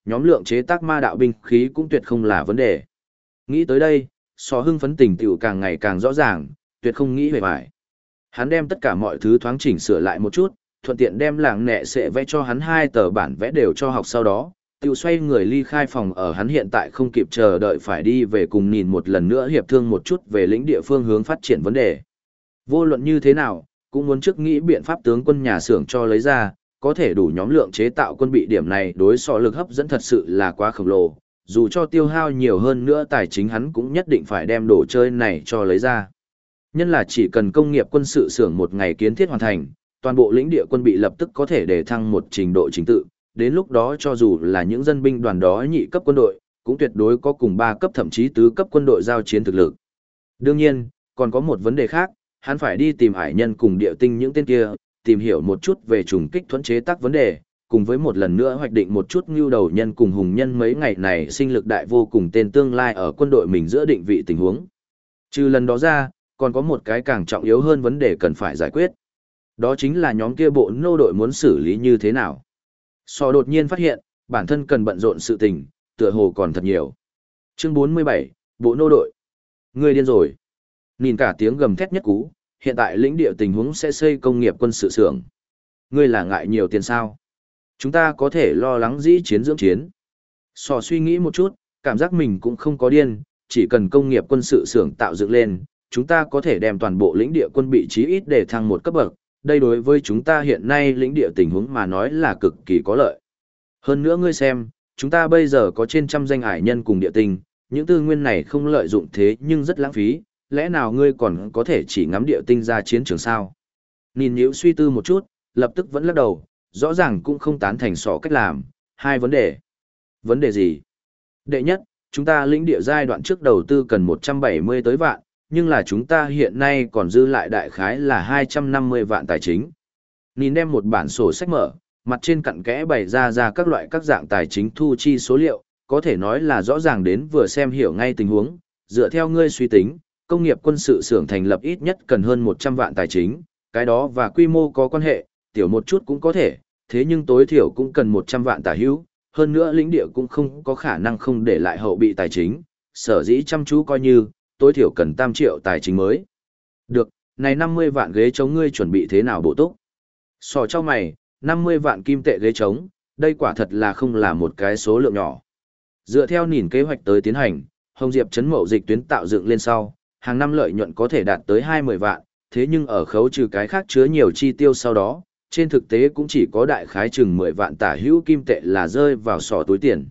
nhóm lượng chế tác ma đạo binh khí cũng tuyệt không là vấn đề. Nghĩ tới đây, Sò hưng phấn tình tựu càng ngày càng rõ ràng, tuyệt không nghĩ về vải. Hắn đem tất cả mọi thứ thoáng chỉnh sửa lại một chút, thuận tiện đem làng nẹ sẽ vẽ cho hắn 2 tờ bản vẽ đều cho học sau đó, tựu xoay người ly khai phòng ở hắn hiện tại không kịp chờ đợi phải đi về cùng nhìn một lần nữa hiệp thương một chút về lĩnh địa phương hướng phát triển vấn đề. Vô luận như thế nào, cũng muốn trước nghĩ biện pháp tướng quân nhà xưởng cho lấy ra, có thể đủ nhóm lượng chế tạo quân bị điểm này đối so lực hấp dẫn thật sự là quá khổng lồ, dù cho tiêu hao nhiều hơn nữa tài chính hắn cũng nhất định phải đem đồ chơi này cho lấy ra. Nhân là chỉ cần công nghiệp quân sự xưởng một ngày kiến thiết hoàn thành, toàn bộ lĩnh địa quân bị lập tức có thể để thăng một trình độ chính tự, đến lúc đó cho dù là những dân binh đoàn đó nhị cấp quân đội, cũng tuyệt đối có cùng 3 cấp thậm chí tứ cấp quân đội giao chiến thực lực. Đương nhiên, còn có một vấn đề khác, hắn phải đi tìm hải nhân cùng địa tinh những tên kia, tìm hiểu một chút về trùng kích thuẫn chế tác vấn đề, cùng với một lần nữa hoạch định một chút ngưu đầu nhân cùng hùng nhân mấy ngày này sinh lực đại vô cùng tên tương lai ở quân đội mình giữa định vị tình huống. Trừ lần đó ra, còn có một cái càng trọng yếu hơn vấn đề cần phải giải quyết. Đó chính là nhóm kia bộ nô đội muốn xử lý như thế nào. Sò đột nhiên phát hiện, bản thân cần bận rộn sự tình, tựa hồ còn thật nhiều. Chương 47, bộ nô đội. Ngươi điên rồi. Nhìn cả tiếng gầm thét nhất cú, hiện tại lĩnh địa tình huống sẽ xây công nghiệp quân sự xưởng. Ngươi là ngại nhiều tiền sao? Chúng ta có thể lo lắng dĩ chiến dưỡng chiến. Sò suy nghĩ một chút, cảm giác mình cũng không có điên, chỉ cần công nghiệp quân sự xưởng tạo dựng lên, chúng ta có thể đem toàn bộ lĩnh địa quân bị chí ít để thăng một cấp bậc. Đây đối với chúng ta hiện nay lĩnh địa tình huống mà nói là cực kỳ có lợi. Hơn nữa ngươi xem, chúng ta bây giờ có trên trăm danh ải nhân cùng địa tinh, những tư nguyên này không lợi dụng thế nhưng rất lãng phí, lẽ nào ngươi còn có thể chỉ ngắm địa tinh ra chiến trường sao? Nhìn nhíu suy tư một chút, lập tức vẫn lắc đầu, rõ ràng cũng không tán thành sọ cách làm, 2 vấn đề. Vấn đề gì? Đệ nhất, chúng ta lĩnh địa giai đoạn trước đầu tư cần 170 tới vạn, nhưng là chúng ta hiện nay còn dư lại đại khái là 250 vạn tài chính. Nhìn đem một bản sổ sách mở, mặt trên cặn kẽ bày ra các loại các dạng tài chính thu chi số liệu, có thể nói là rõ ràng đến vừa xem hiểu ngay tình huống, dựa theo ngươi suy tính, công nghiệp quân sự xưởng thành lập ít nhất cần hơn 100 vạn tài chính, cái đó và quy mô có quan hệ, tiểu một chút cũng có thể, thế nhưng tối thiểu cũng cần 100 vạn tả hữu, hơn nữa lĩnh địa cũng không có khả năng không để lại hậu bị tài chính, sở dĩ chăm chú coi như, tối thiểu cần 3 triệu tài chính mới. Được, này 50 vạn ghế chống ngươi chuẩn bị thế nào bổ túc? Sò cho mày, 50 vạn kim tệ ghế chống, đây quả thật là không là một cái số lượng nhỏ. Dựa theo nhìn kế hoạch tới tiến hành, Hồng Diệp trấn mậu dịch tuyến tạo dựng lên sau, hàng năm lợi nhuận có thể đạt tới 20 vạn, thế nhưng ở khấu trừ cái khác chứa nhiều chi tiêu sau đó, trên thực tế cũng chỉ có đại khái chừng 10 vạn tả hữu kim tệ là rơi vào sọ túi tiền.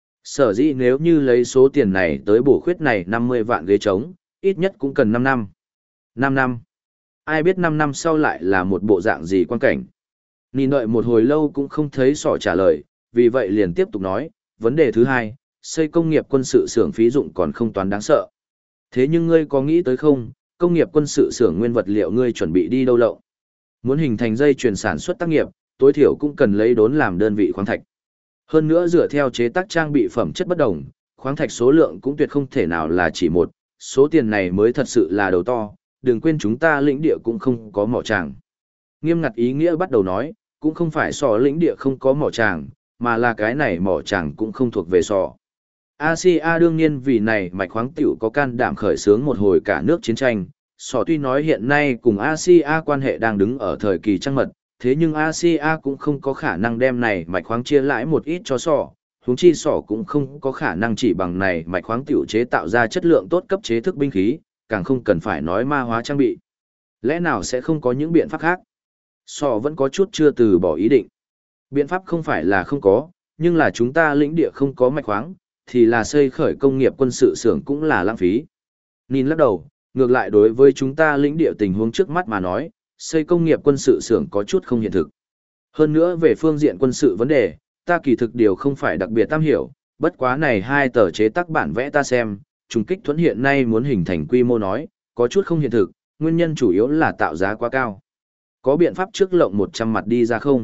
Sở dĩ nếu như lấy số tiền này tới bổ khuyết này 50 vạn ghế trống, ít nhất cũng cần 5 năm. 5 năm. Ai biết 5 năm sau lại là một bộ dạng gì quan cảnh. Nhìn đợi một hồi lâu cũng không thấy sọ trả lời, vì vậy liền tiếp tục nói, vấn đề thứ 2, xây công nghiệp quân sự xưởng phí dụng còn không toán đáng sợ. Thế nhưng ngươi có nghĩ tới không, công nghiệp quân sự xưởng nguyên vật liệu ngươi chuẩn bị đi đâu lậu? Muốn hình thành dây chuyền sản xuất tác nghiệp, tối thiểu cũng cần lấy đốn làm đơn vị khoáng thạch. Hơn nữa dựa theo chế tác trang bị phẩm chất bất đồng, khoáng thạch số lượng cũng tuyệt không thể nào là chỉ một, số tiền này mới thật sự là đầu to, đừng quên chúng ta lĩnh địa cũng không có mỏ tràng. Nghiêm ngặt ý nghĩa bắt đầu nói, cũng không phải sò lĩnh địa không có mỏ tràng, mà là cái này mỏ tràng cũng không thuộc về sò. Asia đương nhiên vì này mạch khoáng tiểu có can đảm khởi xướng một hồi cả nước chiến tranh. Sò tuy nói hiện nay cùng Asia quan hệ đang đứng ở thời kỳ trăng mật, thế nhưng Asia cũng không có khả năng đem này mạch khoáng chia lãi một ít cho sò. Huống chi sò cũng không có khả năng chỉ bằng này mạch khoáng tiểu chế tạo ra chất lượng tốt cấp chế thức binh khí, càng không cần phải nói ma hóa trang bị. Lẽ nào sẽ không có những biện pháp khác? Sò vẫn có chút chưa từ bỏ ý định. Biện pháp không phải là không có, nhưng là chúng ta lĩnh địa không có mạch khoáng, thì là xây khởi công nghiệp quân sự xưởng cũng là lãng phí. Nhìn lắc đầu, ngược lại đối với chúng ta lĩnh địa tình huống trước mắt mà nói, xây công nghiệp quân sự xưởng có chút không hiện thực. Hơn nữa về phương diện quân sự vấn đề, ta kỳ thực điều không phải đặc biệt tam hiểu, bất quá này 2 tờ chế tác bản vẽ ta xem, trùng kích thuẫn hiện nay muốn hình thành quy mô nói, có chút không hiện thực, nguyên nhân chủ yếu là tạo giá quá cao. Có biện pháp trước lộng 100 mặt đi ra không?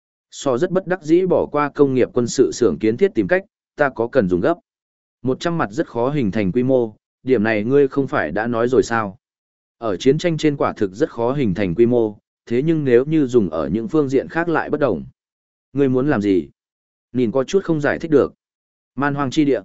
So rất bất đắc dĩ bỏ qua công nghiệp quân sự xưởng kiến thiết tìm cách, ta có cần dùng gấp. 100 mặt rất khó hình thành quy mô, điểm này ngươi không phải đã nói rồi sao? Ở chiến tranh trên quả thực rất khó hình thành quy mô, thế nhưng nếu như dùng ở những phương diện khác lại bất đồng. Ngươi muốn làm gì? Nhìn có chút không giải thích được. Man hoang chi địa.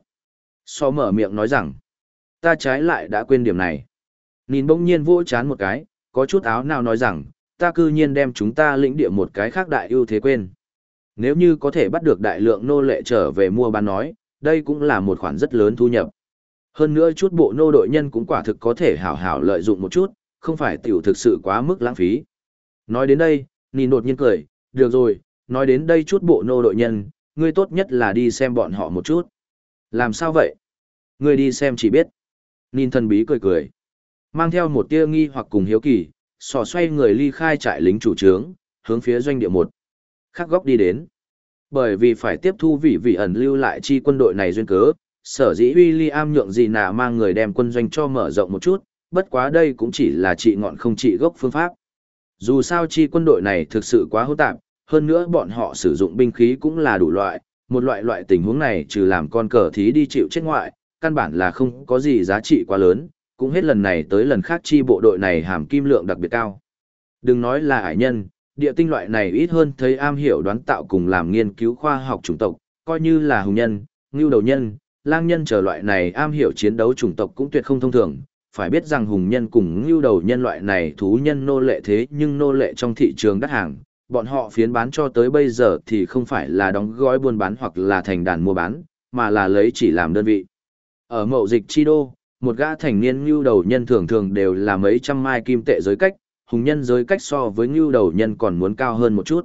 So mở miệng nói rằng, ta trái lại đã quên điểm này. Nhìn bỗng nhiên vỗ chán một cái, có chút áo nào nói rằng, ta cư nhiên đem chúng ta lĩnh địa một cái khác đại ưu thế quên. Nếu như có thể bắt được đại lượng nô lệ trở về mua bán nói, đây cũng là một khoản rất lớn thu nhập. Hơn nữa chút bộ nô đội nhân cũng quả thực có thể hảo hảo lợi dụng một chút, không phải tiểu thực sự quá mức lãng phí. Nói đến đây, Nhìn đột nhiên cười, được rồi, nói đến đây chút bộ nô đội nhân, ngươi tốt nhất là đi xem bọn họ một chút. Làm sao vậy? Ngươi đi xem chỉ biết. Nhìn thần bí cười cười. Mang theo một tia nghi hoặc cùng hiếu kỳ, sò xoay người ly khai trại lính chủ trướng, hướng phía doanh địa một khác góc đi đến. Bởi vì phải tiếp thu vị ẩn lưu lại chi quân đội này duyên cớ, sở dĩ William nhượng gì nà mang người đem quân doanh cho mở rộng một chút, bất quá đây cũng chỉ là trị ngọn không trị gốc phương pháp. Dù sao chi quân đội này thực sự quá hỗn tạp, hơn nữa bọn họ sử dụng binh khí cũng là đủ loại, một loại tình huống này trừ làm con cờ thí đi chịu chết ngoại, căn bản là không có gì giá trị quá lớn, cũng hết lần này tới lần khác chi bộ đội này hàm kim lượng đặc biệt cao. Đừng nói là ải nhân, địa tinh loại này ít hơn thấy am hiểu đoán tạo cùng làm nghiên cứu khoa học chủng tộc, coi như là hùng nhân, ngưu đầu nhân, lang nhân trở loại này am hiểu chiến đấu chủng tộc cũng tuyệt không thông thường. Phải biết rằng hùng nhân cùng ngưu đầu nhân loại này thú nhân nô lệ thế nhưng nô lệ trong thị trường đắt hàng, bọn họ phiến bán cho tới bây giờ thì không phải là đóng gói buôn bán hoặc là thành đàn mua bán, mà là lấy chỉ làm đơn vị. Ở mậu dịch chi đô, một gã thành niên ngưu đầu nhân thường thường đều là mấy trăm mai kim tệ giới cách, hùng nhân giới cách so với ngưu đầu nhân còn muốn cao hơn một chút.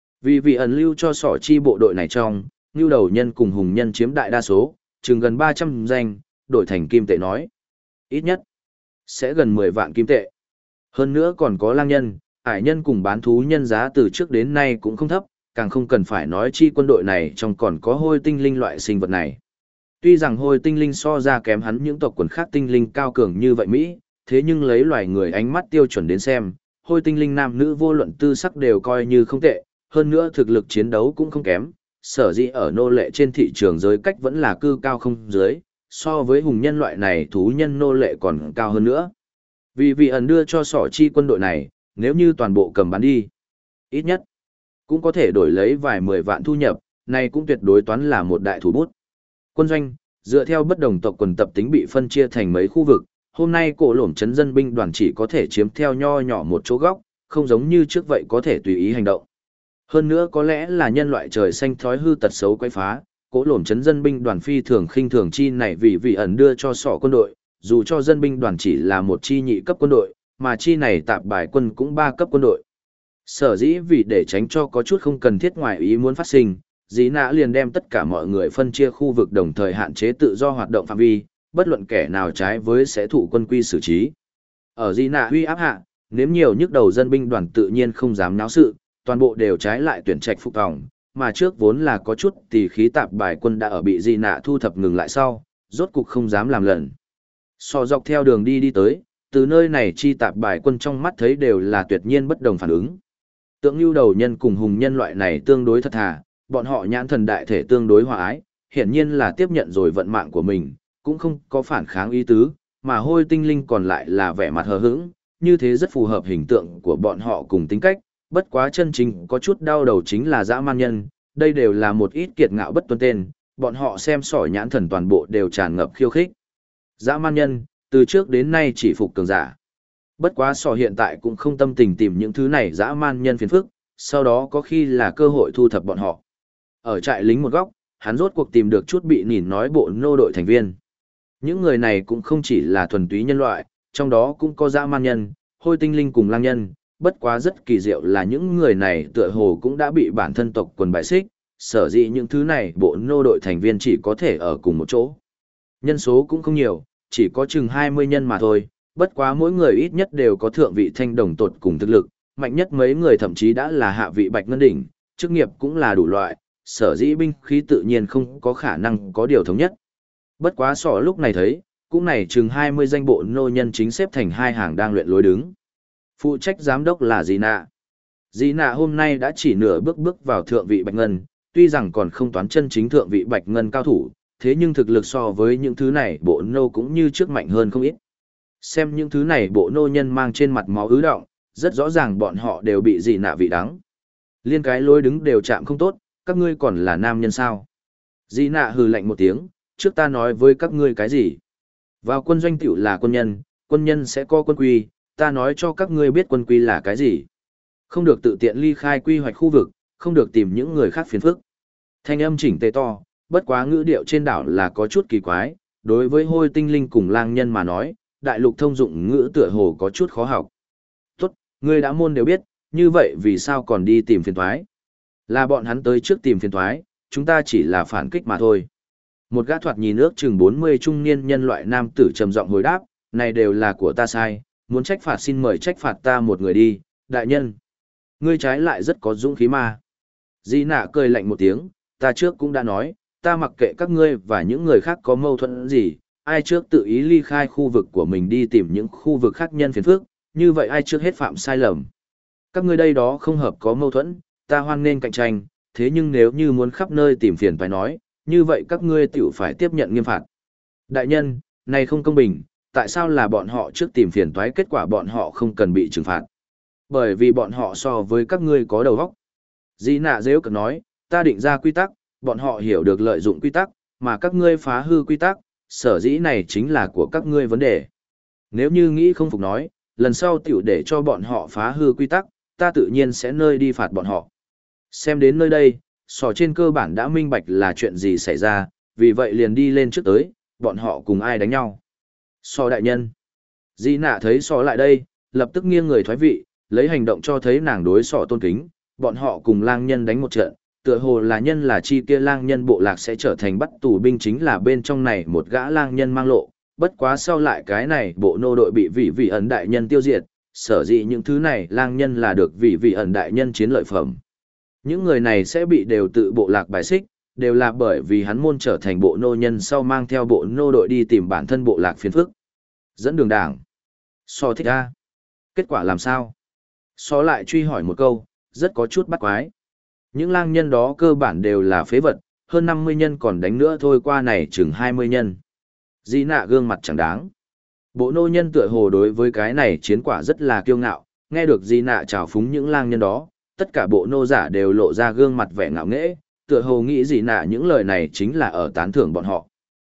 Vì ẩn lưu cho sỏ chi bộ đội này trong, ngưu đầu nhân cùng hùng nhân chiếm đại đa số, chừng gần 300 danh, đổi thành kim tệ nói. Ít nhất, sẽ gần 10 vạn kim tệ. Hơn nữa còn có lang nhân, ải nhân cùng bán thú nhân giá từ trước đến nay cũng không thấp, càng không cần phải nói chi quân đội này trong còn có hôi tinh linh loại sinh vật này. Tuy rằng hôi tinh linh so ra kém hắn những tộc quần khác tinh linh cao cường như vậy Mỹ, thế nhưng lấy loài người ánh mắt tiêu chuẩn đến xem, hôi tinh linh nam nữ vô luận tư sắc đều coi như không tệ, hơn nữa thực lực chiến đấu cũng không kém, sở dĩ ở nô lệ trên thị trường giới cách vẫn là cư cao không dưới, so với hùng nhân loại này thú nhân nô lệ còn cao hơn nữa. Vì ẩn đưa cho sỏ chi quân đội này, nếu như toàn bộ cầm bán đi, ít nhất, cũng có thể đổi lấy vài 10 vạn thu nhập, này cũng tuyệt đối toán là một đại thủ bút. Quân doanh, dựa theo bất đồng tộc quần tập tính bị phân chia thành mấy khu vực, hôm nay cổ lổm chấn dân binh đoàn chỉ có thể chiếm theo nho nhỏ một chỗ góc, không giống như trước vậy có thể tùy ý hành động. Hơn nữa có lẽ là nhân loại trời xanh thói hư tật xấu quấy phá, cổ lổm chấn dân binh đoàn phi thường khinh thường chi này vì ẩn đưa cho sỏ quân đội, dù cho dân binh đoàn chỉ là một chi nhị cấp quân đội, mà chi này tạp bài quân cũng 3 cấp quân đội. Sở dĩ vì để tránh cho có chút không cần thiết ngoài ý muốn phát sinh, dĩ nã liền đem tất cả mọi người phân chia khu vực đồng thời hạn chế tự do hoạt động phạm vi, bất luận kẻ nào trái với sẽ thụ quân quy xử trí. Ở dĩ nã huy áp hạ, nếm nhiều nhức đầu dân binh đoàn tự nhiên không dám náo sự, toàn bộ đều trái lại tuyển trạch phục tòng, mà trước vốn là có chút tỷ khí tạp bài quân đã ở bị dĩ nã thu thập ngừng lại sau, rốt cục không dám làm lần. So dọc theo đường đi tới, từ nơi này chi tạp bài quân trong mắt thấy đều là tuyệt nhiên bất đồng phản ứng. Tượng lưu đầu nhân cùng hùng nhân loại này tương đối thật thà, bọn họ nhãn thần đại thể tương đối hòa ái, hiển nhiên là tiếp nhận rồi vận mạng của mình, cũng không có phản kháng ý tứ, mà hôi tinh linh còn lại là vẻ mặt hờ hững, như thế rất phù hợp hình tượng của bọn họ cùng tính cách, bất quá chân chính có chút đau đầu chính là dã man nhân, đây đều là một ít kiệt ngạo bất tuân tên, bọn họ xem sỏi nhãn thần toàn bộ đều tràn ngập khiêu khích. Dã man nhân, từ trước đến nay chỉ phục cường giả. Bất quá sò hiện tại cũng không tâm tình tìm những thứ này dã man nhân phiền phức, sau đó có khi là cơ hội thu thập bọn họ. Ở trại lính một góc, hắn rốt cuộc tìm được chút bị nhìn nói bộ nô đội thành viên. Những người này cũng không chỉ là thuần túy nhân loại, trong đó cũng có dã man nhân, hôi tinh linh cùng lang nhân, bất quá rất kỳ diệu là những người này tựa hồ cũng đã bị bản thân tộc quần bại xích, sở dĩ những thứ này bộ nô đội thành viên chỉ có thể ở cùng một chỗ. Nhân số cũng không nhiều, chỉ có chừng 20 nhân mà thôi, bất quá mỗi người ít nhất đều có thượng vị thanh đồng tột cùng thực lực, mạnh nhất mấy người thậm chí đã là hạ vị bạch ngân đỉnh, chức nghiệp cũng là đủ loại, sở dĩ binh khí tự nhiên không có khả năng có điều thống nhất. Bất quá sỏ lúc này thấy, cũng này chừng 20 danh bộ nô nhân chính xếp thành hai hàng đang luyện lối đứng. Phụ trách giám đốc là Dĩ Nạ. Dĩ Nạ hôm nay đã chỉ nửa bước vào thượng vị bạch ngân, tuy rằng còn không toán chân chính thượng vị bạch ngân cao thủ, thế nhưng thực lực so với những thứ này bộ nô cũng như trước mạnh hơn không ít. Xem những thứ này bộ nô nhân mang trên mặt máu ứ động, rất rõ ràng bọn họ đều bị Dĩ Nạ vị đắng. Liên cái lối đứng đều chạm không tốt, Các ngươi còn là nam nhân sao? Di nạ hừ lạnh một tiếng, trước ta nói với các ngươi cái gì? Vào quân doanh tiểu là quân nhân sẽ có quân quy, ta nói cho các ngươi biết quân quy là cái gì. Không được tự tiện ly khai quy hoạch khu vực, không được tìm những người khác phiền phức. Thanh âm chỉnh tề to, bất quá ngữ điệu trên đảo là có chút kỳ quái, đối với hôi tinh linh cùng lang nhân mà nói, đại lục thông dụng ngữ tựa hồ có chút khó học. Tốt, ngươi đã môn đều biết, như vậy vì sao còn đi tìm phiền toái? Là bọn hắn tới trước tìm phiền toái, chúng ta chỉ là phản kích mà thôi. Một gã thoạt nhìn ước chừng 40 trung niên nhân loại nam tử trầm giọng hồi đáp, này đều là của ta sai, muốn trách phạt xin mời trách phạt ta một người đi, đại nhân. Ngươi trái lại rất có dũng khí mà. Di nạ cười lạnh một tiếng, ta trước cũng đã nói, ta mặc kệ các ngươi và những người khác có mâu thuẫn gì, ai trước tự ý ly khai khu vực của mình đi tìm những khu vực khác nhân phiền phức, như vậy ai trước hết phạm sai lầm. Các ngươi đây đó không hợp có mâu thuẫn, ta hoan nên cạnh tranh, thế nhưng nếu như muốn khắp nơi tìm phiền phải nói, như vậy các ngươi tiểu phải tiếp nhận nghiêm phạt. Đại nhân, này không công bình, tại sao là bọn họ trước tìm phiền toái kết quả bọn họ không cần bị trừng phạt? Bởi vì bọn họ so với các ngươi có đầu óc. Di nạ dễ cực nói, ta định ra quy tắc, bọn họ hiểu được lợi dụng quy tắc, mà các ngươi phá hư quy tắc, sở dĩ này chính là của các ngươi vấn đề. Nếu như nghĩ không phục nói, lần sau tiểu để cho bọn họ phá hư quy tắc, ta tự nhiên sẽ nơi đi phạt bọn họ. Xem đến nơi đây, sò trên cơ bản đã minh bạch là chuyện gì xảy ra, vì vậy liền đi lên trước tới, bọn họ cùng ai đánh nhau. Sò đại nhân. Di nạ thấy sò lại đây, lập tức nghiêng người thoái vị, lấy hành động cho thấy nàng đối sò tôn kính, bọn họ cùng lang nhân đánh một trận, tựa hồ là nhân là chi kia lang nhân bộ lạc sẽ trở thành bắt tù binh chính là bên trong này một gã lang nhân mang lộ, bất quá sau lại cái này bộ nô đội bị vị ẩn đại nhân tiêu diệt, sở dĩ những thứ này lang nhân là được vị ẩn đại nhân chiến lợi phẩm. Những người này sẽ bị đều tự bộ lạc bài xích, đều là bởi vì hắn môn trở thành bộ nô nhân sau mang theo bộ nô đội đi tìm bản thân bộ lạc phiền phức. Dẫn đường đảng. So thích a. Kết quả làm sao? So lại truy hỏi một câu, rất có chút bắt quái. Những lang nhân đó cơ bản đều là phế vật, hơn 50 nhân còn đánh nữa thôi qua này chừng 20 nhân. Di nạ gương mặt chẳng đáng. Bộ nô nhân tựa hồ đối với cái này chiến quả rất là kiêu ngạo, nghe được Di nạ trào phúng những lang nhân đó, tất cả bộ nô giả đều lộ ra gương mặt vẻ ngạo nghễ, tựa hồ nghĩ Di nạ những lời này chính là ở tán thưởng bọn họ.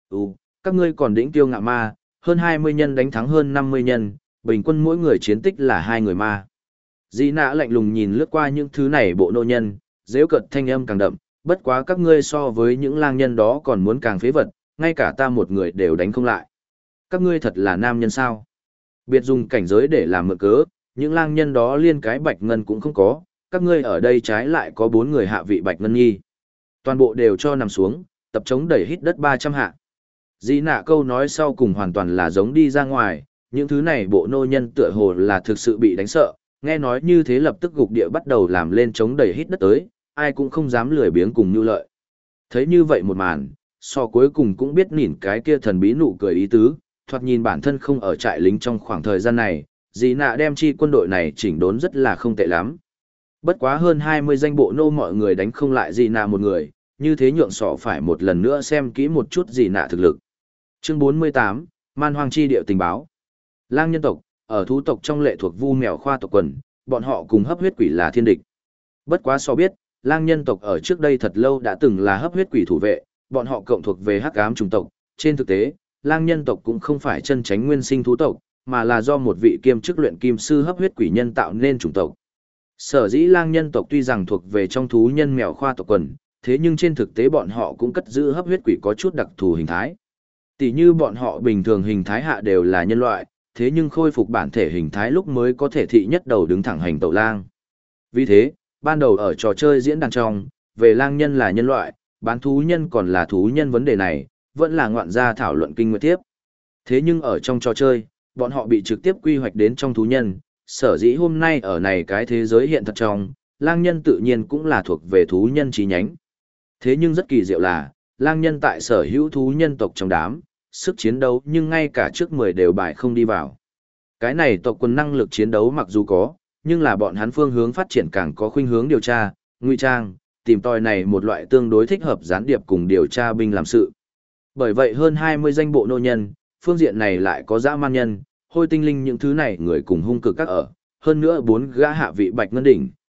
Các ngươi còn đỉnh kiêu ngạo ma, hơn 20 nhân đánh thắng hơn 50 nhân, bình quân mỗi người chiến tích là 2 người ma. Di nạ lạnh lùng nhìn lướt qua những thứ này bộ nô nhân, dễu cợt thanh âm càng đậm, bất quá các ngươi so với những lang nhân đó còn muốn càng phế vật, ngay cả ta một người đều đánh không lại. Các ngươi thật là nam nhân sao? Biệt dùng cảnh giới để làm mượn cớ, những lang nhân đó liên cái bạch ngân cũng không có, các ngươi ở đây trái lại có 4 người hạ vị bạch ngân nhi. Toàn bộ đều cho nằm xuống, tập chống đẩy hít đất 300 hạ. Dĩ nạ câu nói sau cùng hoàn toàn là giống đi ra ngoài, những thứ này bộ nô nhân tựa hồ là thực sự bị đánh sợ, nghe nói như thế lập tức gục địa bắt đầu làm lên chống đẩy hít đất tới, ai cũng không dám lười biếng cùng nhu lợi. Thấy như vậy một màn, so cuối cùng cũng biết nhìn cái kia thần bí nụ cười ý tứ, thoạt nhìn bản thân không ở trại lính trong khoảng thời gian này, dĩ nạ đem chi quân đội này chỉnh đốn rất là không tệ lắm. Bất quá hơn 20 danh bộ nô mọi người đánh không lại dĩ nạ một người, như thế nhượng sọ phải một lần nữa xem kỹ một chút dĩ nạ thực lực. Chương 48, Man Hoang chi địa tình báo. Lang nhân tộc, ở thú tộc trong lệ thuộc vu mèo khoa tộc quần, bọn họ cùng hấp huyết quỷ là thiên địch. Bất quá so biết, lang nhân tộc ở trước đây thật lâu đã từng là hấp huyết quỷ thủ vệ, bọn họ cộng thuộc về hắc ám chủng tộc. Trên thực tế, lang nhân tộc cũng không phải chân tránh nguyên sinh thú tộc, mà là do một vị kiêm chức luyện kim sư hấp huyết quỷ nhân tạo nên chủng tộc. Sở dĩ lang nhân tộc tuy rằng thuộc về trong thú nhân mèo khoa tộc quần, thế nhưng trên thực tế bọn họ cũng cất giữ hấp huyết quỷ có chút đặc thù hình thái. Tỷ như bọn họ bình thường hình thái hạ đều là nhân loại, thế nhưng khôi phục bản thể hình thái lúc mới có thể thị nhất đầu đứng thẳng hành tẩu lang. Vì thế, ban đầu ở trò chơi diễn đàn trong, về lang nhân là nhân loại, bán thú nhân còn là thú nhân vấn đề này, vẫn là ngoạn gia thảo luận kinh nguyệt tiếp. Thế nhưng ở trong trò chơi, bọn họ bị trực tiếp quy hoạch đến trong thú nhân, sở dĩ hôm nay ở này cái thế giới hiện thật trong, lang nhân tự nhiên cũng là thuộc về thú nhân chi nhánh. Thế nhưng rất kỳ diệu là, lang nhân tại sở hữu thú nhân tộc trong đám, sức chiến đấu nhưng ngay cả trước 10 đều bại không đi vào. Cái này tộc quân năng lực chiến đấu mặc dù có, nhưng là bọn hắn phương hướng phát triển càng có khuynh hướng điều tra, ngụy trang, tìm tòi này một loại tương đối thích hợp gián điệp cùng điều tra binh làm sự. Bởi vậy hơn 20 danh bộ nô nhân, phương diện này lại có dã man nhân, hôi tinh linh những thứ này người cùng hung cực các ở, hơn nữa 4 gã hạ vị bạch ngân đỉnh,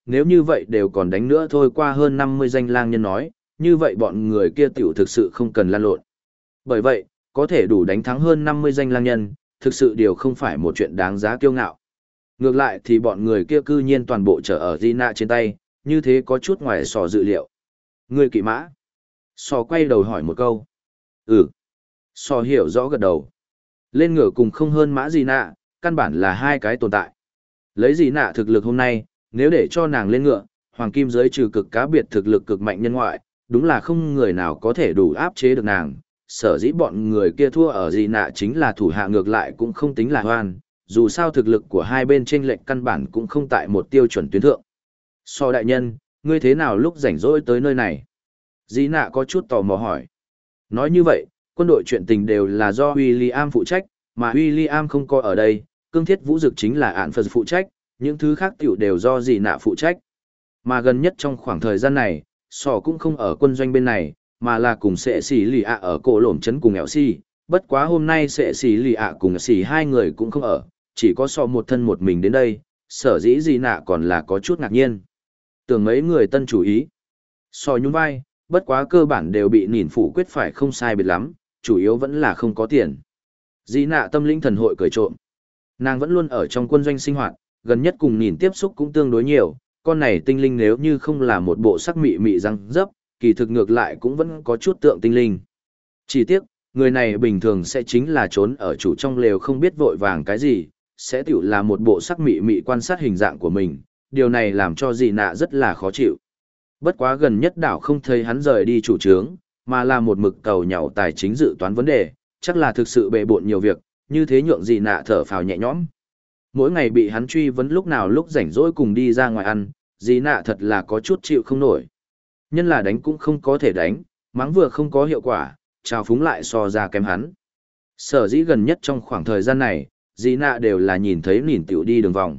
nếu như vậy đều còn đánh nữa thôi qua hơn 50 danh lang nhân nói, như vậy bọn người kia tiểu thực sự không cần lan lộn. Bởi vậy, có thể đủ đánh thắng hơn 50 danh lang nhân, thực sự điều không phải một chuyện đáng giá kiêu ngạo. Ngược lại thì bọn người kia cư nhiên toàn bộ trở ở Gina trên tay, như thế có chút ngoài sò dự liệu. Người kỵ mã. Sò quay đầu hỏi một câu. Ừ. Sò hiểu rõ gật đầu. Lên ngựa cùng không hơn mã Gina, căn bản là hai cái tồn tại. Lấy Gina thực lực hôm nay, nếu để cho nàng lên ngựa, hoàng kim giới trừ cực cá biệt thực lực cực mạnh nhân ngoại, đúng là không người nào có thể đủ áp chế được nàng. Sở dĩ bọn người kia thua ở Gina chính là thủ hạ ngược lại cũng không tính là hoan, dù sao thực lực của hai bên chênh lệch căn bản cũng không tại một tiêu chuẩn tuyến thượng. So đại nhân, ngươi thế nào lúc rảnh rỗi tới nơi này? Gina có chút tò mò hỏi. Nói như vậy, quân đội chuyện tình đều là do William phụ trách, mà William không có ở đây, cương thiết vũ dực chính là án phật phụ trách, những thứ khác tiểu đều do Gina phụ trách. Mà gần nhất trong khoảng thời gian này, Sò cũng không ở quân doanh bên này, mà là cùng sệ xỉ lì ạ ở cổ lổm chấn cùng ẻo xì. Bất quá hôm nay sệ xỉ lì ạ cùng xỉ hai người cũng không ở, chỉ có Sò một thân một mình đến đây, sở dĩ Gina còn là có chút ngạc nhiên. Tưởng mấy người tân chủ ý. Sò nhún vai, bất quá cơ bản đều bị nỉn phủ quyết phải không sai biệt lắm, chủ yếu vẫn là không có tiền. Gina tâm linh thần hội cười trộm. Nàng vẫn luôn ở trong quân doanh sinh hoạt, gần nhất cùng nỉn tiếp xúc cũng tương đối nhiều, con này tinh linh nếu như không là một bộ sắc mị mị răng dấp, kỳ thực ngược lại cũng vẫn có chút tượng tinh linh. Chỉ tiếc, người này bình thường sẽ chính là trốn ở chủ trong lều không biết vội vàng cái gì, sẽ tiểu là một bộ sắc mị mị quan sát hình dạng của mình, điều này làm cho Gina rất là khó chịu. Bất quá gần nhất đảo không thấy hắn rời đi chủ trướng, mà là một mực cầu nhàu tài chính dự toán vấn đề, chắc là thực sự bề bộn nhiều việc, như thế nhượng Gina thở phào nhẹ nhõm. Mỗi ngày bị hắn truy vấn lúc nào lúc rảnh rỗi cùng đi ra ngoài ăn, Gina thật là có chút chịu không nổi. Nhân là đánh cũng không có thể đánh, mắng vừa không có hiệu quả, trào phúng lại so ra kém hắn. Sở dĩ gần nhất trong khoảng thời gian này, Gina đều là nhìn thấy nỉn tiểu đi đường vòng.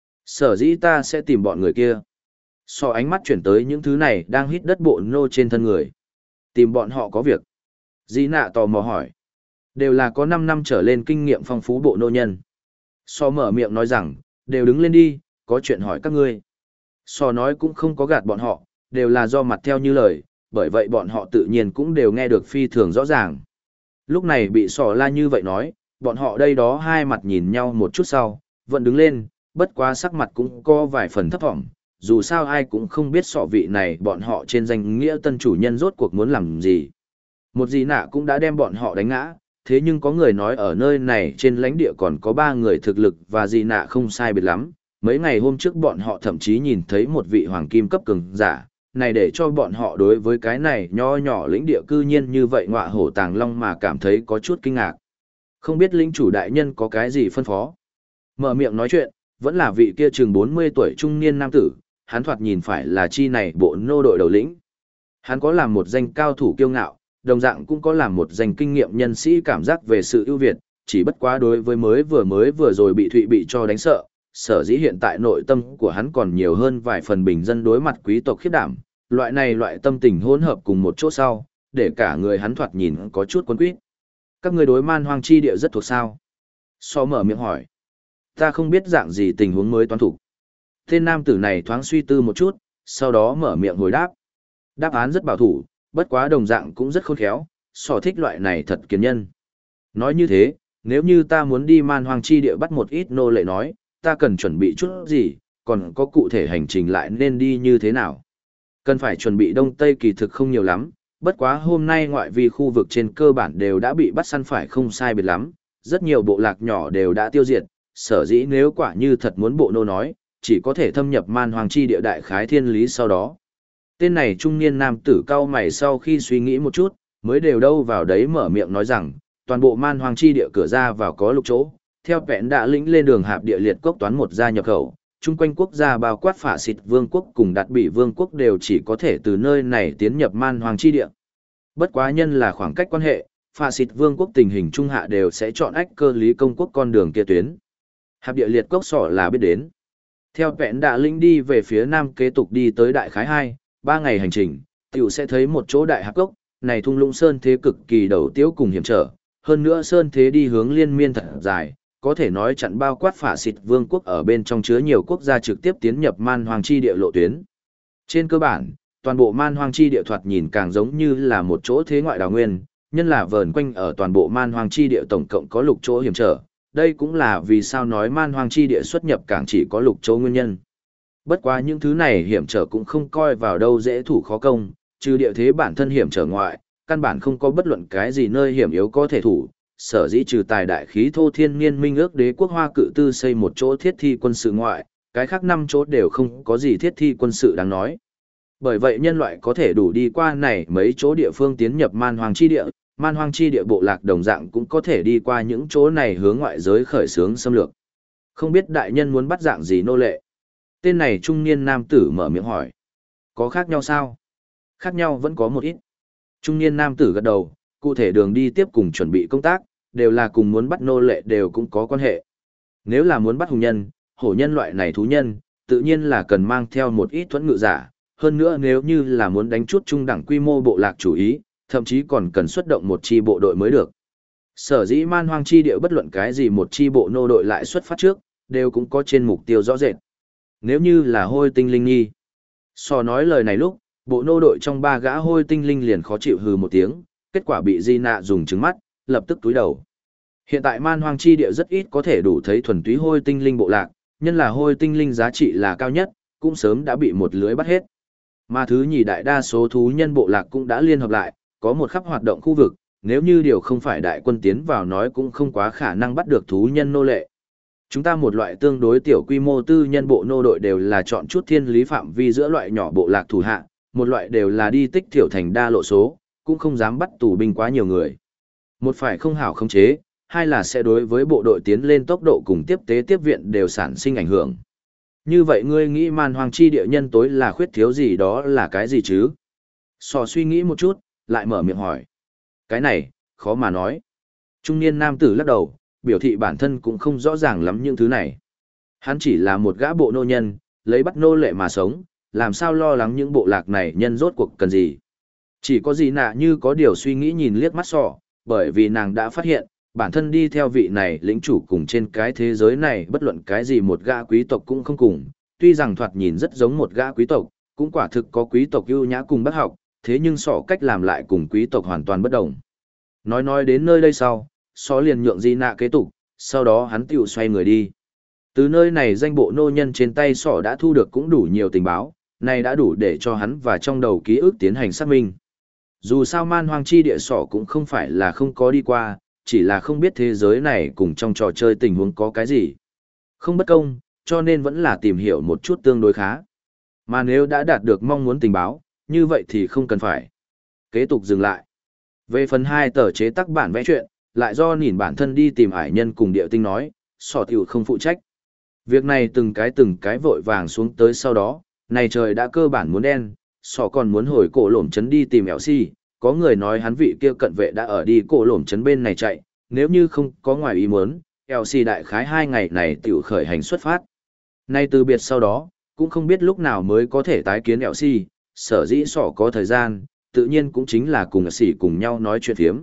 Sở dĩ ta sẽ tìm bọn người kia. So ánh mắt chuyển tới những thứ này đang hít đất bộ nô trên thân người. Tìm bọn họ có việc. Gina tò mò hỏi. Đều là có 5 năm trở lên kinh nghiệm phong phú bộ nô nhân. So mở miệng nói rằng, đều đứng lên đi, có chuyện hỏi các ngươi. So nói cũng không có gạt bọn họ, đều là do mặt theo như lời, bởi vậy bọn họ tự nhiên cũng đều nghe được phi thường rõ ràng. Lúc này bị sò la như vậy nói, bọn họ đây đó hai mặt nhìn nhau một chút sau, vẫn đứng lên, bất quá sắc mặt cũng có vài phần thấp thỏm, dù sao ai cũng không biết sọ vị này bọn họ trên danh nghĩa tân chủ nhân rốt cuộc muốn làm gì. Một gì nạ cũng đã đem bọn họ đánh ngã, thế nhưng có người nói ở nơi này trên lãnh địa còn có 3 người thực lực và gì nạ không sai biệt lắm. Mấy ngày hôm trước bọn họ thậm chí nhìn thấy một vị hoàng kim cấp cường giả, này để cho bọn họ đối với cái này nho nhỏ lĩnh địa cư nhiên như vậy ngọa hổ tàng long mà cảm thấy có chút kinh ngạc. Không biết lĩnh chủ đại nhân có cái gì phân phó. Mở miệng nói chuyện, vẫn là vị kia chừng 40 tuổi trung niên nam tử, hắn thoạt nhìn phải là chi này bộ nô đội đầu lĩnh. Hắn có làm một danh cao thủ kiêu ngạo, đồng dạng cũng có làm một danh kinh nghiệm nhân sĩ cảm giác về sự ưu việt, chỉ bất quá đối với mới vừa rồi bị Thụy bị cho đánh sợ, sở dĩ hiện tại nội tâm của hắn còn nhiều hơn vài phần bình dân đối mặt quý tộc khiếp đảm, loại tâm tình hỗn hợp cùng một chỗ sau, để cả người hắn thoạt nhìn có chút quấn quýt. Các người đối man hoang chi địa rất thuộc sao? So mở miệng hỏi. Ta không biết dạng gì tình huống mới toán thủ. Tên nam tử này thoáng suy tư một chút, sau đó mở miệng hồi đáp. Đáp án rất bảo thủ, bất quá đồng dạng cũng rất khôn khéo, so thích loại này thật kiên nhân. Nói như thế, nếu như ta muốn đi man hoang chi địa bắt một ít nô lệ nói, ta cần chuẩn bị chút gì, còn có cụ thể hành trình lại nên đi như thế nào. Cần phải chuẩn bị đông tây kỳ thực không nhiều lắm, bất quá hôm nay ngoại vi khu vực trên cơ bản đều đã bị bắt săn phải không sai biệt lắm, rất nhiều bộ lạc nhỏ đều đã tiêu diệt, sở dĩ nếu quả như thật muốn bộ nô nói, chỉ có thể thâm nhập man hoàng chi địa đại khái thiên lý sau đó. Tên này trung niên nam tử cao mày sau khi suy nghĩ một chút, mới đều đâu vào đấy mở miệng nói rằng, toàn bộ man hoàng chi địa cửa ra vào có lục chỗ, theo vẹn đã lĩnh lên đường hạp địa liệt cốc toán một gia nhập khẩu, chung quanh quốc gia bao quát phả xịt vương quốc cùng đặt bị vương quốc đều chỉ có thể từ nơi này tiến nhập man hoàng chi địa. Bất quá nhân là khoảng cách quan hệ, phả xịt vương quốc tình hình trung hạ đều sẽ chọn ách cơ lý công quốc con đường kia tuyến. Hạp địa liệt cốc sỏ là biết đến. Theo vẹn đã lĩnh đi về phía nam kế tục đi tới đại khái 2-3 ngày hành trình, tiểu sẽ thấy một chỗ đại hạp cốc, này thung lũng sơn thế cực kỳ đầu tiếu cùng hiểm trở, hơn nữa sơn thế đi hướng liên miên thật dài, có thể nói chặn bao quát phả xịt vương quốc ở bên trong chứa nhiều quốc gia trực tiếp tiến nhập man hoang chi địa lộ tuyến. Trên cơ bản, toàn bộ man hoang chi địa thoạt nhìn càng giống như là một chỗ thế ngoại đào nguyên, nhân là vờn quanh ở toàn bộ man hoang chi địa tổng cộng có lục chỗ hiểm trở. Đây cũng là vì sao nói man hoang chi địa xuất nhập cảng chỉ có lục chỗ nguyên nhân. Bất quá những thứ này hiểm trở cũng không coi vào đâu dễ thủ khó công, trừ địa thế bản thân hiểm trở ngoại, căn bản không có bất luận cái gì nơi hiểm yếu có thể thủ. Sở dĩ trừ tài đại khí thô thiên niên minh ước đế quốc Hoa Cự Tư xây một chỗ thiết thi quân sự ngoại, cái khác 5 chỗ đều không có gì thiết thi quân sự đáng nói. Bởi vậy nhân loại có thể đủ đi qua này mấy chỗ địa phương tiến nhập man hoang chi địa bộ lạc đồng dạng cũng có thể đi qua những chỗ này hướng ngoại giới khởi xướng xâm lược. Không biết đại nhân muốn bắt dạng gì nô lệ? Tên này trung niên nam tử mở miệng hỏi. Có khác nhau sao? Khác nhau vẫn có một ít. Trung niên nam tử gật đầu, cụ thể đường đi tiếp cùng chuẩn bị công tác, đều là cùng muốn bắt nô lệ đều cũng có quan hệ. Nếu là muốn bắt hùng nhân, hổ nhân loại này thú nhân, tự nhiên là cần mang theo một ít thuẫn ngự giả, hơn nữa nếu như là muốn đánh chút trung đẳng quy mô bộ lạc chủ ý, thậm chí còn cần xuất động một chi bộ đội mới được. Sở dĩ man hoang chi địa bất luận cái gì một chi bộ nô đội lại xuất phát trước, đều cũng có trên mục tiêu rõ rệt. Nếu như là hôi tinh linh nhi. So nói lời này lúc, bộ nô đội trong 3 gã hôi tinh linh liền khó chịu hừ một tiếng, kết quả bị Di Nạ dùng trứng mắt, lập tức túi đầu. Hiện tại man hoang chi địa rất ít có thể đủ thấy thuần túy hôi tinh linh bộ lạc, nhân là hôi tinh linh giá trị là cao nhất, cũng sớm đã bị một lưới bắt hết. Mà thứ nhì đại đa số thú nhân bộ lạc cũng đã liên hợp lại, có một khắp hoạt động khu vực, nếu như điều không phải đại quân tiến vào nói cũng không quá khả năng bắt được thú nhân nô lệ. Chúng ta một loại tương đối tiểu quy mô tư nhân bộ nô đội đều là chọn chút thiên lý phạm vi giữa loại nhỏ bộ lạc thủ hạ, một loại đều là đi tích thiểu thành đa lộ số, cũng không dám bắt tù binh quá nhiều người. Một phải không hảo khống chế, hai là sẽ đối với bộ đội tiến lên tốc độ cùng tiếp tế tiếp viện đều sản sinh ảnh hưởng. Như vậy ngươi nghĩ man hoang chi địa nhân tối là khuyết thiếu gì đó là cái gì chứ? Sò suy nghĩ một chút, lại mở miệng hỏi. Cái này, khó mà nói. Trung niên nam tử lắc đầu, biểu thị bản thân cũng không rõ ràng lắm những thứ này. Hắn chỉ là một gã bộ nô nhân, lấy bắt nô lệ mà sống, làm sao lo lắng những bộ lạc này nhân rốt cuộc cần gì. Chỉ có gì nạ như có điều suy nghĩ nhìn liếc mắt sò, bởi vì nàng đã phát hiện, bản thân đi theo vị này lĩnh chủ cùng trên cái thế giới này bất luận cái gì một gã quý tộc cũng không cùng, tuy rằng thoạt nhìn rất giống một gã quý tộc, cũng quả thực có quý tộc ưu nhã cùng bác học, thế nhưng sọ cách làm lại cùng quý tộc hoàn toàn bất đồng. Nói đến nơi đây sau, sọ liền nhượng Di Nạ kế tục, sau đó hắn tiểu xoay người đi. Từ nơi này danh bộ nô nhân trên tay sọ đã thu được cũng đủ nhiều tình báo, này đã đủ để cho hắn và trong đầu ký ức tiến hành xác minh. Dù sao man hoang chi địa sọ cũng không phải là không có đi qua, chỉ là không biết thế giới này cùng trong trò chơi tình huống có cái gì. Không bất công, cho nên vẫn là tìm hiểu một chút tương đối khá. Mà nếu đã đạt được mong muốn tình báo, như vậy thì không cần phải. Kế tục dừng lại. Về phần 2 tờ chế tác bản vẽ chuyện, lại do nhìn bản thân đi tìm ải nhân cùng địa tinh nói, sọ tiểu không phụ trách. Việc này từng cái vội vàng xuống tới sau đó, này trời đã cơ bản muốn đen, sọ còn muốn hồi cổ lổm chấn đi tìm Elsie, có người nói hắn vị kia cận vệ đã ở đi cổ lổm chấn bên này chạy, nếu như không có ngoài ý muốn, Elsie đại khái 2 ngày này tiểu khởi hành xuất phát. Nay từ biệt sau đó, cũng không biết lúc nào mới có thể tái kiến Elsie, sở dĩ sọ có thời gian, tự nhiên cũng chính là cùng Elsie cùng nhau nói chuyện phiếm.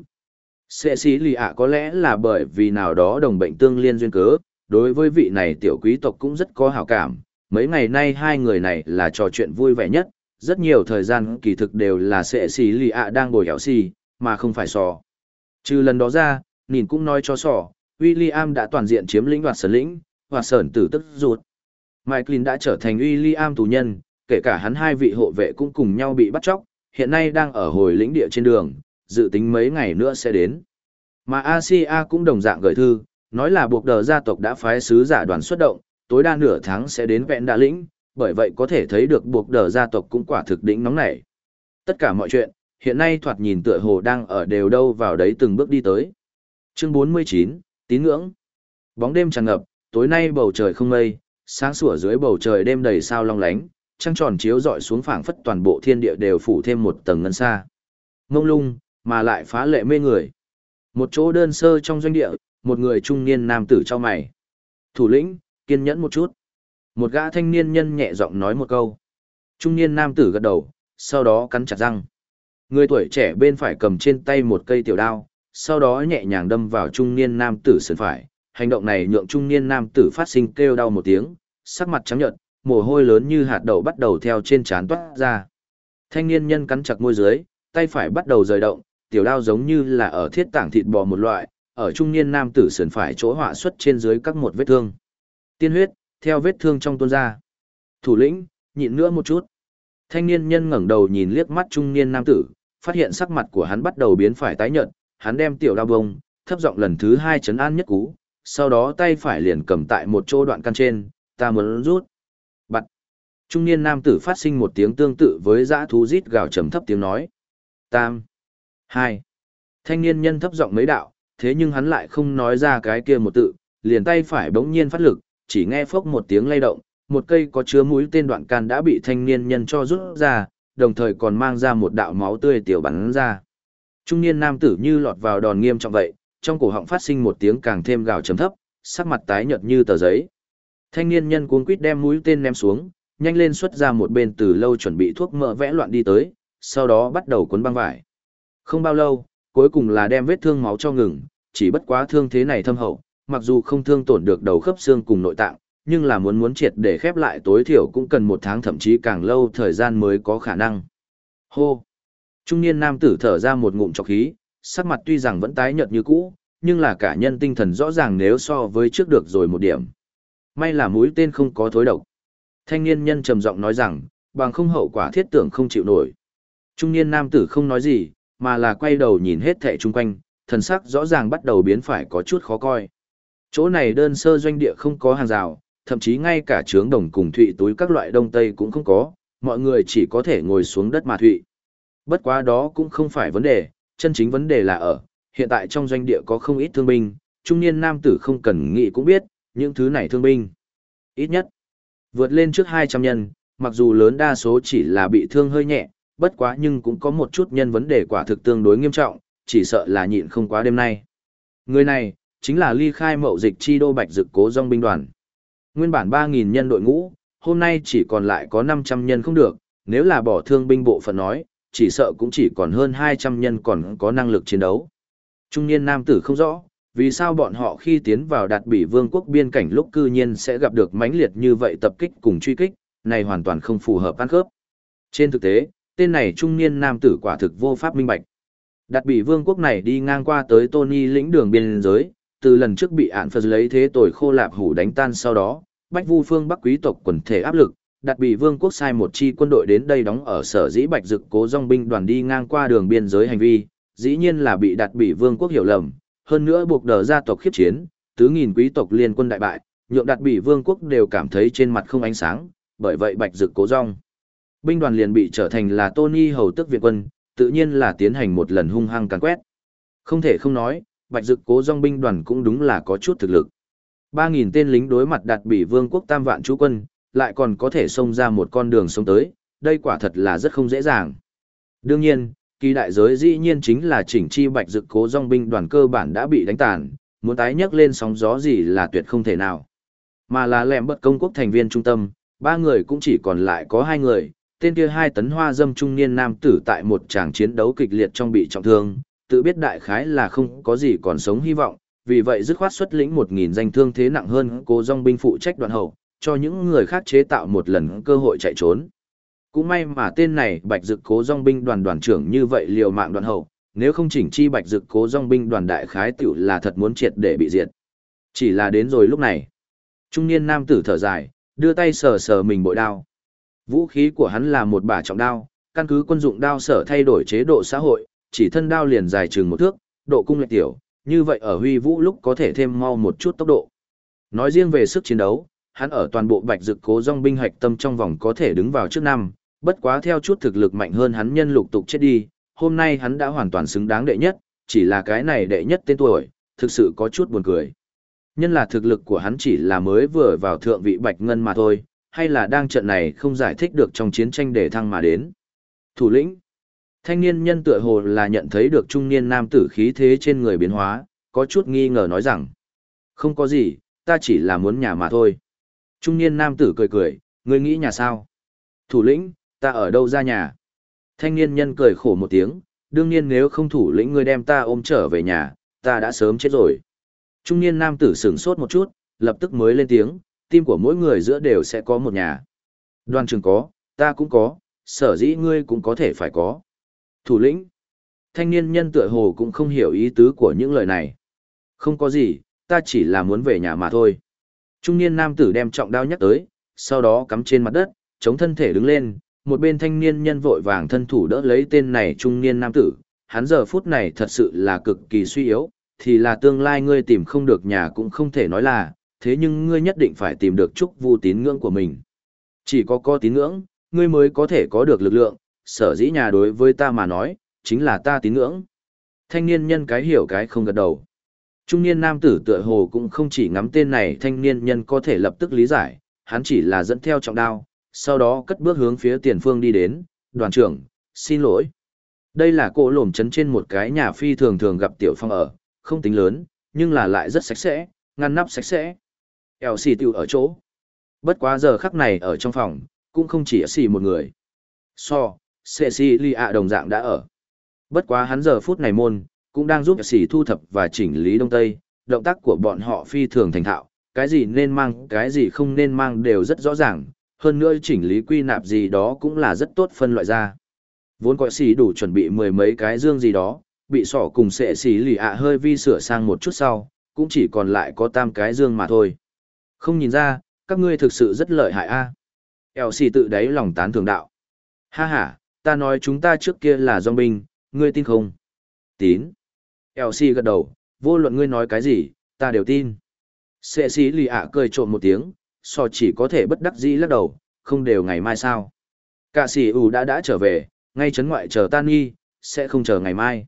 Sẽ xí lì ạ có lẽ là bởi vì nào đó đồng bệnh tương liên duyên cớ, đối với vị này tiểu quý tộc cũng rất có hảo cảm, mấy ngày nay hai người này là trò chuyện vui vẻ nhất, rất nhiều thời gian kỳ thực đều là sẽ xí lì ạ đang bồi Elsie, mà không phải sọ. Trừ lần đó ra, nhìn cũng nói cho sọ, William đã toàn diện chiếm lĩnh Hoạt Sơn tử tức rụt. Michael đã trở thành William tù nhân, kể cả hắn 2 vị hộ vệ cũng cùng nhau bị bắt cóc, hiện nay đang ở hồi lĩnh địa trên đường, dự tính mấy ngày nữa sẽ đến. Mà Asia cũng đồng dạng gửi thư, nói là buộc đờ gia tộc đã phái sứ giả đoàn xuất động, tối đa nửa tháng sẽ đến vẹn đà lĩnh, bởi vậy có thể thấy được buộc đờ gia tộc cũng quả thực đỉnh nóng nảy. Tất cả mọi chuyện, hiện nay thoạt nhìn tựa hồ đang ở đều đâu vào đấy từng bước đi tới. Chương 49, tín ngưỡng. Bóng đêm tràn ngập, tối nay bầu trời không mây, sáng sủa dưới bầu trời đêm đầy sao long lánh, trăng tròn chiếu rọi xuống phảng phất toàn bộ thiên địa đều phủ thêm một tầng ngân sa. Ngông lung, mà lại phá lệ mê người. Một chỗ đơn sơ trong doanh địa, một người trung niên nam tử chau mày. Thủ lĩnh, kiên nhẫn một chút. Một gã thanh niên nhân nhẹ giọng nói một câu. Trung niên nam tử gật đầu, sau đó cắn chặt răng. Người tuổi trẻ bên phải cầm trên tay một cây tiểu đao, sau đó nhẹ nhàng đâm vào trung niên nam tử sườn phải, hành động này nhượng trung niên nam tử phát sinh kêu đau một tiếng, sắc mặt trắng nhợt, mồ hôi lớn như hạt đậu bắt đầu theo trên trán toát ra. Thanh niên nhân cắn chặt môi dưới, tay phải bắt đầu rời động, tiểu đao giống như là ở thiết tảng thịt bò một loại, ở trung niên nam tử sườn phải chỗ họa xuất trên dưới các một vết thương. Tiên huyết theo vết thương trong tuôn ra. Thủ lĩnh, nhịn nữa một chút. Thanh niên nhân ngẩng đầu nhìn liếc mắt trung niên nam tử, phát hiện sắc mặt của hắn bắt đầu biến phải tái nhợt, hắn đem tiểu đao bông, thấp giọng lần thứ 2 trấn an nhất cú, sau đó tay phải liền cầm tại một chỗ đoạn căn trên, ta muốn rút. Bặt. Trung niên nam tử phát sinh một tiếng tương tự với dã thú rít gào trầm thấp tiếng nói. Tam. 2. Thanh niên nhân thấp giọng mấy đạo, thế nhưng hắn lại không nói ra cái kia một tự, liền tay phải bỗng nhiên phát lực, chỉ nghe phốc một tiếng lay động, một cây có chứa mũi tên đoạn can đã bị thanh niên nhân cho rút ra, đồng thời còn mang ra một đạo máu tươi tiểu bắn ra. Trung niên nam tử như lọt vào đòn nghiêm trọng vậy, trong cổ họng phát sinh một tiếng càng thêm gào trầm thấp, sắc mặt tái nhợt như tờ giấy. Thanh niên nhân cuống quýt đem mũi tên ném xuống, nhanh lên xuất ra một bên từ lâu chuẩn bị thuốc mỡ vẽ loạn đi tới, sau đó bắt đầu cuốn băng vải. Không bao lâu, cuối cùng là đem vết thương máu cho ngừng, chỉ bất quá thương thế này thâm hậu, mặc dù không thương tổn được đầu khớp xương cùng nội tạng, nhưng là muốn triệt để khép lại tối thiểu cũng cần 1 tháng thậm chí càng lâu thời gian mới có khả năng. Hô! Trung niên nam tử thở ra một ngụm trọc khí, sắc mặt tuy rằng vẫn tái nhợt như cũ, nhưng là cả nhân tinh thần rõ ràng nếu so với trước được rồi một điểm. May là mũi tên không có thối độc. Thanh niên nhân trầm giọng nói rằng, bằng không hậu quả thiết tưởng không chịu nổi. Trung niên nam tử không nói gì, mà là quay đầu nhìn hết thảy chung quanh, thần sắc rõ ràng bắt đầu biến phải có chút khó coi. Chỗ này đơn sơ doanh địa không có hàng rào, thậm chí ngay cả trướng đồng cùng thụy túi các loại đông tây cũng không có, mọi người chỉ có thể ngồi xuống đất mà thụy. Bất quá đó cũng không phải vấn đề, chân chính vấn đề là ở, hiện tại trong doanh địa có không ít thương binh, trung niên nam tử không cần nghĩ cũng biết, những thứ này thương binh. Ít nhất, vượt lên trước 200 nhân, mặc dù lớn đa số chỉ là bị thương hơi nhẹ, bất quá nhưng cũng có một chút nhân vấn đề quả thực tương đối nghiêm trọng, chỉ sợ là nhịn không quá đêm nay. Người này, chính là ly khai mậu dịch chi đô Bạch Dực Cố Dòng binh đoàn. Nguyên bản 3.000 nhân đội ngũ, hôm nay chỉ còn lại có 500 nhân không được, nếu là bỏ thương binh bộ phận nói, chỉ sợ cũng chỉ còn hơn 200 nhân còn có năng lực chiến đấu. Trung niên nam tử không rõ, vì sao bọn họ khi tiến vào Đạt Bỉ Vương quốc biên cảnh lúc cư nhiên sẽ gặp được mãnh liệt như vậy tập kích cùng truy kích, này hoàn toàn không phù hợp ăn khớp. Trên thực tế, tên này trung niên nam tử quả thực vô pháp minh bạch. Đạt Bỉ Vương quốc này đi ngang qua tới Tony lĩnh đường biên giới, từ lần trước bị ạn Phật lấy thế tội khô lạp hủ đánh tan sau đó, Bách Vu phương Bắc quý tộc quần thể áp lực, Đạt Bỉ Vương quốc sai một chi quân đội đến đây đóng ở sở dĩ Bạch Dực Cố Dòng binh đoàn đi ngang qua đường biên giới hành vi, dĩ nhiên là bị Đạt Bỉ Vương quốc hiểu lầm, hơn nữa buộc đờ gia tộc khiếp chiến, tứ nghìn quý tộc liên quân đại bại, nhượng Đạt Bỉ Vương quốc đều cảm thấy trên mặt không ánh sáng, bởi vậy Bạch Dực Cố Dòng binh đoàn liền bị trở thành là Tony hầu tức viện quân, tự nhiên là tiến hành một lần hung hăng càn quét. Không thể không nói, Bạch Dực Cố Dòng binh đoàn cũng đúng là có chút thực lực. 3.000 tên lính đối mặt Đạt Bỉ Vương quốc tam vạn chú quân, lại còn có thể xông ra một con đường sống tới, đây quả thật là rất không dễ dàng. Đương nhiên, kỳ đại giới dĩ nhiên chính là chỉnh chi Bạch Dực Cố Dòng binh đoàn cơ bản đã bị đánh tàn, muốn tái nhấc lên sóng gió gì là tuyệt không thể nào. Mà là lẻm bất công quốc thành viên trung tâm, 3 người cũng chỉ còn lại có 2 người, tên kia 2 tấn hoa dâm trung niên nam tử tại một tràng chiến đấu kịch liệt trong bị trọng thương, tự biết đại khái là không có gì còn sống hy vọng, vì vậy dứt khoát xuất lĩnh 1.000 danh thương thế nặng hơn Cố Dòng binh phụ trách đoạn hậu, cho những người khác chế tạo một lần cơ hội chạy trốn. Cũng may mà tên này Bạch Dực Cố Dòng binh đoàn đoàn trưởng như vậy liều mạng đoạn hậu, nếu không chỉnh chi Bạch Dực Cố Dòng binh đoàn đại khái tiểu là thật muốn triệt để bị diệt. Chỉ là đến rồi lúc này, trung niên nam tử thở dài, đưa tay sờ sờ mình bội đao. Vũ khí của hắn là một bả trọng đao, căn cứ quân dụng đao sở thay đổi chế độ xã hội, chỉ thân đao liền dài chừng 1 thước, độ cung lệch tiểu, như vậy ở huy vũ lúc có thể thêm mau một chút tốc độ. Nói riêng về sức chiến đấu, hắn ở toàn bộ Bạch Dực Cố Dòng binh hạch tâm trong vòng có thể đứng vào trước năm, bất quá theo chút thực lực mạnh hơn hắn nhân lục tục chết đi, hôm nay hắn đã hoàn toàn xứng đáng đệ nhất, chỉ là cái này đệ nhất tên tuổi, thực sự có chút buồn cười. Nhân là thực lực của hắn chỉ là mới vừa vào thượng vị Bạch Ngân mà thôi, hay là đang trận này không giải thích được trong chiến tranh để thăng mà đến. Thủ lĩnh, thanh niên nhân tựa hồ là nhận thấy được trung niên nam tử khí thế trên người biến hóa, có chút nghi ngờ nói rằng, không có gì, ta chỉ là muốn nhà mà thôi. Trung niên nam tử cười cười, ngươi nghĩ nhà sao? Thủ lĩnh, ta ở đâu ra nhà? Thanh niên nhân cười khổ một tiếng, đương nhiên nếu không thủ lĩnh ngươi đem ta ôm trở về nhà, ta đã sớm chết rồi. Trung niên nam tử sửng sốt một chút, lập tức mới lên tiếng, tim của mỗi người giữa đều sẽ có một nhà. Đoàn trưởng có, ta cũng có, sở dĩ ngươi cũng có thể phải có. Thủ lĩnh. Thanh niên nhân tựa hồ cũng không hiểu ý tứ của những lời này. Không có gì, ta chỉ là muốn về nhà mà thôi. Trung niên nam tử đem trọng đao nhắc tới, sau đó cắm trên mặt đất, chống thân thể đứng lên, một bên thanh niên nhân vội vàng thân thủ đỡ lấy tên này trung niên nam tử. Hắn giờ phút này thật sự là cực kỳ suy yếu, thì là tương lai ngươi tìm không được nhà cũng không thể nói là, thế nhưng ngươi nhất định phải tìm được chúc vu tín ngưỡng của mình. Chỉ có tín ngưỡng, ngươi mới có thể có được lực lượng, sở dĩ nhà đối với ta mà nói, chính là ta tín ngưỡng. Thanh niên nhân cái hiểu cái không gật đầu. Trung niên nam tử tựa hồ cũng không chỉ ngắm tên này thanh niên nhân có thể lập tức lý giải, hắn chỉ là dẫn theo trọng đao, sau đó cất bước hướng phía tiền phương đi đến, đoàn trưởng, xin lỗi. Đây là cỗ lổm trấn trên một cái nhà phi thường thường gặp tiểu phong ở, không tính lớn, nhưng là lại rất sạch sẽ, ngăn nắp sạch sẽ. Eo xì tiêu ở chỗ. Bất quá giờ khắc này ở trong phòng, cũng không chỉ xì một người. Cecilia đồng dạng đã ở. Bất quá hắn giờ phút này môn, cũng đang giúp xì thu thập và chỉnh lý đông tây, động tác của bọn họ phi thường thành thạo, cái gì nên mang, cái gì không nên mang đều rất rõ ràng, hơn nữa chỉnh lý quy nạp gì đó cũng là rất tốt phân loại ra. Vốn gọi xì đủ chuẩn bị mười mấy cái dương gì đó, bị sỏ cùng sệ xì lì ạ hơi vi sửa sang một chút sau, cũng chỉ còn lại có 8 cái dương mà thôi. Không nhìn ra, các ngươi thực sự rất lợi hại a. Eo xì tự đáy lòng tán thưởng đạo. Ha ha, ta nói chúng ta trước kia là dòng binh, ngươi tin không? Tín. Eo xì gật đầu, vô luận ngươi nói cái gì, ta đều tin. Sệ xì lì ạ cười trộm một tiếng, sò chỉ có thể bất đắc dĩ lắc đầu, không đều ngày mai sao. Cả xì ủ đã trở về, ngay chấn ngoại chờ tan nghi, sẽ không chờ ngày mai.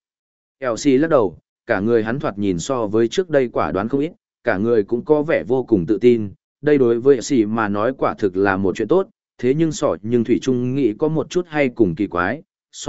LC lắc đầu, cả người hắn thoạt nhìn so với trước đây quả đoán không ít, cả người cũng có vẻ vô cùng tự tin. Đây đối với LC mà nói quả thực là một chuyện tốt, thế nhưng nhưng Thủy Trung nghĩ có một chút hay cùng kỳ quái.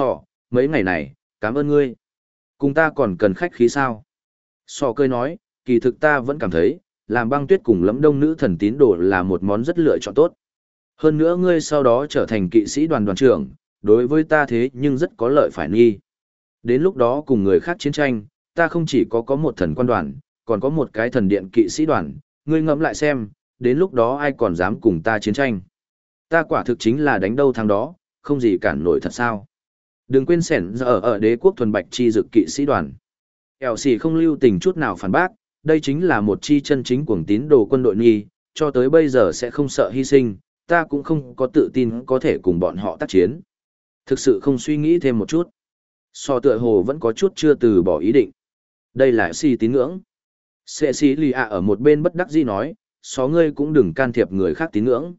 Mấy ngày này, cảm ơn ngươi. Cùng ta còn cần khách khí sao? Cười nói, kỳ thực ta vẫn cảm thấy, làm băng tuyết cùng lẫm đông nữ thần tín đồ là một món rất lựa chọn tốt. Hơn nữa ngươi sau đó trở thành kỵ sĩ đoàn đoàn trưởng, đối với ta thế nhưng rất có lợi phải nghi. Đến lúc đó cùng người khác chiến tranh, ta không chỉ có một thần quan đoàn, còn có một cái thần điện kỵ sĩ đoàn, ngươi ngẫm lại xem, đến lúc đó ai còn dám cùng ta chiến tranh. Ta quả thực chính là đánh đâu thắng đó, không gì cản nổi thật sao. Đừng quên sẻn giờ ở đế quốc thuần bạch chi dực kỵ sĩ đoàn. Eo xì không lưu tình chút nào phản bác, đây chính là một chi chân chính cuồng tín đồ quân đội nghi, cho tới bây giờ sẽ không sợ hy sinh, ta cũng không có tự tin có thể cùng bọn họ tác chiến. Thực sự không suy nghĩ thêm một chút. Tựa hồ vẫn có chút chưa từ bỏ ý định. Đây là si tín ngưỡng. Cecilia ở một bên bất đắc dĩ nói, ngươi cũng đừng can thiệp người khác tín ngưỡng.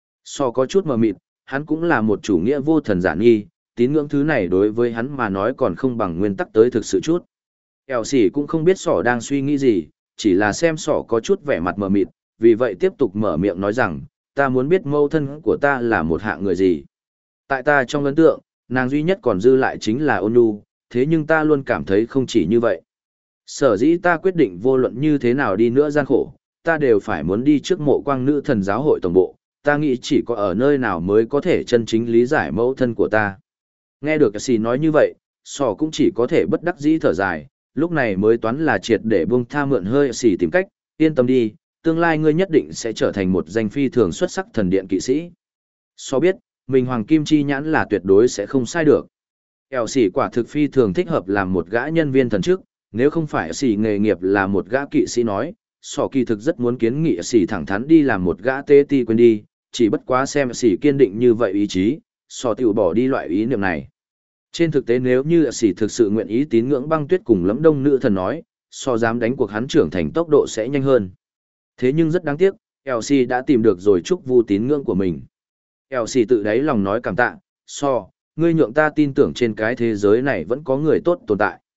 Có chút mờ mịt, hắn cũng là một chủ nghĩa vô thần giả nghi, tín ngưỡng thứ này đối với hắn mà nói còn không bằng nguyên tắc tới thực sự chút. Eo xỉ cũng không biết đang suy nghĩ gì, chỉ là xem có chút vẻ mặt mờ mịt, vì vậy tiếp tục mở miệng nói rằng, ta muốn biết mẫu thân của ta là một hạng người gì. Tại ta trong ấn tượng, nàng duy nhất còn dư lại chính là ôn nhu, thế nhưng ta luôn cảm thấy không chỉ như vậy. Sở dĩ ta quyết định vô luận như thế nào đi nữa gian khổ, ta đều phải muốn đi trước mộ quang nữ thần giáo hội tổng bộ, ta nghĩ chỉ có ở nơi nào mới có thể chân chính lý giải mẫu thân của ta. Nghe được xì nói như vậy, cũng chỉ có thể bất đắc dĩ thở dài, lúc này mới toán là triệt để buông tha mượn hơi xì tìm cách, yên tâm đi, tương lai ngươi nhất định sẽ trở thành một danh phi thường xuất sắc thần điện kỵ sĩ. Biết, mình Hoàng Kim Chi Nhãn là tuyệt đối sẽ không sai được. Eo xỉ quả thực phi thường thích hợp làm một gã nhân viên thần chức, nếu không phải xỉ nghề nghiệp là một gã kỵ sĩ nói, kỳ thực rất muốn kiến nghị xỉ thẳng thắn đi làm một gã tê ti quên đi, chỉ bất quá xem xỉ kiên định như vậy ý chí, tiểu bỏ đi loại ý niệm này. Trên thực tế nếu như xỉ thực sự nguyện ý tín ngưỡng băng tuyết cùng lẫm đông nữ thần nói, dám đánh cuộc hắn trưởng thành tốc độ sẽ nhanh hơn. Thế nhưng rất đáng tiếc, LC đã tìm được rồi chúc vu tín ngưỡng của mình. LC tự đáy lòng nói cảm tạ, ngươi nhượng ta tin tưởng trên cái thế giới này vẫn có người tốt tồn tại.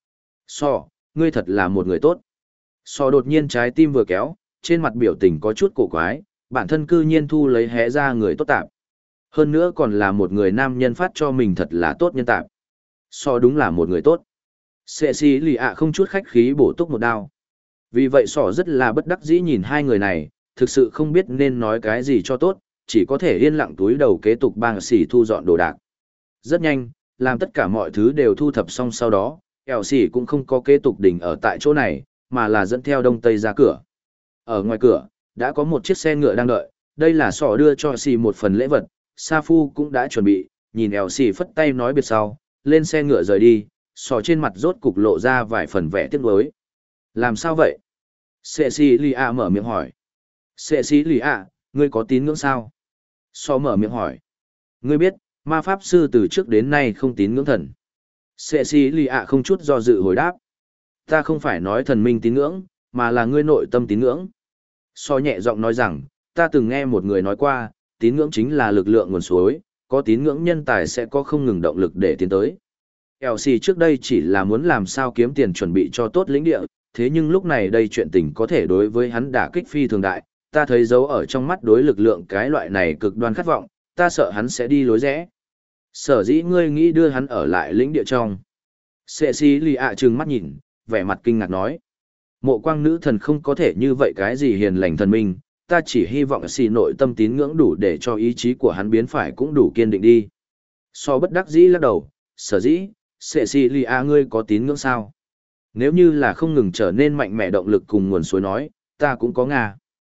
Ngươi thật là một người tốt. Đột nhiên trái tim vừa kéo, trên mặt biểu tình có chút cổ quái, bản thân cư nhiên thu lấy hé ra người tốt tạp. Hơn nữa còn là một người nam nhân phát cho mình thật là tốt nhân tạp. Đúng là một người tốt. Cecilia không chút khách khí bổ túc một đao. Vì vậy rất là bất đắc dĩ nhìn hai người này, thực sự không biết nên nói cái gì cho tốt, chỉ có thể yên lặng túi đầu kế tục bang xỉ thu dọn đồ đạc. Rất nhanh, làm tất cả mọi thứ đều thu thập xong sau đó, ẻo xỉ cũng không có kế tục đỉnh ở tại chỗ này, mà là dẫn theo đông tây ra cửa. Ở ngoài cửa, đã có một chiếc xe ngựa đang đợi, đây là sỏ đưa cho xì một phần lễ vật, Sa Phu cũng đã chuẩn bị, nhìn ẻo xì phất tay nói biệt sau, lên xe ngựa rời đi, sỏ trên mặt rốt cục lộ ra vài phần vẻ tiếc nuối. Làm sao vậy? Cecilia mở miệng hỏi. Cecilia, ngươi có tín ngưỡng sao? Sỏ mở miệng hỏi. Ngươi biết, ma pháp sư từ trước đến nay không tín ngưỡng thần. Cecilia không chút do dự hồi đáp. Ta không phải nói thần minh tín ngưỡng, mà là ngươi nội tâm tín ngưỡng. So nhẹ giọng nói rằng, ta từng nghe một người nói qua, tín ngưỡng chính là lực lượng nguồn suối, có tín ngưỡng nhân tài sẽ có không ngừng động lực để tiến tới. Elsie trước đây chỉ là muốn làm sao kiếm tiền chuẩn bị cho tốt lĩnh địa, thế nhưng lúc này đây chuyện tình có thể đối với hắn đả kích phi thường đại, ta thấy dấu ở trong mắt đối lực lượng cái loại này cực đoan khát vọng, ta sợ hắn sẽ đi lối rẽ. Sở dĩ ngươi nghĩ đưa hắn ở lại lĩnh địa trong. Cecilia trừng mắt nhìn, vẻ mặt kinh ngạc nói. Mộ quang nữ thần không có thể như vậy cái gì hiền lành thần minh, ta chỉ hy vọng xì nội tâm tín ngưỡng đủ để cho ý chí của hắn biến phải cũng đủ kiên định đi. So bất đắc dĩ lắc đầu, sở dĩ, Cecilia ngươi có tín ngưỡng sao? Nếu như là không ngừng trở nên mạnh mẽ động lực cùng nguồn suối nói, ta cũng có ngà.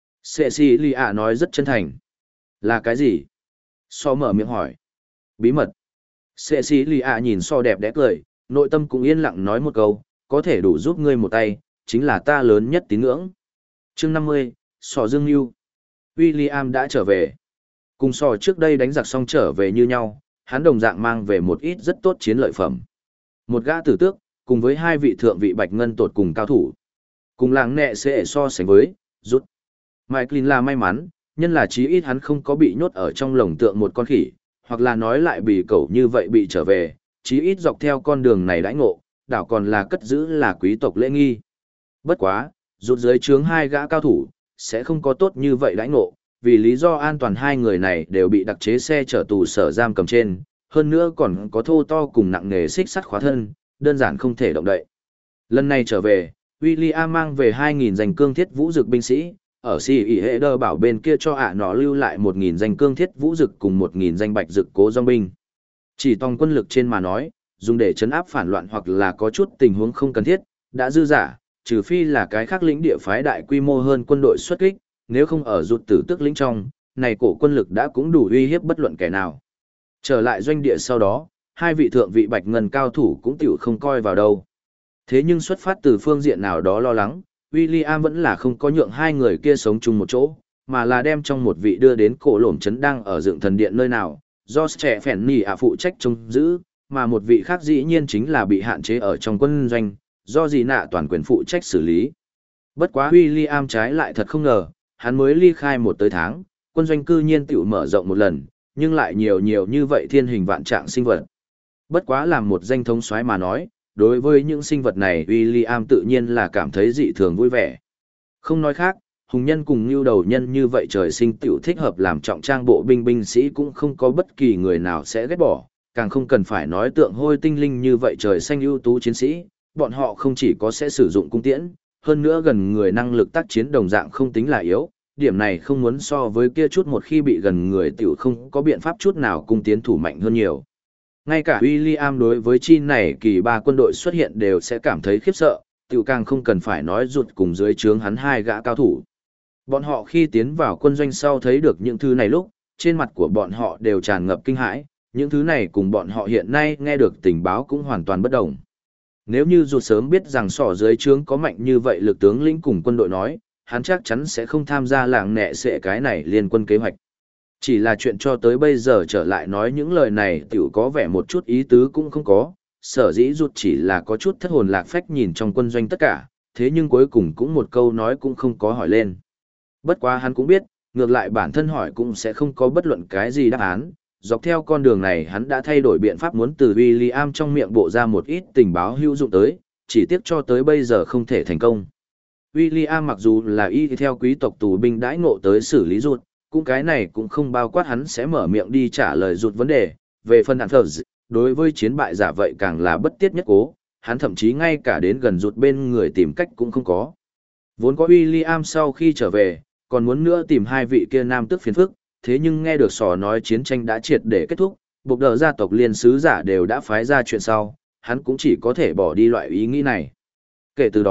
Cecilia nói rất chân thành. Là cái gì? So mở miệng hỏi. Bí mật. Cecilia nhìn so đẹp đẽ cười, nội tâm cũng yên lặng nói một câu, có thể đủ giúp ngươi một tay, chính là ta lớn nhất tín ngưỡng. Chương 50, Sò Dương Nhu. William đã trở về. Cùng Sò trước đây đánh giặc xong trở về như nhau, hắn đồng dạng mang về một ít rất tốt chiến lợi phẩm. Một gã tử tước, cùng với hai vị thượng vị bạch ngân tột cùng cao thủ. Cùng làng nẹ sẽ so sánh với, rút. Michael là may mắn, nhân là chí ít hắn không có bị nhốt ở trong lồng tượng một con khỉ, hoặc là nói lại bị cẩu như vậy bị trở về, chí ít dọc theo con đường này đãi ngộ, đảo còn là cất giữ là quý tộc lễ nghi. Bất quá, rút dưới trướng hai gã cao thủ, sẽ không có tốt như vậy đãi ngộ, vì lý do an toàn hai người này đều bị đặc chế xe chở tù sở giam cầm trên, hơn nữa còn có thô to cùng nặng nghề xích sắt khóa thân, đơn giản không thể động đậy. Lần này trở về, William mang về 2.000 danh cương thiết vũ dực binh sĩ, ở Si hệ đơ bảo bên kia cho nó lưu lại 1.000 danh cương thiết vũ dực cùng 1.000 danh bạch dực cố dòng binh. Chỉ toàn quân lực trên mà nói, dùng để chấn áp phản loạn hoặc là có chút tình huống không cần thiết, đã dư giả, trừ phi là cái khác lĩnh địa phái đại quy mô hơn quân đội xuất kích, nếu không ở rụt tử tức lĩnh trong, này cổ quân lực đã cũng đủ uy hiếp bất luận kẻ nào. Trở lại doanh địa sau đó, hai vị thượng vị bạch ngân cao thủ cũng tiểu không coi vào đâu. Thế nhưng xuất phát từ phương diện nào đó lo lắng, William vẫn là không có nhượng hai người kia sống chung một chỗ, mà là đem trong một vị đưa đến cổ lổm trấn đang ở dựng thần điện nơi nào, do trẻ phèn nì phụ trách trông giữ, mà một vị khác dĩ nhiên chính là bị hạn chế ở trong quân doanh, do gì nạ toàn quyền phụ trách xử lý. Bất quá William trái lại thật không ngờ, hắn mới ly khai một tới tháng, quân doanh cư nhiên tiểu mở rộng một lần, nhưng lại nhiều như vậy thiên hình vạn trạng sinh vật. Bất quá làm một danh thống soái mà nói, đối với những sinh vật này William tự nhiên là cảm thấy dị thường vui vẻ. Không nói khác, hùng nhân cùng nhu đầu nhân như vậy trời sinh tiểu thích hợp làm trọng trang bộ binh sĩ cũng không có bất kỳ người nào sẽ ghét bỏ, càng không cần phải nói tượng hôi tinh linh như vậy trời xanh ưu tú chiến sĩ, bọn họ không chỉ có sẽ sử dụng cung tiễn, hơn nữa gần người năng lực tác chiến đồng dạng không tính là yếu, điểm này không muốn so với kia chút một khi bị gần người tiểu không có biện pháp chút nào cung tiến thủ mạnh hơn nhiều. Ngay cả William đối với chi này kỳ ba quân đội xuất hiện đều sẽ cảm thấy khiếp sợ, tiểu càng không cần phải nói rụt cùng dưới trướng hắn hai gã cao thủ. Bọn họ khi tiến vào quân doanh sau thấy được những thứ này lúc, trên mặt của bọn họ đều tràn ngập kinh hãi, những thứ này cùng bọn họ hiện nay nghe được tình báo cũng hoàn toàn bất đồng. Nếu như rụt sớm biết rằng sỏ dưới trướng có mạnh như vậy lực tướng lĩnh cùng quân đội nói, hắn chắc chắn sẽ không tham gia làng nẹ sẽ cái này liên quân kế hoạch. Chỉ là chuyện cho tới bây giờ trở lại nói những lời này tiểu có vẻ một chút ý tứ cũng không có, sở dĩ rụt chỉ là có chút thất hồn lạc phách nhìn trong quân doanh tất cả, thế nhưng cuối cùng cũng một câu nói cũng không có hỏi lên. Bất quá hắn cũng biết, ngược lại bản thân hỏi cũng sẽ không có bất luận cái gì đáp án, dọc theo con đường này hắn đã thay đổi biện pháp muốn từ William trong miệng bộ ra một ít tình báo hữu dụng tới, chỉ tiếc cho tới bây giờ không thể thành công. William mặc dù là y theo quý tộc tù binh đãi ngộ tới xử lý rụt, cũng cái này cũng không bao quát hắn sẽ mở miệng đi trả lời rụt vấn đề, về phần đạn thờ đối với chiến bại giả vậy càng là bất tiết nhất cố, hắn thậm chí ngay cả đến gần rụt bên người tìm cách cũng không có. Vốn có William sau khi trở về, còn muốn nữa tìm hai vị kia nam tước phiền phức, thế nhưng nghe được sò nói chiến tranh đã triệt để kết thúc, buộc đỡ gia tộc liên sứ giả đều đã phái ra chuyện sau, hắn cũng chỉ có thể bỏ đi loại ý nghĩ này. Kể từ đó,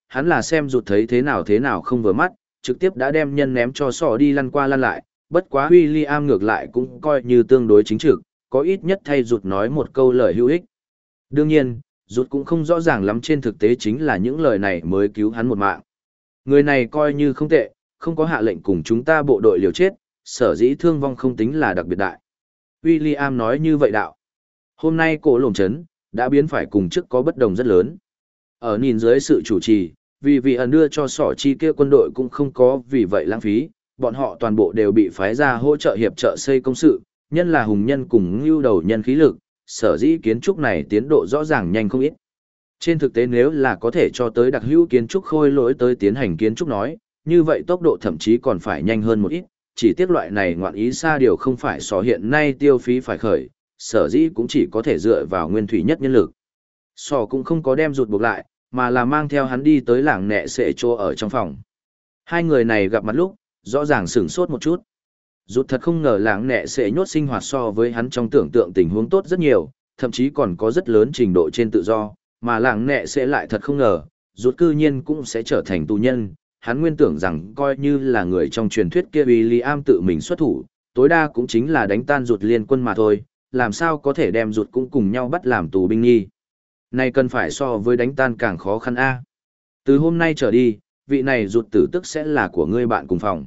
hắn là xem rụt thấy thế nào không vừa mắt, trực tiếp đã đem nhân ném cho sỏ đi lăn qua lăn lại, bất quá William ngược lại cũng coi như tương đối chính trực, có ít nhất thay rụt nói một câu lời hữu ích. Đương nhiên, rụt cũng không rõ ràng lắm trên thực tế chính là những lời này mới cứu hắn một mạng. Người này coi như không tệ, không có hạ lệnh cùng chúng ta bộ đội liều chết, sở dĩ thương vong không tính là đặc biệt đại. William nói như vậy đạo. Hôm nay cổ lồng chấn, đã biến phải cùng trước có bất đồng rất lớn. Ở nhìn dưới sự chủ trì, vì ẩn đưa cho sỏ chi kia quân đội cũng không có vì vậy lãng phí, bọn họ toàn bộ đều bị phái ra hỗ trợ hiệp trợ xây công sự, nhân là hùng nhân cùng ngưu đầu nhân khí lực, sở dĩ kiến trúc này tiến độ rõ ràng nhanh không ít. Trên thực tế nếu là có thể cho tới đặc hữu kiến trúc khôi lỗi tới tiến hành kiến trúc nói, như vậy tốc độ thậm chí còn phải nhanh hơn một ít, chỉ tiếc loại này ngoạn ý xa điều không phải sò hiện nay tiêu phí phải khởi, sở dĩ cũng chỉ có thể dựa vào nguyên thủy nhất nhân lực. Sò cũng không có đem rụt buộc lại, mà là mang theo hắn đi tới làng nẹ sệ trô ở trong phòng. Hai người này gặp mặt lúc, rõ ràng sửng sốt một chút. Rụt thật không ngờ làng nẹ sệ nhốt sinh hoạt so với hắn trong tưởng tượng tình huống tốt rất nhiều, thậm chí còn có rất lớn trình độ trên tự do, mà làng nẹ sệ lại thật không ngờ, rụt cư nhiên cũng sẽ trở thành tù nhân. Hắn nguyên tưởng rằng coi như là người trong truyền thuyết kia William tự mình xuất thủ, tối đa cũng chính là đánh tan rụt liên quân mà thôi, làm sao có thể đem rụt cũng cùng nhau bắt làm tù binh nghi. Này cần phải so với đánh tan càng khó khăn a. Từ hôm nay trở đi, vị này rụt tử tức sẽ là của ngươi bạn cùng phòng.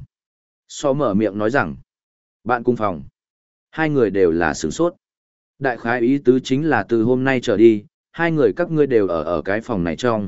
So mở miệng nói rằng, bạn cùng phòng. Hai người đều là sửng sốt. Đại khái ý tứ chính là từ hôm nay trở đi, hai người các ngươi đều ở cái phòng này trong.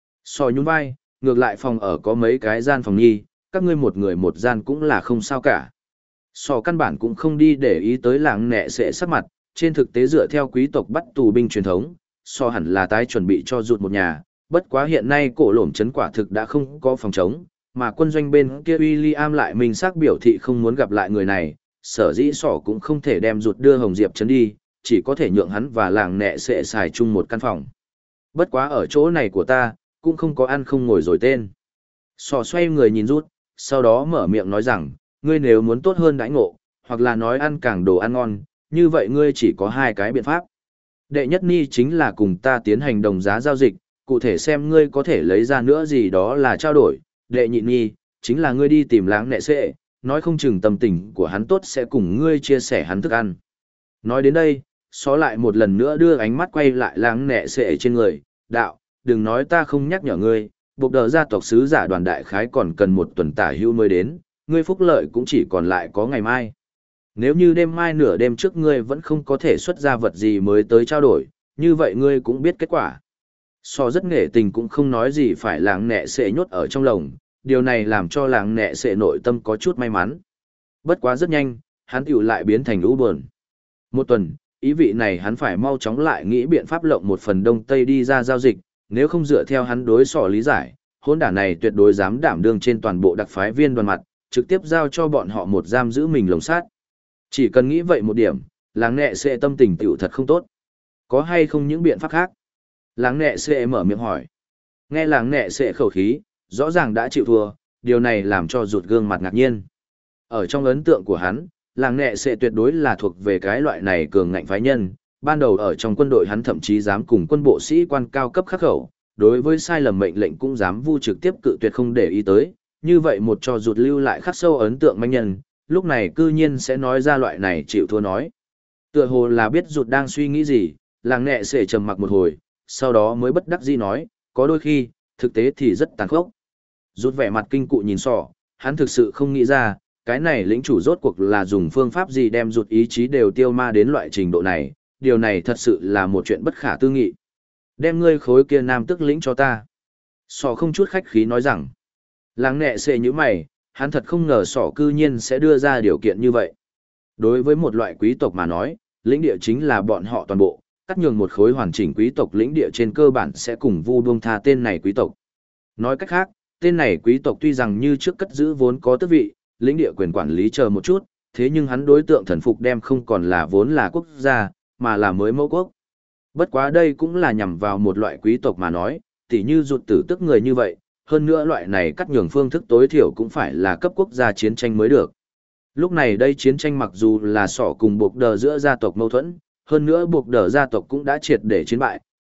So nhún vai, ngược lại phòng ở có mấy cái gian phòng nhi, các ngươi một người một gian cũng là không sao cả. So căn bản cũng không đi để ý tới làng nẹ sẽ sắc mặt, trên thực tế dựa theo quý tộc bắt tù binh truyền thống, so hẳn là tái chuẩn bị cho rụt một nhà, bất quá hiện nay cổ lổm chấn quả thực đã không có phòng chống, mà quân doanh bên kia William lại minh xác biểu thị không muốn gặp lại người này, sở dĩ sỏ cũng không thể đem rụt đưa Hồng Diệp chấn đi, chỉ có thể nhượng hắn và làng nẹ sẽ xài chung một căn phòng. Bất quá ở chỗ này của ta, cũng không có ăn không ngồi rồi tên. Sò xoay người nhìn rút, sau đó mở miệng nói rằng, ngươi nếu muốn tốt hơn đãi ngộ, hoặc là nói ăn càng đồ ăn ngon, như vậy ngươi chỉ có hai cái biện pháp. Đệ nhất ni chính là cùng ta tiến hành đồng giá giao dịch, cụ thể xem ngươi có thể lấy ra nữa gì đó là trao đổi. Đệ nhị ni, chính là ngươi đi tìm láng nẹ sệ, nói không chừng tâm tình của hắn tốt sẽ cùng ngươi chia sẻ hắn thức ăn. Nói đến đây, xó lại một lần nữa đưa ánh mắt quay lại láng nẹ sệ trên người, đạo, đừng nói ta không nhắc nhở ngươi, buộc đờ gia tộc sứ giả đoàn đại khái còn cần một tuần tả hưu mới đến, ngươi phúc lợi cũng chỉ còn lại có ngày mai. Nếu như đêm mai nửa đêm trước ngươi vẫn không có thể xuất ra vật gì mới tới trao đổi, như vậy ngươi cũng biết kết quả. So rất nghệ tình cũng không nói gì phải làng nẹ sệ nhốt ở trong lồng, điều này làm cho làng nẹ sệ nội tâm có chút may mắn. Bất quá rất nhanh, hắn tiểu lại biến thành lũ buồn. Một tuần, ý vị này hắn phải mau chóng lại nghĩ biện pháp lộng một phần đông tây đi ra giao dịch, nếu không dựa theo hắn đối sỏ lý giải, hỗn đản này tuyệt đối dám đảm đương trên toàn bộ đặc phái viên đoàn mặt, trực tiếp giao cho bọn họ một giam giữ mình lồng sát. Chỉ cần nghĩ vậy một điểm, làng nẹ sẽ tâm tình tiểu thật không tốt. Có hay không những biện pháp khác? Làng nẹ sẽ mở miệng hỏi. Nghe làng nẹ sẽ khẩu khí, rõ ràng đã chịu thua, điều này làm cho rụt gương mặt ngạc nhiên. Ở trong ấn tượng của hắn, làng nẹ sẽ tuyệt đối là thuộc về cái loại này cường ngạnh phái nhân. Ban đầu ở trong quân đội hắn thậm chí dám cùng quân bộ sĩ quan cao cấp khắc khẩu, đối với sai lầm mệnh lệnh cũng dám vu trực tiếp cự tuyệt không để ý tới. Như vậy một cho rụt lưu lại khắc sâu ấn tượng manh nhân, lúc này cư nhiên sẽ nói ra loại này chịu thua nói. Tựa hồ là biết rụt đang suy nghĩ gì, làng nẹ sẽ trầm mặc một hồi, sau đó mới bất đắc dĩ nói, có đôi khi, thực tế thì rất tàn khốc. Rụt vẻ mặt kinh cụ nhìn sọ, hắn thực sự không nghĩ ra, cái này lĩnh chủ rốt cuộc là dùng phương pháp gì đem rụt ý chí đều tiêu ma đến loại trình độ này, điều này thật sự là một chuyện bất khả tư nghị. Đem ngươi khối kia nam tức lĩnh cho ta. Sọ không chút khách khí nói rằng, làng nẹ sẽ như mày, hắn thật không ngờ sỏ cư nhiên sẽ đưa ra điều kiện như vậy. Đối với một loại quý tộc mà nói, lĩnh địa chính là bọn họ toàn bộ, cắt nhường một khối hoàn chỉnh quý tộc lĩnh địa trên cơ bản sẽ cùng vu buông tha tên này quý tộc. Nói cách khác, tên này quý tộc tuy rằng như trước cất giữ vốn có tước vị, lĩnh địa quyền quản lý chờ một chút, thế nhưng hắn đối tượng thần phục đem không còn là vốn là quốc gia, mà là mới mẫu quốc. Bất quá đây cũng là nhằm vào một loại quý tộc mà nói, tỉ như rụt tử tức người như vậy, hơn nữa loại này cắt nhường phương thức tối thiểu cũng phải là cấp quốc gia chiến tranh mới được. Lúc này đây chiến tranh mặc dù là sỏ cùng buộc đờ giữa gia tộc mâu thuẫn, hơn nữa buộc đờ gia tộc cũng đã triệt để chiến bại,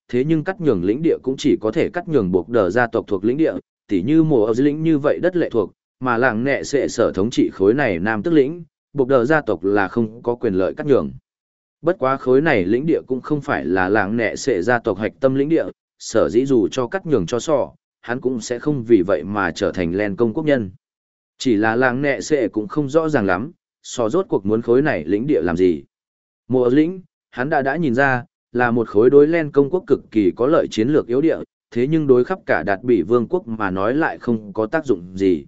thế nhưng cắt nhường lĩnh địa cũng chỉ có thể cắt nhường buộc đờ gia tộc thuộc lĩnh địa, tỉ như mùa ở lĩnh như vậy đất lệ thuộc, mà làng nẹ sẽ sở thống trị khối này nam tức lĩnh, buộc đờ gia tộc là không có quyền lợi cắt nhường. Bất quá khối này lĩnh địa cũng không phải là làng nẹ sẽ gia tộc hạch tâm lĩnh địa, sở dĩ dù cho cắt nhường cho sọ, hắn cũng sẽ không vì vậy mà trở thành len công quốc nhân. Chỉ là làng nẹ sẽ cũng không rõ ràng lắm, sọ rốt cuộc muốn khối này lĩnh địa làm gì. Mùa lĩnh, hắn đã nhìn ra, là một khối đối len công quốc cực kỳ có lợi chiến lược yếu địa, thế nhưng đối khắp cả đạt bị vương quốc mà nói lại không có tác dụng gì.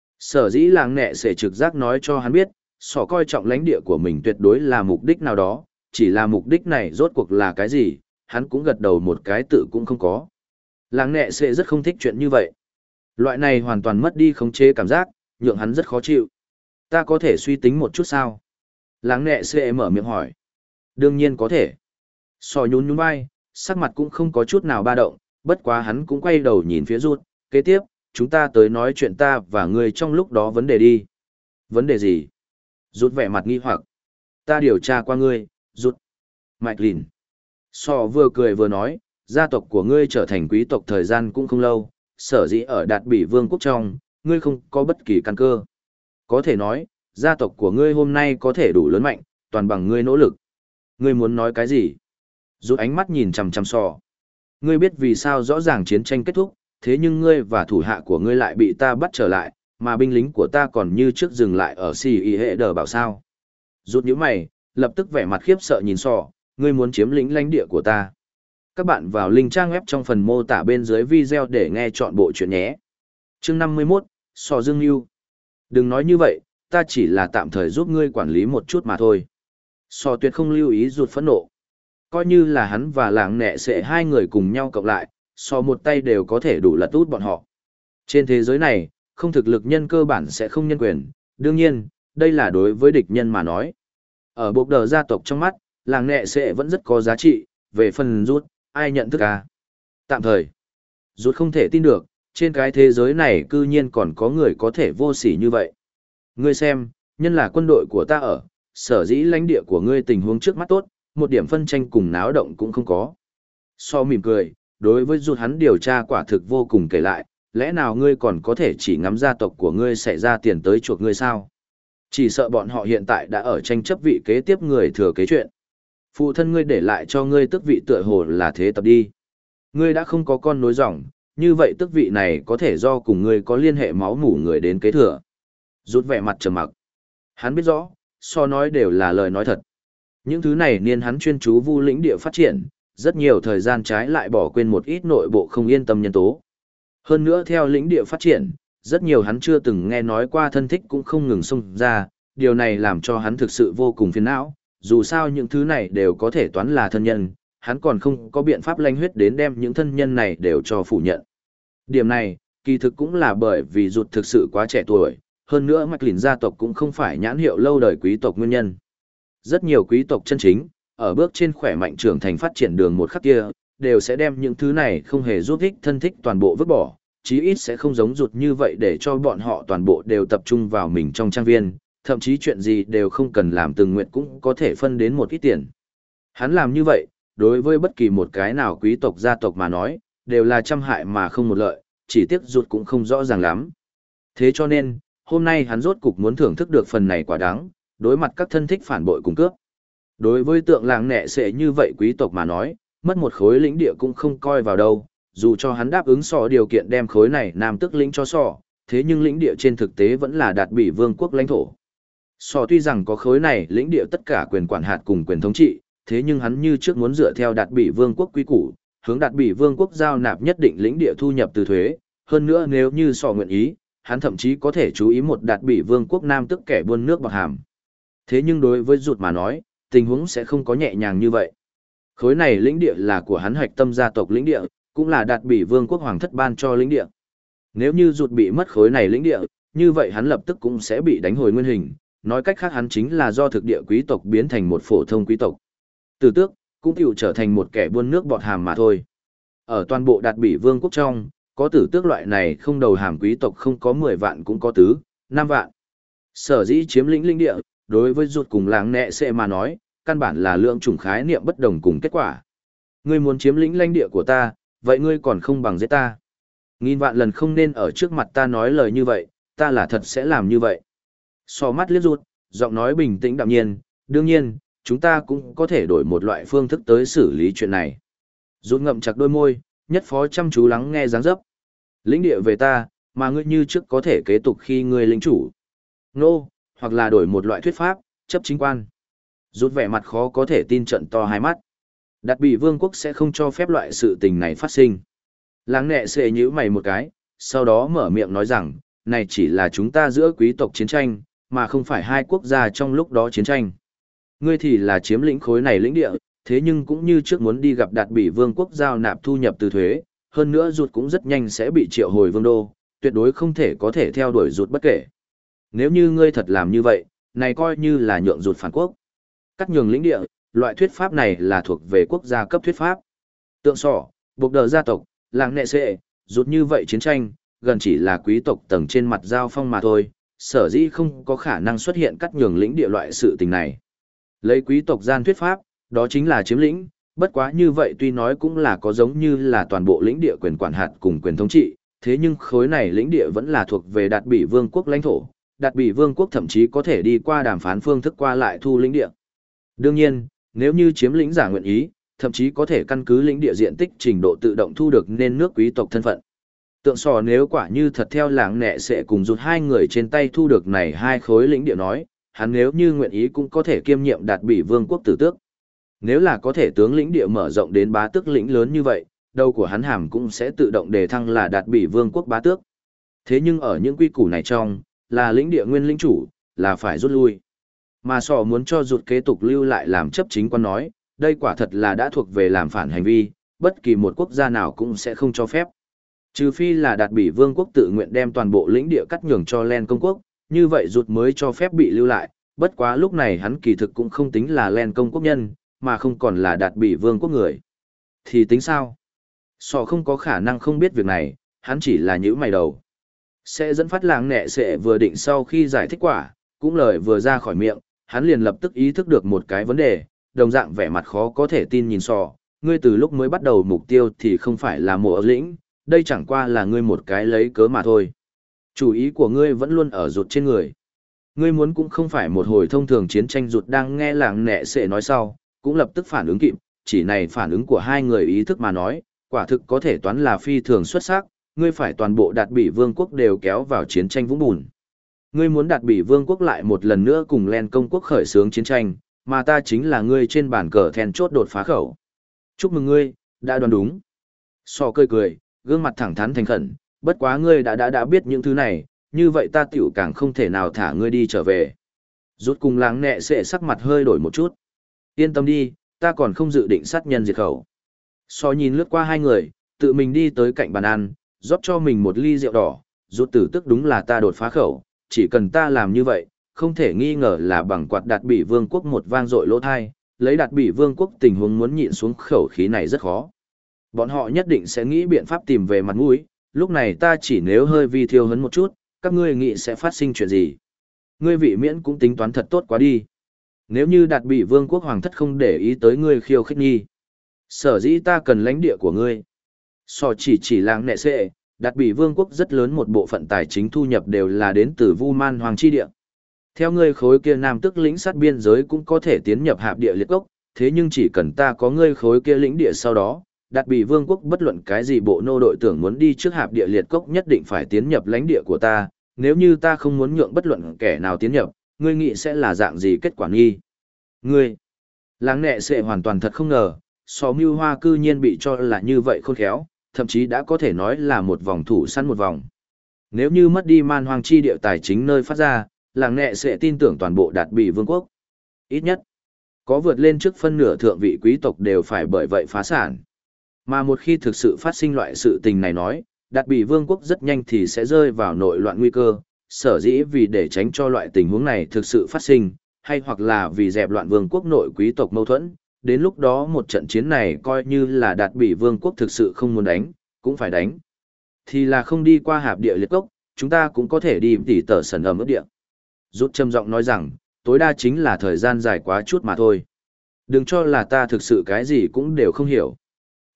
Sở dĩ làng nẹ sẽ trực giác nói cho hắn biết, sọ coi trọng lãnh địa của mình tuyệt đối là mục đích nào đó, chỉ là mục đích này rốt cuộc là cái gì, hắn cũng gật đầu một cái tự cũng không có. Làng nẹ sẽ rất không thích chuyện như vậy. Loại này hoàn toàn mất đi khống chế cảm giác, nhượng hắn rất khó chịu. Ta có thể suy tính một chút sao? Làng nẹ sẽ mở miệng hỏi. Đương nhiên có thể. Sò nhún nhún vai, sắc mặt cũng không có chút nào ba động, bất quá hắn cũng quay đầu nhìn phía rút. Kế tiếp, chúng ta tới nói chuyện ta và ngươi trong lúc đó vấn đề đi. Vấn đề gì? Rút vẻ mặt nghi hoặc. Ta điều tra qua ngươi, rút. Mạch Lìn. Sò vừa cười vừa nói, gia tộc của ngươi trở thành quý tộc thời gian cũng không lâu, sở dĩ ở đạt bỉ vương quốc trong, ngươi không có bất kỳ căn cơ. Có thể nói, gia tộc của ngươi hôm nay có thể đủ lớn mạnh, toàn bằng ngươi nỗ lực. Ngươi muốn nói cái gì? Rút ánh mắt nhìn chằm chằm sò. Ngươi biết vì sao rõ ràng chiến tranh kết thúc, thế nhưng ngươi và thủ hạ của ngươi lại bị ta bắt trở lại, mà binh lính của ta còn như trước dừng lại ở xì y hệ đờ bảo sao. Rút nhíu mày, lập tức vẻ mặt khiếp sợ nhìn sò, ngươi muốn chiếm lĩnh lãnh địa của ta. Các bạn vào link trang web trong phần mô tả bên dưới video để nghe chọn bộ chuyện nhé. Chương 51, Sò Dương Nhu. Đừng nói như vậy, ta chỉ là tạm thời giúp ngươi quản lý một chút mà thôi. Sò tuyệt không lưu ý rụt phẫn nộ. Coi như là hắn và làng nẹ sẽ hai người cùng nhau cộng lại, Sò một tay đều có thể đủ lật út bọn họ. Trên thế giới này, không thực lực nhân cơ bản sẽ không nhân quyền, đương nhiên, đây là đối với địch nhân mà nói. Ở bộ đờ gia tộc trong mắt, làng nẹ sẽ vẫn rất có giá trị, về phần rút, ai nhận thức à? Tạm thời, rút không thể tin được, trên cái thế giới này cư nhiên còn có người có thể vô sỉ như vậy. Ngươi xem, nhân là quân đội của ta ở, sở dĩ lãnh địa của ngươi tình huống trước mắt tốt, một điểm phân tranh cùng náo động cũng không có. So mỉm cười, đối với rút hắn điều tra quả thực vô cùng kể lại, lẽ nào ngươi còn có thể chỉ ngắm gia tộc của ngươi sẽ ra tiền tới chuộc ngươi sao? Chỉ sợ bọn họ hiện tại đã ở tranh chấp vị kế tiếp người thừa kế chuyện. Phụ thân ngươi để lại cho ngươi tước vị tựa hồ là thế tập đi. Ngươi đã không có con nối dòng, như vậy tước vị này có thể do cùng ngươi có liên hệ máu mủ người đến kế thừa. Rút vẻ mặt trầm mặc. Hắn biết rõ, so nói đều là lời nói thật. Những thứ này niên hắn chuyên chú vu lĩnh địa phát triển, rất nhiều thời gian trái lại bỏ quên một ít nội bộ không yên tâm nhân tố. Hơn nữa theo lĩnh địa phát triển, rất nhiều hắn chưa từng nghe nói qua thân thích cũng không ngừng xông ra, điều này làm cho hắn thực sự vô cùng phiền não, dù sao những thứ này đều có thể toán là thân nhân, hắn còn không có biện pháp lanh huyết đến đem những thân nhân này đều cho phủ nhận. Điểm này, kỳ thực cũng là bởi vì rụt thực sự quá trẻ tuổi, hơn nữa Mạch Lìn gia tộc cũng không phải nhãn hiệu lâu đời quý tộc nguyên nhân. Rất nhiều quý tộc chân chính, ở bước trên khỏe mạnh trưởng thành phát triển đường một khắc kia, đều sẽ đem những thứ này không hề giúp ích thân thích toàn bộ vứt bỏ, chí ít sẽ không giống rụt như vậy để cho bọn họ toàn bộ đều tập trung vào mình trong trang viên, thậm chí chuyện gì đều không cần làm từng nguyện cũng có thể phân đến một ít tiền. Hắn làm như vậy, đối với bất kỳ một cái nào quý tộc gia tộc mà nói, đều là trăm hại mà không một lợi, chỉ tiếc rụt cũng không rõ ràng lắm. Thế cho nên, hôm nay hắn rốt cục muốn thưởng thức được phần này quả đáng, đối mặt các thân thích phản bội cùng cướp. Đối với tượng làng nẹ sẽ như vậy quý tộc mà nói, mất một khối lĩnh địa cũng không coi vào đâu, dù cho hắn đáp ứng sọ điều kiện đem khối này nam tức lĩnh cho sọ, thế nhưng lĩnh địa trên thực tế vẫn là đạt bị vương quốc lãnh thổ. Sọ tuy rằng có khối này lĩnh địa tất cả quyền quản hạt cùng quyền thống trị, thế nhưng hắn như trước muốn dựa theo đạt bị vương quốc quy củ, hướng đạt bị vương quốc giao nạp nhất định lĩnh địa thu nhập từ thuế, hơn nữa nếu như sọ nguyện ý, hắn thậm chí có thể chú ý một đạt bị vương quốc nam tức kẻ buôn nước bạc hàm. Thế nhưng đối với rụt mà nói, tình huống sẽ không có nhẹ nhàng như vậy. Khối này lĩnh địa là của hắn hoạch tâm gia tộc lĩnh địa, cũng là đạt bị vương quốc hoàng thất ban cho lĩnh địa. Nếu như rụt bị mất khối này lĩnh địa, như vậy hắn lập tức cũng sẽ bị đánh hồi nguyên hình, nói cách khác hắn chính là do thực địa quý tộc biến thành một phổ thông quý tộc. Từ tước, cũng chịu trở thành một kẻ buôn nước bọt hàm mà thôi. Ở toàn bộ đạt bị vương quốc trong, có tử tước loại này không đầu hàm quý tộc không có 10 vạn cũng có tứ, 5 vạn. Sở dĩ chiếm lĩnh lĩnh địa, đối với rụt cùng làng nẹ sẽ mà nói, căn bản là lượng chủng khái niệm bất đồng cùng kết quả. Ngươi muốn chiếm lĩnh lãnh địa của ta, vậy ngươi còn không bằng giết ta. Nghìn vạn lần không nên ở trước mặt ta nói lời như vậy, ta là thật sẽ làm như vậy. So mắt liếc rút, giọng nói bình tĩnh đạm nhiên, đương nhiên, chúng ta cũng có thể đổi một loại phương thức tới xử lý chuyện này. Rút ngậm chặt đôi môi, nhất phó chăm chú lắng nghe dáng dấp. Lĩnh địa về ta, mà ngươi như trước có thể kế tục khi ngươi lĩnh chủ. Nô, hoặc là đổi một loại thuyết pháp, chấp chính quan. Rút vẻ mặt khó có thể tin trận to hai mắt. Đạt bị vương quốc sẽ không cho phép loại sự tình này phát sinh. Láng nẹ xệ nhíu mày một cái, sau đó mở miệng nói rằng, này chỉ là chúng ta giữa quý tộc chiến tranh, mà không phải hai quốc gia trong lúc đó chiến tranh. Ngươi thì là chiếm lĩnh khối này lĩnh địa, thế nhưng cũng như trước muốn đi gặp Đạt bị vương quốc giao nạp thu nhập từ thuế, hơn nữa rụt cũng rất nhanh sẽ bị triệu hồi vương đô, tuyệt đối không thể có thể theo đuổi rụt bất kể. Nếu như ngươi thật làm như vậy, này coi như là nhượng rụt phản quốc. Cắt nhường lĩnh địa, loại thuyết pháp này là thuộc về quốc gia cấp thuyết pháp. Tượng sỏ, buộc đờ gia tộc, làng nệ xệ, rụt như vậy chiến tranh, gần chỉ là quý tộc tầng trên mặt giao phong mà thôi, sở dĩ không có khả năng xuất hiện cắt nhường lĩnh địa loại sự tình này. Lấy quý tộc gian thuyết pháp, đó chính là chiếm lĩnh, bất quá như vậy tuy nói cũng là có giống như là toàn bộ lĩnh địa quyền quản hạt cùng quyền thống trị, thế nhưng khối này lĩnh địa vẫn là thuộc về Đạt bị vương quốc lãnh thổ, Đạt bị vương quốc thậm chí có thể đi qua đàm phán phương thức qua lại thu lĩnh địa. Đương nhiên, nếu như chiếm lĩnh giả nguyện ý, thậm chí có thể căn cứ lĩnh địa diện tích trình độ tự động thu được nên nước quý tộc thân phận. Tượng sò nếu quả như thật theo làng nẹ sẽ cùng rút hai người trên tay thu được này hai khối lĩnh địa nói, hắn nếu như nguyện ý cũng có thể kiêm nhiệm Đạt bị vương quốc tử tước. Nếu là có thể tướng lĩnh địa mở rộng đến bá tước lĩnh lớn như vậy, đầu của hắn hàm cũng sẽ tự động đề thăng là Đạt bị vương quốc bá tước. Thế nhưng ở những quy củ này trong, là lĩnh địa nguyên lĩnh chủ, là phải rút lui. Mà sò muốn cho rụt kế tục lưu lại làm chấp chính quan nói, đây quả thật là đã thuộc về làm phản hành vi, bất kỳ một quốc gia nào cũng sẽ không cho phép. Trừ phi là Đạt bị vương quốc tự nguyện đem toàn bộ lĩnh địa cắt nhường cho Len công quốc, như vậy rụt mới cho phép bị lưu lại, bất quá lúc này hắn kỳ thực cũng không tính là Len công quốc nhân, mà không còn là Đạt bị vương quốc người. Thì tính sao? Sò không có khả năng không biết việc này, hắn chỉ là nhíu mày đầu. Sẽ dẫn phát làng nẹ sẽ vừa định sau khi giải thích quả, cũng lời vừa ra khỏi miệng, hắn liền lập tức ý thức được một cái vấn đề, đồng dạng vẻ mặt khó có thể tin nhìn sò, ngươi từ lúc mới bắt đầu mục tiêu thì không phải là mộ lĩnh, đây chẳng qua là ngươi một cái lấy cớ mà thôi. Chủ ý của ngươi vẫn luôn ở rụt trên người. Ngươi muốn cũng không phải một hồi thông thường chiến tranh rụt đang nghe làng nẹ sẽ nói sau, cũng lập tức phản ứng kịp, chỉ này phản ứng của hai người ý thức mà nói, quả thực có thể toán là phi thường xuất sắc, ngươi phải toàn bộ Đạt bị vương quốc đều kéo vào chiến tranh vũng bùn. Ngươi muốn Đạt bị vương quốc lại một lần nữa cùng Len công quốc khởi xướng chiến tranh, mà ta chính là ngươi trên bàn cờ then chốt đột phá khẩu. Chúc mừng ngươi, đã đoán đúng. Sò cười cười, gương mặt thẳng thắn thành khẩn, bất quá ngươi đã biết những thứ này, như vậy ta tiểu càng không thể nào thả ngươi đi trở về. Rút cùng láng nẹ sẽ sắc mặt hơi đổi một chút. Yên tâm đi, ta còn không dự định sát nhân diệt khẩu. Sò nhìn lướt qua hai người, tự mình đi tới cạnh bàn ăn, rót cho mình một ly rượu đỏ, rút tử tức đúng là ta đột phá khẩu, chỉ cần ta làm như vậy, không thể nghi ngờ là bằng quạt Đạt bị vương quốc một vang dội lỗ thai, lấy Đạt bị vương quốc tình huống muốn nhịn xuống khẩu khí này rất khó. Bọn họ nhất định sẽ nghĩ biện pháp tìm về mặt mũi, lúc này ta chỉ nếu hơi vi thiêu hấn một chút, các ngươi nghĩ sẽ phát sinh chuyện gì. Ngươi vị miễn cũng tính toán thật tốt quá đi. Nếu như Đạt bị vương quốc hoàng thất không để ý tới ngươi khiêu khích nghi, sở dĩ ta cần lãnh địa của ngươi. So chỉ làng nệ xệ, Đạt bị vương quốc rất lớn một bộ phận tài chính thu nhập đều là đến từ Vu Man Hoàng chi địa. Theo ngươi khối kia nam tức lĩnh sát biên giới cũng có thể tiến nhập hạp địa liệt cốc, thế nhưng chỉ cần ta có ngươi khối kia lĩnh địa sau đó, Đạt bị vương quốc bất luận cái gì bộ nô đội tưởng muốn đi trước hạp địa liệt cốc nhất định phải tiến nhập lãnh địa của ta, nếu như ta không muốn nhượng bất luận kẻ nào tiến nhập, ngươi nghĩ sẽ là dạng gì kết quả nghi. Ngươi, làng nệ sẽ hoàn toàn thật không ngờ, Sò Mưu Hoa cư nhiên bị cho là như vậy khôn khéo, thậm chí đã có thể nói là một vòng thủ săn một vòng. Nếu như mất đi Man Hoang chi địa tài chính nơi phát ra, làng nệ sẽ tin tưởng toàn bộ Đạt bị vương quốc. Ít nhất, có vượt lên trước phân nửa thượng vị quý tộc đều phải bởi vậy phá sản. Mà một khi thực sự phát sinh loại sự tình này nói, Đạt bị vương quốc rất nhanh thì sẽ rơi vào nội loạn nguy cơ, sở dĩ vì để tránh cho loại tình huống này thực sự phát sinh, hay hoặc là vì dẹp loạn vương quốc nội quý tộc mâu thuẫn, đến lúc đó một trận chiến này coi như là Đạt bị vương quốc thực sự không muốn đánh, cũng phải đánh. Thì là không đi qua hạp địa liệt cốc, chúng ta cũng có thể đi tỉ tở sần ẩm ướt địa. Rút trầm giọng nói rằng, tối đa chính là thời gian dài quá chút mà thôi. Đừng cho là ta thực sự cái gì cũng đều không hiểu.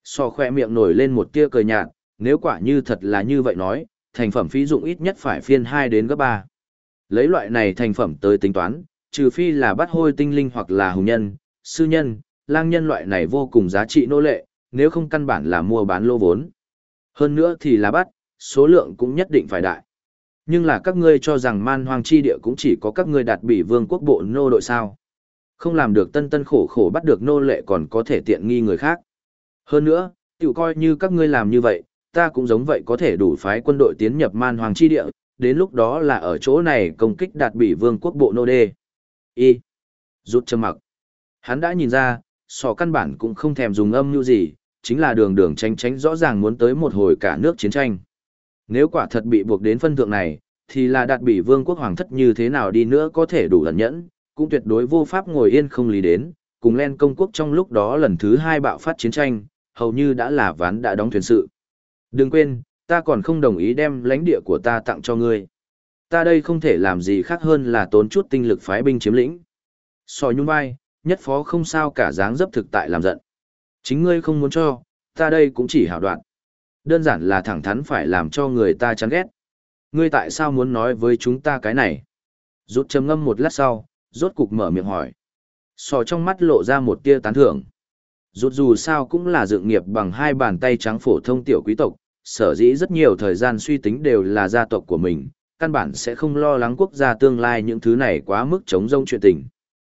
So khoe miệng nổi lên một tia cười nhạt, nếu quả như thật là như vậy nói, thành phẩm phí dụng ít nhất phải phiên 2 đến gấp 3. Lấy loại này thành phẩm tới tính toán, trừ phi là bắt hôi tinh linh hoặc là hùng nhân, sư nhân, lang nhân loại này vô cùng giá trị nô lệ, nếu không căn bản là mua bán lô vốn. Hơn nữa thì là bắt, số lượng cũng nhất định phải đại. Nhưng là các ngươi cho rằng man hoang chi địa cũng chỉ có các ngươi đạt bị vương quốc bộ nô đội sao. Không làm được tân tân khổ khổ bắt được nô lệ còn có thể tiện nghi người khác. Hơn nữa, tiểu coi như các ngươi làm như vậy, ta cũng giống vậy có thể đủ phái quân đội tiến nhập man hoàng chi địa, đến lúc đó là ở chỗ này công kích đạt bị vương quốc bộ nô đê. Y. Rút châm mặc. Hắn đã nhìn ra, sò căn bản cũng không thèm dùng âm mưu gì, chính là đường đường tránh tránh rõ ràng muốn tới một hồi cả nước chiến tranh. Nếu quả thật bị buộc đến phân thượng này, thì là đạt bị vương quốc hoàng thất như thế nào đi nữa có thể đủ ẩn nhẫn, cũng tuyệt đối vô pháp ngồi yên không lý đến, cùng len công quốc trong lúc đó lần thứ 2 bạo phát chiến tranh, hầu như đã là ván đã đóng thuyền sự. Đừng quên, ta còn không đồng ý đem lãnh địa của ta tặng cho ngươi. Ta đây không thể làm gì khác hơn là tốn chút tinh lực phái binh chiếm lĩnh. Sò nhún vai, nhất phó không sao cả dáng dấp thực tại làm giận. Chính ngươi không muốn cho, ta đây cũng chỉ hảo đoạn. Đơn giản là thẳng thắn phải làm cho người ta chán ghét. Ngươi tại sao muốn nói với chúng ta cái này? Rút trầm ngâm một lát sau, rốt cục mở miệng hỏi. Sò trong mắt lộ ra một tia tán thưởng. Rút dù sao cũng là dựng nghiệp bằng 2 bàn tay trắng phổ thông tiểu quý tộc, sở dĩ rất nhiều thời gian suy tính đều là gia tộc của mình, căn bản sẽ không lo lắng quốc gia tương lai những thứ này quá mức chống rông chuyện tình.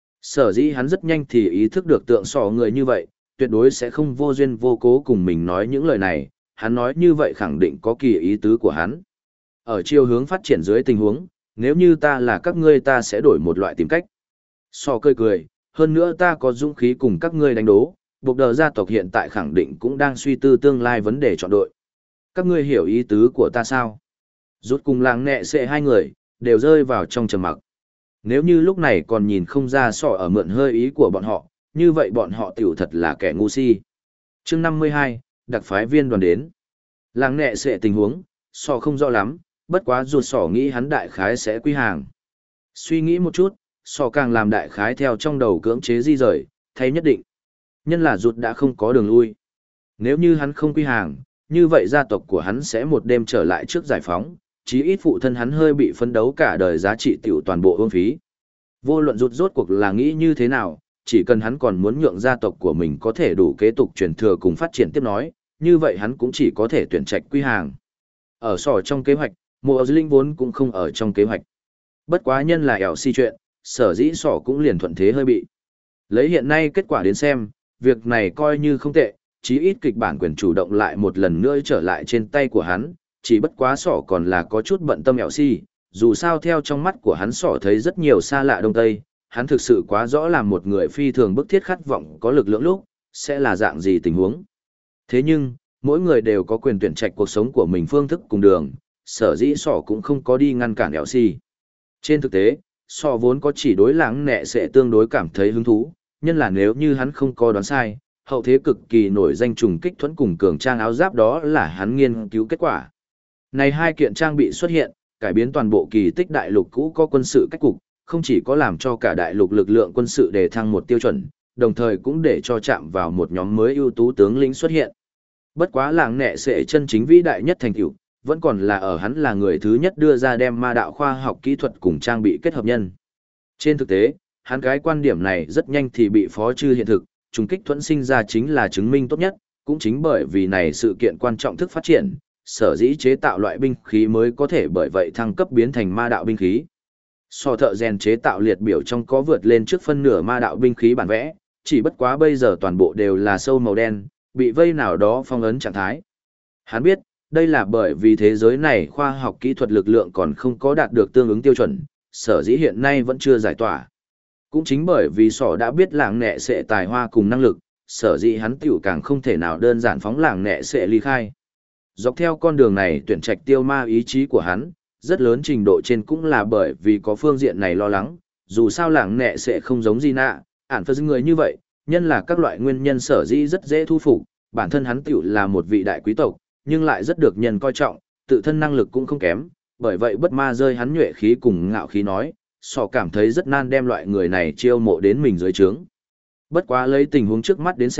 Sở dĩ hắn rất nhanh thì ý thức được tượng sò người như vậy, tuyệt đối sẽ không vô duyên vô cố cùng mình nói những lời này, hắn nói như vậy khẳng định có kỳ ý tứ của hắn. Ở chiều hướng phát triển dưới tình huống, nếu như ta là các ngươi ta sẽ đổi một loại tìm cách. Sò cười cười, hơn nữa ta có dũng khí cùng các ngươi đánh đố, buộc đờ gia tộc hiện tại khẳng định cũng đang suy tư tương lai vấn đề chọn đội. Các ngươi hiểu ý tứ của ta sao? Rút cùng làng nẹ xệ 2 người, đều rơi vào trong trầm mặc. Nếu như lúc này còn nhìn không ra sọ ở mượn hơi ý của bọn họ, như vậy bọn họ tiểu thật là kẻ ngu si. Chương 52, đặc phái viên đoàn đến. Làng nẹ xệ tình huống, sọ không rõ lắm, bất quá rụt sọ nghĩ hắn đại khái sẽ quy hàng. Suy nghĩ một chút, sọ càng làm đại khái theo trong đầu cưỡng chế di rời, thay nhất định. Nhân là rụt đã không có đường lui. Nếu như hắn không quy hàng, như vậy gia tộc của hắn sẽ một đêm trở lại trước giải phóng, chí ít phụ thân hắn hơi bị phấn đấu cả đời giá trị tiểu toàn bộ ương phí. Vô luận rụt rốt cuộc là nghĩ như thế nào, chỉ cần hắn còn muốn nhượng gia tộc của mình có thể đủ kế tục truyền thừa cùng phát triển tiếp nói, như vậy hắn cũng chỉ có thể tuyển trạch quy hàng. Ở sỏ trong kế hoạch, mùa linh vốn cũng không ở trong kế hoạch. Bất quá nhân là ẻo si chuyện, sở dĩ sỏ cũng liền thuận thế hơi bị. Lấy hiện nay kết quả đến xem, việc này coi như không tệ, chí ít kịch bản quyền chủ động lại một lần nữa trở lại trên tay của hắn, chỉ bất quá sỏ còn là có chút bận tâm ẻo si, dù sao theo trong mắt của hắn sỏ thấy rất nhiều xa lạ đông tây, hắn thực sự quá rõ là một người phi thường bức thiết khát vọng có lực lượng lúc, sẽ là dạng gì tình huống. Thế nhưng, mỗi người đều có quyền tuyển trạch cuộc sống của mình phương thức cùng đường, sở dĩ sỏ cũng không có đi ngăn cản ẻo si. Trên thực tế, sỏ vốn có chỉ đối láng nẹ sẽ tương đối cảm thấy hứng thú, nhân là nếu như hắn không có đoán sai, hậu thế cực kỳ nổi danh trùng kích thuẫn cùng cường trang áo giáp đó là hắn nghiên cứu kết quả. Này 2 kiện trang bị xuất hiện, cải biến toàn bộ kỳ tích đại lục cũ có quân sự cách cục, không chỉ có làm cho cả đại lục lực lượng quân sự đề thăng một tiêu chuẩn, đồng thời cũng để cho chạm vào một nhóm mới ưu tú tướng lĩnh xuất hiện. Bất quá làng nẹ sẽ chân chính vĩ đại nhất thành tựu, vẫn còn là ở hắn là người thứ nhất đưa ra đem ma đạo khoa học kỹ thuật cùng trang bị kết hợp nhân. Trên thực tế, hắn cái quan điểm này rất nhanh thì bị phó chư hiện thực, trùng kích thuẫn sinh ra chính là chứng minh tốt nhất, cũng chính bởi vì này sự kiện quan trọng thức phát triển, sở dĩ chế tạo loại binh khí mới có thể bởi vậy thăng cấp biến thành ma đạo binh khí. So thợ rèn chế tạo liệt biểu trong có vượt lên trước phân nửa ma đạo binh khí bản vẽ, chỉ bất quá bây giờ toàn bộ đều là sâu màu đen, bị vây nào đó phong ấn trạng thái. Hắn biết, đây là bởi vì thế giới này khoa học kỹ thuật lực lượng còn không có đạt được tương ứng tiêu chuẩn, sở dĩ hiện nay vẫn chưa giải tỏa. Cũng chính bởi vì sỏ đã biết làng nẹ sẽ tài hoa cùng năng lực, sở dĩ hắn tiểu càng không thể nào đơn giản phóng làng nẹ sẽ ly khai. Dọc theo con đường này tuyển trạch tiêu ma ý chí của hắn, rất lớn trình độ trên cũng là bởi vì có phương diện này lo lắng, dù sao làng nẹ sẽ không giống gì nạ, ản phật người như vậy, nhân là các loại nguyên nhân sở dĩ rất dễ thu phục, bản thân hắn tiểu là một vị đại quý tộc, nhưng lại rất được nhân coi trọng, tự thân năng lực cũng không kém, bởi vậy bất ma rơi hắn nhuệ khí cùng ngạo khí nói, sọ cảm thấy rất nan đem loại người này chiêu mộ đến mình dưới trướng. Bất quá lấy tình huống trước mắt đến xem,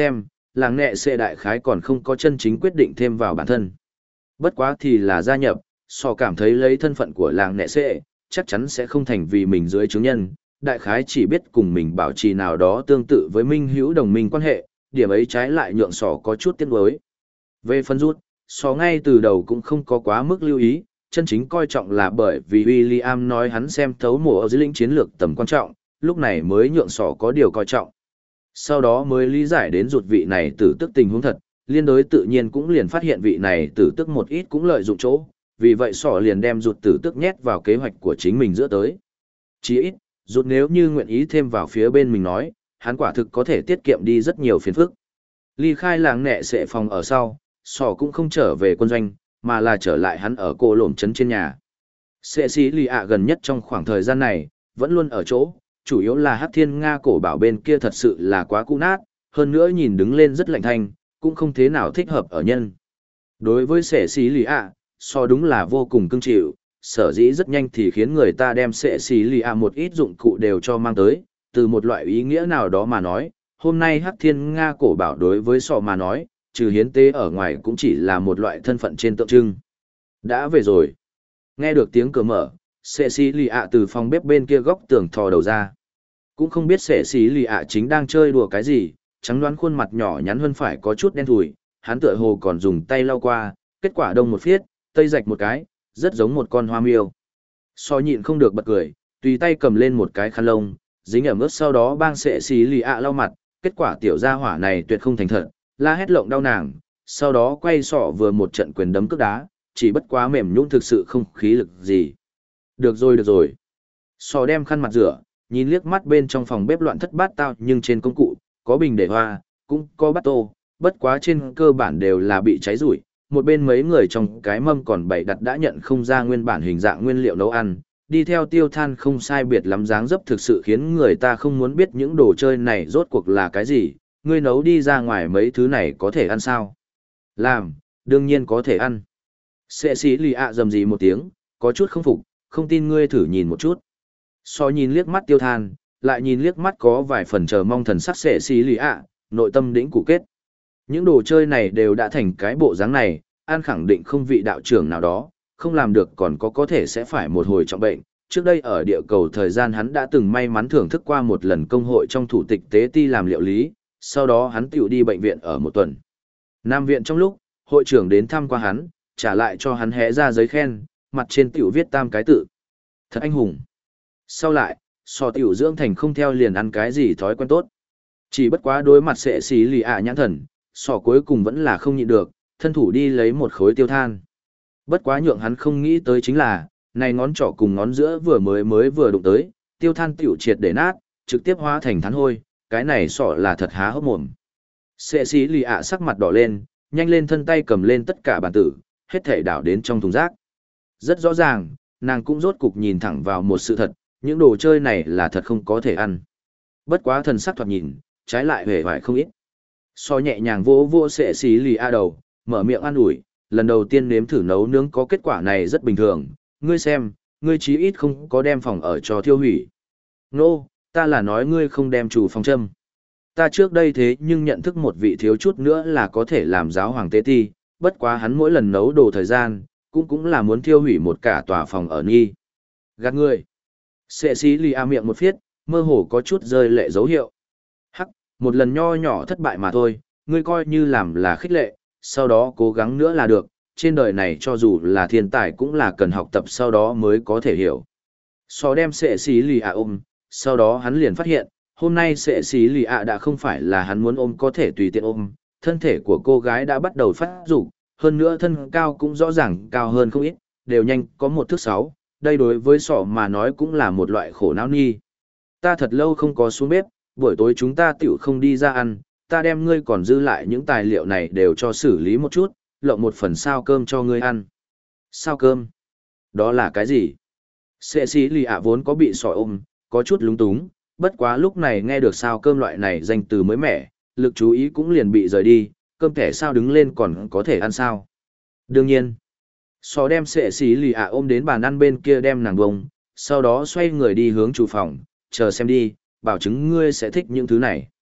làng nẹ sẽ đại khái còn không có chân chính quyết định thêm vào bản thân. Bất quá thì là gia nhập, sò cảm thấy lấy thân phận của làng nẹ sẽ, chắc chắn sẽ không thành vì mình dưới chứng nhân, đại khái chỉ biết cùng mình bảo trì nào đó tương tự với minh hữu đồng minh quan hệ, điểm ấy trái lại nhượng sò có chút tiếc nuối. Về phân rút, sò ngay từ đầu cũng không có quá mức lưu ý, chân chính coi trọng là bởi vì William nói hắn xem thấu mổ ở dưới lĩnh chiến lược tầm quan trọng, lúc này mới nhượng sò có điều coi trọng. Sau đó mới lý giải đến rụt vị này tử tức tình huống thật, liên đối tự nhiên cũng liền phát hiện vị này tử tức một ít cũng lợi dụng chỗ, vì vậy sỏ liền đem rụt tử tức nhét vào kế hoạch của chính mình giữa tới. Chỉ ít, rụt nếu như nguyện ý thêm vào phía bên mình nói, hắn quả thực có thể tiết kiệm đi rất nhiều phiền phức. Ly khai làng nẹ sẽ phòng ở sau, sỏ cũng không trở về quân doanh, mà là trở lại hắn ở cô lổm trấn trên nhà. Sệ sĩ lì ạ gần nhất trong khoảng thời gian này, vẫn luôn ở chỗ, chủ yếu là Hắc Thiên Nga cổ bảo bên kia thật sự là quá cũ nát, hơn nữa nhìn đứng lên rất lạnh thanh, cũng không thế nào thích hợp ở nhân. Đối với sệ sĩ lì ạ, so đúng là vô cùng cưng chịu, sở dĩ rất nhanh thì khiến người ta đem sệ sĩ lì ạ một ít dụng cụ đều cho mang tới, từ một loại ý nghĩa nào đó mà nói, hôm nay Hắc Thiên Nga cổ bảo đối với sọ mà nói, trừ hiến tế ở ngoài cũng chỉ là một loại thân phận trên tượng trưng. Đã về rồi. Nghe được tiếng cửa mở, sệ sĩ lì ạ từ phòng bếp bên kia góc tường thò đầu ra. Cũng không biết sệ sĩ lì ạ chính đang chơi đùa cái gì, trắng đoán khuôn mặt nhỏ nhắn hơn phải có chút đen thùi, hắn tựa hồ còn dùng tay lau qua, kết quả đông một phiết, tây rạch một cái, rất giống một con hoa miêu. So nhịn không được bật cười, tùy tay cầm lên một cái khăn lông, dính ẩm ướt sau đó bang sệ xì lì ạ lau mặt, kết quả tiểu gia hỏa này tuyệt không thành thật, la hét lộng đau nàng, sau đó quay sọ vừa một trận quyền đấm cước đá, chỉ bất quá mềm nhũn thực sự không khí lực gì. Được rồi được rồi. Sọ đem khăn mặt rửa, nhìn liếc mắt bên trong phòng bếp loạn thất bát tao nhưng trên công cụ, có bình để hoa, cũng có bát tô, bất quá trên cơ bản đều là bị cháy rủi. Một bên mấy người trong cái mâm còn bày đặt đã nhận không ra nguyên bản hình dạng nguyên liệu nấu ăn, đi theo tiêu than không sai biệt lắm dáng dấp thực sự khiến người ta không muốn biết những đồ chơi này rốt cuộc là cái gì, ngươi nấu đi ra ngoài mấy thứ này có thể ăn sao? Làm, đương nhiên có thể ăn. Sệ sĩ lì ạ dầm gì một tiếng, có chút không phục, không tin ngươi thử nhìn một chút. So nhìn liếc mắt tiêu than, lại nhìn liếc mắt có vài phần chờ mong thần sắc sệ sĩ lì ạ, nội tâm đĩnh cụ kết. Những đồ chơi này đều đã thành cái bộ dáng này, an khẳng định không vị đạo trưởng nào đó, không làm được còn có thể sẽ phải một hồi trọng bệnh. Trước đây ở địa cầu thời gian hắn đã từng may mắn thưởng thức qua một lần công hội trong thủ tịch tế ti làm liệu lý, sau đó hắn tiểu đi bệnh viện ở một tuần. Nam viện trong lúc, hội trưởng đến thăm qua hắn, trả lại cho hắn hé ra giấy khen, mặt trên tiểu viết 3 cái tự. Thật anh hùng. Sau lại, so tiểu dưỡng thành không theo liền ăn cái gì thói quen tốt. Chỉ bất quá đối mặt sệ xí lì ạ nhãn thần, sọ cuối cùng vẫn là không nhịn được, thân thủ đi lấy một khối tiêu than. Bất quá nhượng hắn không nghĩ tới chính là, này ngón trỏ cùng ngón giữa vừa đụng tới, tiêu than tiểu triệt để nát, trực tiếp hóa thành than hôi, cái này sọ là thật há hốc mồm. Sệ xí lì ạ sắc mặt đỏ lên, nhanh lên thân tay cầm lên tất cả bàn tử, hết thể đảo đến trong thùng rác. Rất rõ ràng, nàng cũng rốt cục nhìn thẳng vào một sự thật, những đồ chơi này là thật không có thể ăn. Bất quá thần sắc thoạt nhìn, trái lại hề hoài không ít. So nhẹ nhàng vỗ vỗ sệ xí lì a đầu, mở miệng an ủi, lần đầu tiên nếm thử nấu nướng có kết quả này rất bình thường, ngươi xem, ngươi chí ít không có đem phòng ở cho thiêu hủy. Nô, ta là nói ngươi không đem chủ phòng châm. Ta trước đây thế nhưng nhận thức một vị thiếu chút nữa là có thể làm giáo hoàng tế ti, bất quá hắn mỗi lần nấu đồ thời gian, cũng là muốn thiêu hủy một cả tòa phòng ở nghi. Gạt ngươi. Sệ xí lì a miệng một phiết, mơ hồ có chút rơi lệ dấu hiệu. Hắc, một lần nho nhỏ thất bại mà thôi, ngươi coi như làm là khích lệ, sau đó cố gắng nữa là được, trên đời này cho dù là thiên tài cũng là cần học tập sau đó mới có thể hiểu. So đem sệ xí lì ạ ôm, sau đó hắn liền phát hiện, hôm nay sệ xí lì ạ đã không phải là hắn muốn ôm có thể tùy tiện ôm, thân thể của cô gái đã bắt đầu phát dục, hơn nữa thân cao cũng rõ ràng cao hơn không ít, đều nhanh có 1 thước 6, đây đối với sọ mà nói cũng là một loại khổ não nghi. Ta thật lâu không có xuống bếp, buổi tối chúng ta tiểu không đi ra ăn, ta đem ngươi còn dư lại những tài liệu này đều cho xử lý một chút, lộng một phần sao cơm cho ngươi ăn. Sao cơm? Đó là cái gì? Sệ sĩ lì ạ vốn có bị sỏi ôm, có chút lúng túng, bất quá lúc này nghe được sao cơm loại này danh từ mới mẻ, lực chú ý cũng liền bị rời đi, cơm thẻ sao đứng lên còn có thể ăn sao? Đương nhiên, sò đem sệ sĩ lì ạ ôm đến bàn ăn bên kia đem nàng bông, sau đó xoay người đi hướng chủ phòng, chờ xem đi, bảo chứng ngươi sẽ thích những thứ này.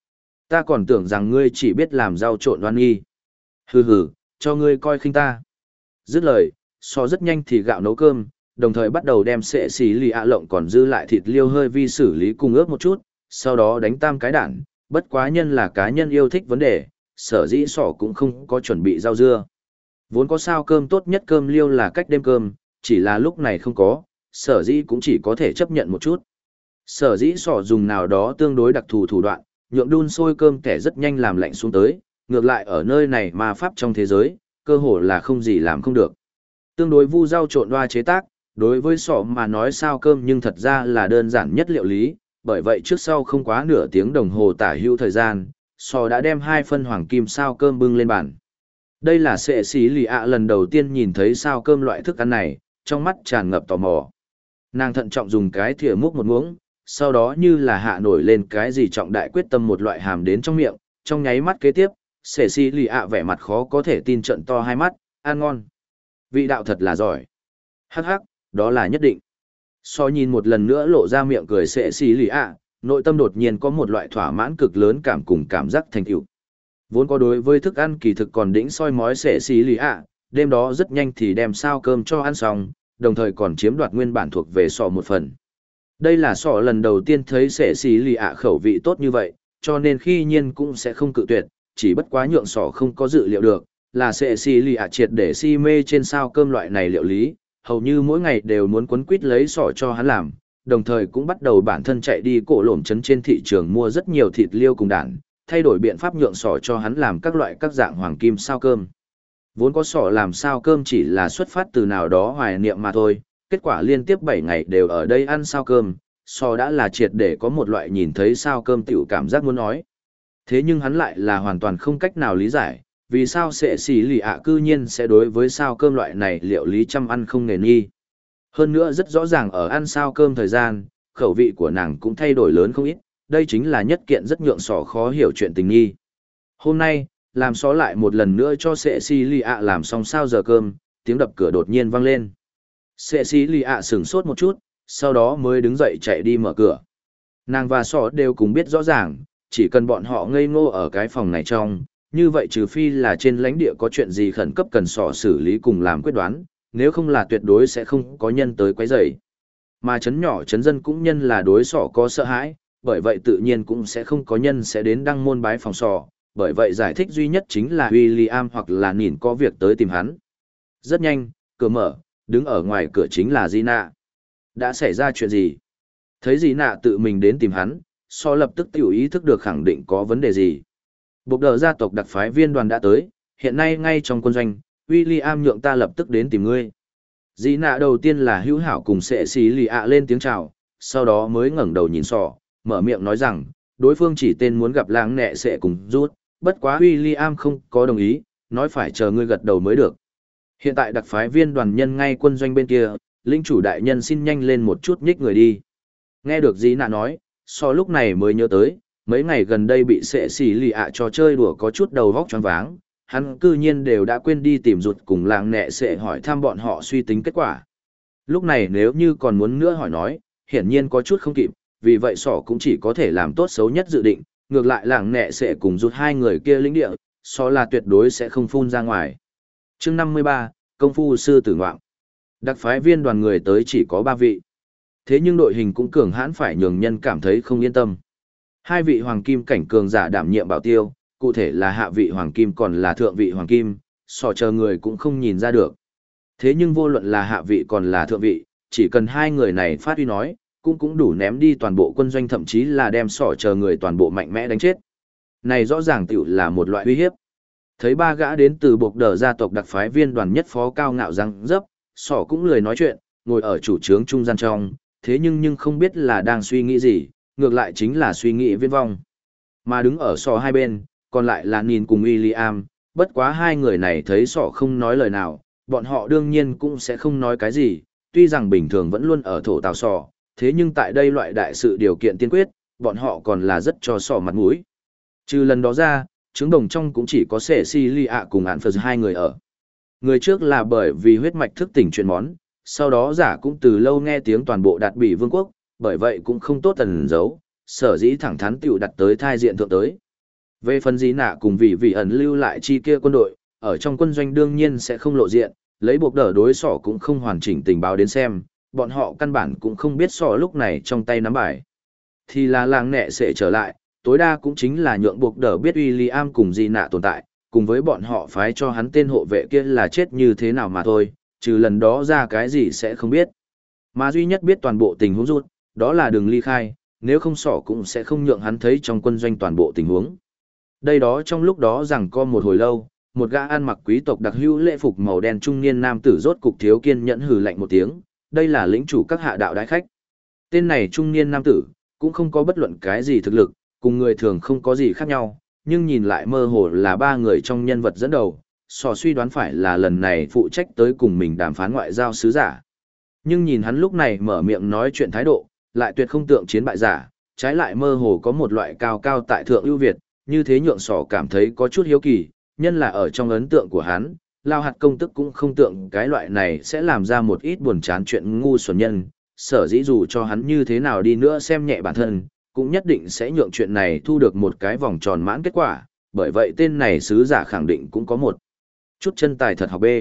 Ta còn tưởng rằng ngươi chỉ biết làm rau trộn đoan nghi. Hừ hừ, cho ngươi coi khinh ta. Dứt lời, so rất nhanh thì gạo nấu cơm, đồng thời bắt đầu đem sệ xì lì ạ lộng còn dư lại thịt liêu hơi vi xử lý cùng ướp một chút, sau đó đánh tam cái đản, bất quá nhân là cá nhân yêu thích vấn đề, sở dĩ sỏ cũng không có chuẩn bị rau dưa. Vốn có sao cơm tốt nhất cơm liêu là cách đêm cơm, chỉ là lúc này không có, sở dĩ cũng chỉ có thể chấp nhận một chút. Sở dĩ sỏ dùng nào đó tương đối đặc thù thủ đoạn, nhượng đun sôi cơm kẻ rất nhanh làm lạnh xuống tới, ngược lại ở nơi này ma pháp trong thế giới, cơ hồ là không gì làm không được. Tương đối vu rau trộn đoa chế tác, đối với sỏ mà nói sao cơm nhưng thật ra là đơn giản nhất liệu lý, bởi vậy trước sau không quá nửa tiếng đồng hồ tả hữu thời gian, sỏ đã đem 2 phân hoàng kim sao cơm bưng lên bàn. Đây là sệ xí lì ạ lần đầu tiên nhìn thấy sao cơm loại thức ăn này, trong mắt tràn ngập tò mò. Nàng thận trọng dùng cái thìa múc một muỗng, sau đó như là hạ nổi lên cái gì trọng đại quyết tâm một loại hàm đến trong miệng, trong nháy mắt kế tiếp, sệ xí lì ạ vẻ mặt khó có thể tin trận to hai mắt, ăn ngon. Vị đạo thật là giỏi. Hắc hắc, đó là nhất định. So nhìn một lần nữa lộ ra miệng cười sệ xí lì ạ, nội tâm đột nhiên có một loại thỏa mãn cực lớn cảm cùng cảm giác thành tựu. Vốn có đối với thức ăn kỳ thực còn đĩnh soi mói sệ xí lì ạ, đêm đó rất nhanh thì đem sao cơm cho ăn xong, đồng thời còn chiếm đoạt nguyên bản thuộc về sọ một phần. Đây là sọ lần đầu tiên thấy sệ xí lì ạ khẩu vị tốt như vậy, cho nên khi nhiên cũng sẽ không cự tuyệt, chỉ bất quá nhượng sọ không có dự liệu được, là sệ xí lì ạ triệt để si mê trên sao cơm loại này liệu lý, hầu như mỗi ngày đều muốn quấn quýt lấy sọ cho hắn làm, đồng thời cũng bắt đầu bản thân chạy đi cổ lổm trấn trên thị trường mua rất nhiều thịt liêu cùng đản, thay đổi biện pháp nhượng sọ cho hắn làm các loại các dạng hoàng kim sao cơm. Vốn có sọ làm sao cơm chỉ là xuất phát từ nào đó hoài niệm mà thôi, kết quả liên tiếp 7 ngày đều ở đây ăn sao cơm, sọ đã là triệt để có một loại nhìn thấy sao cơm tiểu cảm giác muốn nói. Thế nhưng hắn lại là hoàn toàn không cách nào lý giải, vì sao sệ xì lì ạ cư nhiên sẽ đối với sao cơm loại này liệu lý chăm ăn không nghề nghi. Hơn nữa rất rõ ràng ở ăn sao cơm thời gian, khẩu vị của nàng cũng thay đổi lớn không ít, đây chính là nhất kiện rất nhượng sỏ khó hiểu chuyện tình nghi. Hôm nay, làm xó lại một lần nữa cho sệ xì lì ạ làm xong sao giờ cơm, tiếng đập cửa đột nhiên vang lên. Sệ xì lì ạ sửng sốt một chút, sau đó mới đứng dậy chạy đi mở cửa. Nàng và sỏ đều cùng biết rõ ràng, chỉ cần bọn họ ngây ngô ở cái phòng này trong, như vậy trừ phi là trên lãnh địa có chuyện gì khẩn cấp cần sỏ xử lý cùng làm quyết đoán, nếu không là tuyệt đối sẽ không có nhân tới quấy rầy. Mà chấn nhỏ chấn dân cũng nhân là đối sỏ có sợ hãi, bởi vậy tự nhiên cũng sẽ không có nhân sẽ đến đăng môn bái phòng sỏ, bởi vậy giải thích duy nhất chính là William hoặc là nhìn có việc tới tìm hắn. Rất nhanh, cửa mở, đứng ở ngoài cửa chính là Gina. Đã xảy ra chuyện gì? Thấy Gina tự mình đến tìm hắn, so lập tức tiểu ý thức được khẳng định có vấn đề gì. Bộc đờ gia tộc đặc phái viên đoàn đã tới, hiện nay ngay trong quân doanh, William nhượng ta lập tức đến tìm ngươi. Gina đầu tiên là hữu hảo cùng sệ xí lì ạ lên tiếng chào, sau đó mới ngẩng đầu nhìn sọ, mở miệng nói rằng, đối phương chỉ tên muốn gặp lãng nẹ sẽ cùng rút, bất quá William không có đồng ý, nói phải chờ ngươi gật đầu mới được. Hiện tại đặc phái viên đoàn nhân ngay quân doanh bên kia, linh chủ đại nhân xin nhanh lên một chút nhích người đi. Nghe được Gina nói, so lúc này mới nhớ tới, mấy ngày gần đây bị sệ xỉ lì ạ trò chơi đùa có chút đầu vóc choáng váng, hắn cư nhiên đều đã quên đi tìm rụt cùng làng nẹ sệ hỏi thăm bọn họ suy tính kết quả. Lúc này nếu như còn muốn nữa hỏi nói, hiển nhiên có chút không kịp, vì vậy sỏ cũng chỉ có thể làm tốt xấu nhất dự định, ngược lại làng nẹ sệ cùng rụt hai người kia lĩnh địa, so là tuyệt đối sẽ không phun ra ngoài. Chương 53, Công phu sư tử ngoạm. Đặc phái viên đoàn người tới chỉ có 3 vị. Thế nhưng đội hình cũng cường hãn phải nhường nhân cảm thấy không yên tâm. 2 vị hoàng kim cảnh cường giả đảm nhiệm bảo tiêu, cụ thể là hạ vị hoàng kim còn là thượng vị hoàng kim, sò chờ người cũng không nhìn ra được. Thế nhưng vô luận là hạ vị còn là thượng vị, chỉ cần 2 người này phát huy nói, cũng đủ ném đi toàn bộ quân doanh, thậm chí là đem sỏ chờ người toàn bộ mạnh mẽ đánh chết. Này rõ ràng tiểu là một loại uy hiếp. Thấy 3 gã đến từ Bộc đờ gia tộc đặc phái viên đoàn nhất phó cao ngạo răng dấp, sỏ cũng lười nói chuyện, ngồi ở chủ trướng trung gian trong, thế nhưng không biết là đang suy nghĩ gì, ngược lại chính là suy nghĩ viên vong. Mà đứng ở sỏ hai bên, còn lại là nhìn cùng William, bất quá 2 người này thấy sỏ không nói lời nào, bọn họ đương nhiên cũng sẽ không nói cái gì, tuy rằng bình thường vẫn luôn ở thổ tào sỏ, thế nhưng tại đây loại đại sự điều kiện tiên quyết, bọn họ còn là rất cho sỏ mặt mũi. Trừ lần đó ra, trứng đồng trong cũng chỉ có sẻ si ly ạ cùng án phật 2 người ở. Người trước là bởi vì huyết mạch thức tỉnh chuyện món, sau đó giả cũng từ lâu nghe tiếng toàn bộ đạt bị vương quốc, bởi vậy cũng không tốt tần giấu, sở dĩ thẳng thắn tiểu đặt tới thai diện thượng tới. Về phần gì nạ cùng vị ẩn lưu lại chi kia quân đội, ở trong quân doanh đương nhiên sẽ không lộ diện, lấy buộc đỡ đối sỏ cũng không hoàn chỉnh tình báo đến xem, bọn họ căn bản cũng không biết sỏ lúc này trong tay nắm bài. Thì là làng nẹ sẽ trở lại, tối đa cũng chính là nhượng buộc đỡ biết William cùng gì nạ tồn tại, cùng với bọn họ phái cho hắn tên hộ vệ kia là chết như thế nào mà thôi, trừ lần đó ra cái gì sẽ không biết. Mà duy nhất biết toàn bộ tình huống rút, đó là đừng ly khai, nếu không sỏ cũng sẽ không nhượng hắn thấy trong quân doanh toàn bộ tình huống. Đây đó trong lúc đó rằng co một hồi lâu, một gã ăn mặc quý tộc đặc hữu lễ phục màu đen trung niên nam tử rốt cục thiếu kiên nhẫn hừ lạnh một tiếng, đây là lĩnh chủ các hạ đạo đái khách. Tên này trung niên nam tử, cũng không có bất luận cái gì thực lực, cùng người thường không có gì khác nhau, nhưng nhìn lại mơ hồ là ba người trong nhân vật dẫn đầu, sò suy đoán phải là lần này phụ trách tới cùng mình đàm phán ngoại giao sứ giả. Nhưng nhìn hắn lúc này mở miệng nói chuyện thái độ, lại tuyệt không tượng chiến bại giả, trái lại mơ hồ có một loại cao cao tại thượng ưu việt, như thế nhượng sỏ cảm thấy có chút hiếu kỳ, nhân là ở trong ấn tượng của hắn, Lao Hạt công tức cũng không tượng cái loại này sẽ làm ra một ít buồn chán chuyện ngu xuẩn nhân, sở dĩ dù cho hắn như thế nào đi nữa xem nhẹ bản thân, cũng nhất định sẽ nhượng chuyện này thu được một cái vòng tròn mãn kết quả, bởi vậy tên này sứ giả khẳng định cũng có một chút chân tài thật học B.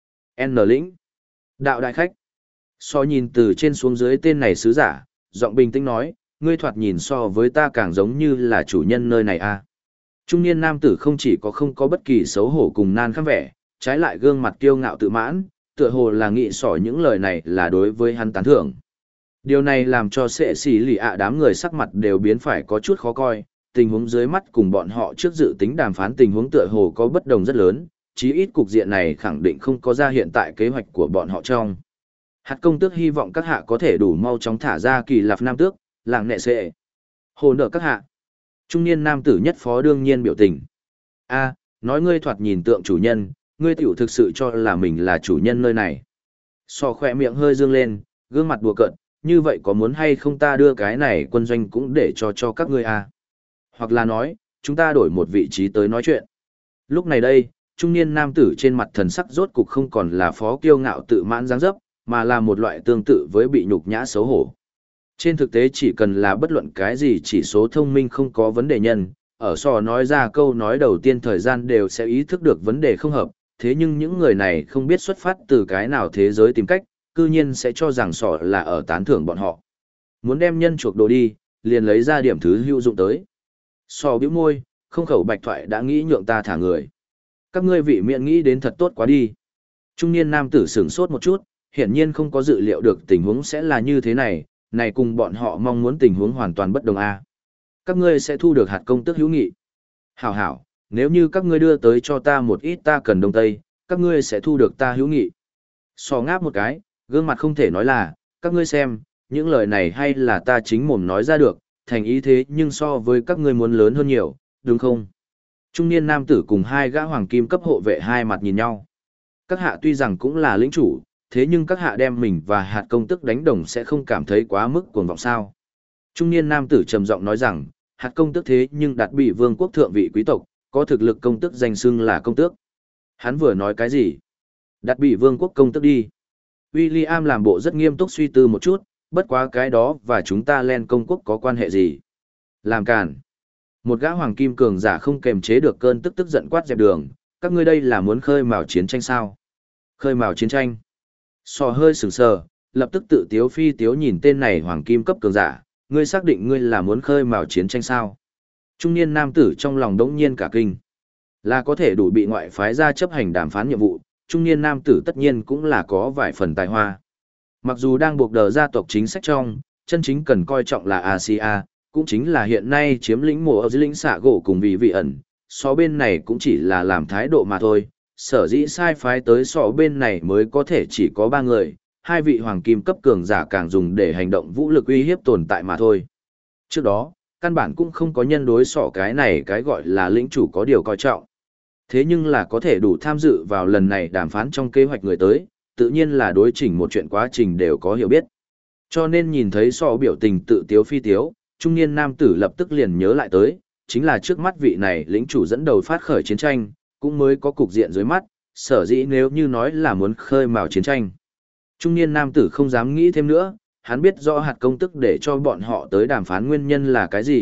N lĩnh. Đạo đại khách. So nhìn từ trên xuống dưới tên này sứ giả, giọng bình tĩnh nói, ngươi thoạt nhìn so với ta càng giống như là chủ nhân nơi này a. Trung niên nam tử không chỉ có không có bất kỳ xấu hổ cùng nan khăm vẻ, trái lại gương mặt kiêu ngạo tự mãn, tựa hồ là nghĩ sỏ những lời này là đối với hắn tán thưởng. Điều này làm cho sệ xỉ lì ạ đám người sắc mặt đều biến phải có chút khó coi, tình huống dưới mắt cùng bọn họ trước dự tính đàm phán tình huống tựa hồ có bất đồng rất lớn, chí ít cục diện này khẳng định không có ra hiện tại kế hoạch của bọn họ trong. Hạt công tước hy vọng các hạ có thể đủ mau chóng thả ra kỳ lạp nam tước, làng nệ sệ. Hồ nợ các hạ. Trung niên nam tử nhất phó đương nhiên biểu tình. A, nói ngươi thoạt nhìn tượng chủ nhân, ngươi tiểu thực sự cho là mình là chủ nhân nơi này. So khỏe miệng hơi dương lên, gương mặt đùa cợt, như vậy có muốn hay không ta đưa cái này quân doanh cũng để cho các ngươi a? Hoặc là nói, chúng ta đổi một vị trí tới nói chuyện. Lúc này đây, trung niên nam tử trên mặt thần sắc rốt cục không còn là phó kiêu ngạo tự mãn dáng dấp, mà là một loại tương tự với bị nhục nhã xấu hổ. Trên thực tế chỉ cần là bất luận cái gì chỉ số thông minh không có vấn đề nhân, ở sò nói ra câu nói đầu tiên thời gian đều sẽ ý thức được vấn đề không hợp, thế nhưng những người này không biết xuất phát từ cái nào thế giới tìm cách, cư nhiên sẽ cho rằng sò là ở tán thưởng bọn họ. Muốn đem nhân chuộc đồ đi, liền lấy ra điểm thứ hữu dụng tới. Sò bĩu môi, không khẩu bạch thoại đã nghĩ nhượng ta thả người. Các ngươi vị miệng nghĩ đến thật tốt quá đi. Trung niên nam tử sửng sốt một chút, hiển nhiên không có dự liệu được tình huống sẽ là như thế này, này cùng bọn họ mong muốn tình huống hoàn toàn bất đồng a. Các ngươi sẽ thu được hạt công tước hữu nghị. Hảo hảo, nếu như các ngươi đưa tới cho ta một ít ta cần đông tây, các ngươi sẽ thu được ta hữu nghị. Sò ngáp một cái, gương mặt không thể nói là, các ngươi xem, những lời này hay là ta chính mồm nói ra được, thành ý thế nhưng so với các ngươi muốn lớn hơn nhiều, đúng không? Trung niên nam tử cùng hai gã hoàng kim cấp hộ vệ hai mặt nhìn nhau. Các hạ tuy rằng cũng là lĩnh chủ, thế nhưng các hạ đem mình và hạt công tức đánh đồng sẽ không cảm thấy quá mức cuồng vọng sao. Trung niên nam tử trầm giọng nói rằng, hạt công tức thế nhưng đạt bị vương quốc thượng vị quý tộc, có thực lực công tức danh xưng là công tước. Hắn vừa nói cái gì? Đạt bị vương quốc công tức đi. William làm bộ rất nghiêm túc suy tư một chút, bất quá cái đó và chúng ta lên công quốc có quan hệ gì? Làm càn. Một gã hoàng kim cường giả không kềm chế được cơn tức giận quát dẹp đường, các ngươi đây là muốn khơi mào chiến tranh sao? Khơi mào chiến tranh. Sò hơi sừng sờ, lập tức tự tiếu phi tiếu nhìn tên này hoàng kim cấp cường giả, ngươi xác định ngươi là muốn khơi mào chiến tranh sao? Trung niên nam tử trong lòng đống nhiên cả kinh. Là có thể đủ bị ngoại phái ra chấp hành đàm phán nhiệm vụ, trung niên nam tử tất nhiên cũng là có vài phần tài hoa. Mặc dù đang buộc đờ gia tộc chính sách trong, chân chính cần coi trọng là Asia, cũng chính là hiện nay chiếm lĩnh mùa ở dưới lĩnh xạ gỗ cùng vị ẩn, so bên này cũng chỉ là làm thái độ mà thôi. Sở dĩ sai phái tới sọ bên này mới có thể chỉ có 3 người, 2 vị hoàng kim cấp cường giả càng dùng để hành động vũ lực uy hiếp tồn tại mà thôi. Trước đó, căn bản cũng không có nhân đối sọ cái này cái gọi là lĩnh chủ có điều coi trọng. Thế nhưng là có thể đủ tham dự vào lần này đàm phán trong kế hoạch người tới, tự nhiên là đối chỉnh một chuyện quá trình đều có hiểu biết. Cho nên nhìn thấy sọ biểu tình tự tiếu phi tiếu, trung niên nam tử lập tức liền nhớ lại tới, chính là trước mắt vị này lĩnh chủ dẫn đầu phát khởi chiến tranh, cũng mới có cục diện dưới mắt, sở dĩ nếu như nói là muốn khơi mào chiến tranh. Trung niên nam tử không dám nghĩ thêm nữa, hắn biết rõ hạt công tức để cho bọn họ tới đàm phán nguyên nhân là cái gì,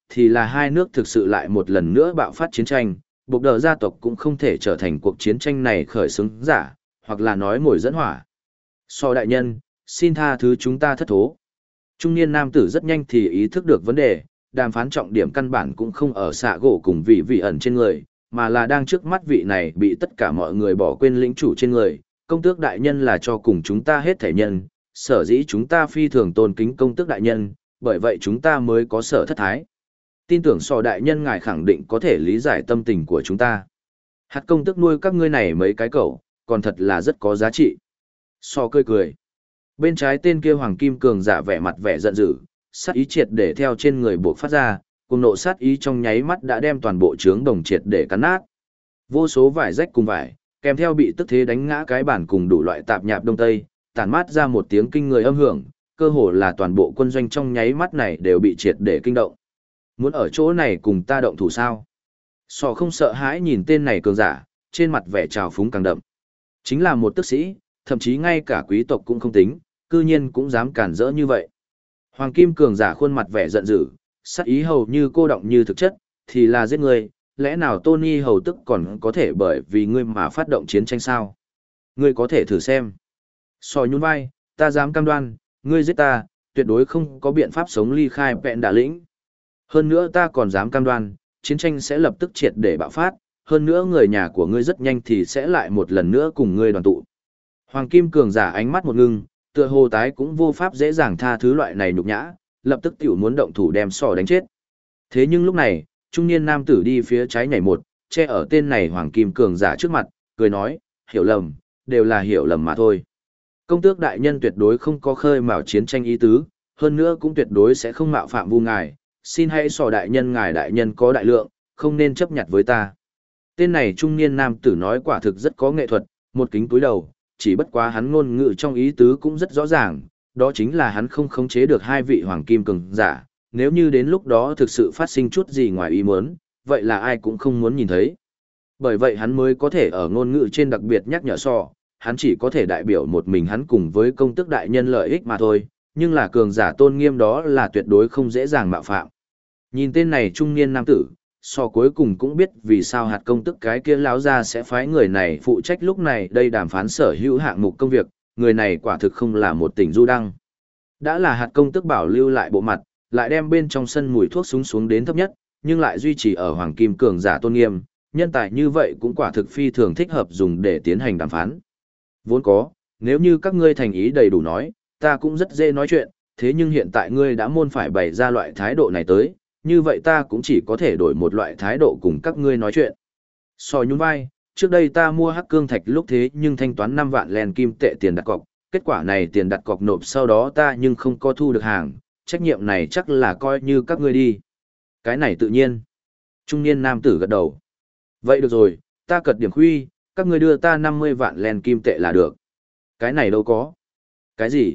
thì là hai nước thực sự lại một lần nữa bạo phát chiến tranh, buộc đờ gia tộc cũng không thể trở thành cuộc chiến tranh này khởi xướng giả, hoặc là nói mồi dẫn hỏa. So đại nhân, xin tha thứ chúng ta thất thố. Trung niên nam tử rất nhanh thì ý thức được vấn đề, đàm phán trọng điểm căn bản cũng không ở xạ gỗ cùng vị ẩn trên người, mà là đang trước mắt vị này bị tất cả mọi người bỏ quên lĩnh chủ trên người. Công tước đại nhân là cho cùng chúng ta hết thể nhân, sở dĩ chúng ta phi thường tôn kính công tước đại nhân, bởi vậy chúng ta mới có sở thất thái. Tin tưởng so đại nhân ngài khẳng định có thể lý giải tâm tình của chúng ta. Hạt công tước nuôi các ngươi này mấy cái cẩu, còn thật là rất có giá trị. So cười cười. Bên trái tên kia hoàng kim cường giả vẻ mặt vẻ giận dữ, sát ý triệt để theo trên người buộc phát ra, cùng nộ sát ý trong nháy mắt đã đem toàn bộ trướng đồng triệt để cắn nát. Vô số vải rách cùng vải, kèm theo bị tức thế đánh ngã cái bản cùng đủ loại tạp nhạp đông tây, tản mát ra một tiếng kinh người âm hưởng, cơ hồ là toàn bộ quân doanh trong nháy mắt này đều bị triệt để kinh động. Muốn ở chỗ này cùng ta động thủ sao? Sọ không sợ hãi nhìn tên này cường giả, trên mặt vẻ trào phúng càng đậm. Chính là một tước sĩ, thậm chí ngay cả quý tộc cũng không tính, cư nhiên cũng dám cản rỡ như vậy. Hoàng kim cường giả khuôn mặt vẻ giận dữ, sát ý hầu như cô động như thực chất, thì là giết người, lẽ nào Tony hầu tức còn có thể bởi vì ngươi mà phát động chiến tranh sao? Ngươi có thể thử xem. Sò nhún vai, ta dám cam đoan, ngươi giết ta, tuyệt đối không có biện pháp sống ly khai vẹn đà lĩnh. Hơn nữa ta còn dám cam đoan, chiến tranh sẽ lập tức triệt để bạo phát, hơn nữa người nhà của ngươi rất nhanh thì sẽ lại một lần nữa cùng ngươi đoàn tụ. Hoàng kim cường giả ánh mắt một ngưng, tựa hồ tái cũng vô pháp dễ dàng tha thứ loại này nhục nhã, lập tức tiểu muốn động thủ đem sò đánh chết. Thế nhưng lúc này, trung niên nam tử đi phía trái nhảy một, che ở tên này hoàng kim cường giả trước mặt, cười nói, hiểu lầm, đều là hiểu lầm mà thôi. Công tước đại nhân tuyệt đối không có khơi mào chiến tranh ý tứ, hơn nữa cũng tuyệt đối sẽ không mạo phạm vu ngài, xin hãy sò đại nhân ngài đại nhân có đại lượng, không nên chấp nhặt với ta. Tên này trung niên nam tử nói quả thực rất có nghệ thuật, một kính túi đầu, chỉ bất quá hắn ngôn ngữ trong ý tứ cũng rất rõ ràng, đó chính là hắn không khống chế được hai vị hoàng kim cường giả, nếu như đến lúc đó thực sự phát sinh chút gì ngoài ý muốn, vậy là ai cũng không muốn nhìn thấy. Bởi vậy hắn mới có thể ở ngôn ngữ trên đặc biệt nhắc nhở sò, hắn chỉ có thể đại biểu một mình hắn cùng với công tước đại nhân lợi ích mà thôi, nhưng là cường giả tôn nghiêm đó là tuyệt đối không dễ dàng mạo phạm. Nhìn tên này trung niên nam tử, so cuối cùng cũng biết vì sao hạt công tức cái kia lão ra sẽ phái người này phụ trách lúc này đây đàm phán sở hữu hạng mục công việc, người này quả thực không là một tỉnh du đăng. Đã là hạt công tức bảo lưu lại bộ mặt, lại đem bên trong sân mùi thuốc súng xuống đến thấp nhất, nhưng lại duy trì ở hoàng kim cường giả tôn nghiêm, nhân tài như vậy cũng quả thực phi thường thích hợp dùng để tiến hành đàm phán. Vốn có, nếu như các ngươi thành ý đầy đủ nói, ta cũng rất dễ nói chuyện, thế nhưng hiện tại ngươi đã môn phải bày ra loại thái độ này tới, như vậy ta cũng chỉ có thể đổi một loại thái độ cùng các ngươi nói chuyện. Sò nhún vai, trước đây ta mua hắc cương thạch lúc thế nhưng thanh toán 5 vạn len kim tệ tiền đặt cọc, kết quả này tiền đặt cọc nộp sau đó ta nhưng không có thu được hàng, trách nhiệm này chắc là coi như các ngươi đi. Cái này tự nhiên. Trung niên nam tử gật đầu. Vậy được rồi, ta cật điểm khuy, các ngươi đưa ta 50 vạn len kim tệ là được. Cái này đâu có. Cái gì?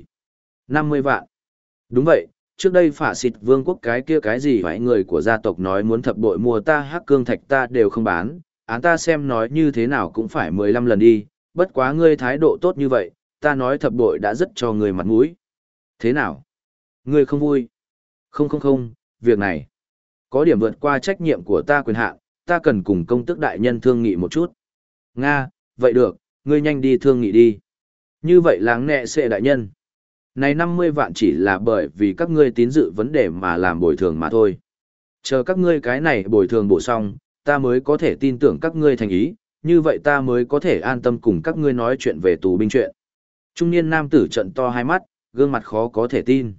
50 vạn. Đúng vậy, trước đây phả xịt vương quốc cái kia cái gì phải người của gia tộc nói muốn thập bội mua ta hắc cương thạch ta đều không bán, án ta xem nói như thế nào cũng phải 15 lần đi, bất quá ngươi thái độ tốt như vậy, ta nói thập bội đã rất cho người mặt mũi. Thế nào? Ngươi không vui? Không, việc này có điểm vượt qua trách nhiệm của ta quyền hạn, ta cần cùng công tước đại nhân thương nghị một chút. Nga, vậy được, ngươi nhanh đi thương nghị đi. Như vậy láng nẹ xệ đại nhân. Này 50 vạn chỉ là bởi vì các ngươi tín dự vấn đề mà làm bồi thường mà thôi. Chờ các ngươi cái này bồi thường bổ xong, ta mới có thể tin tưởng các ngươi thành ý, như vậy ta mới có thể an tâm cùng các ngươi nói chuyện về tù binh chuyện. Trung niên nam tử trận to hai mắt, gương mặt khó có thể tin.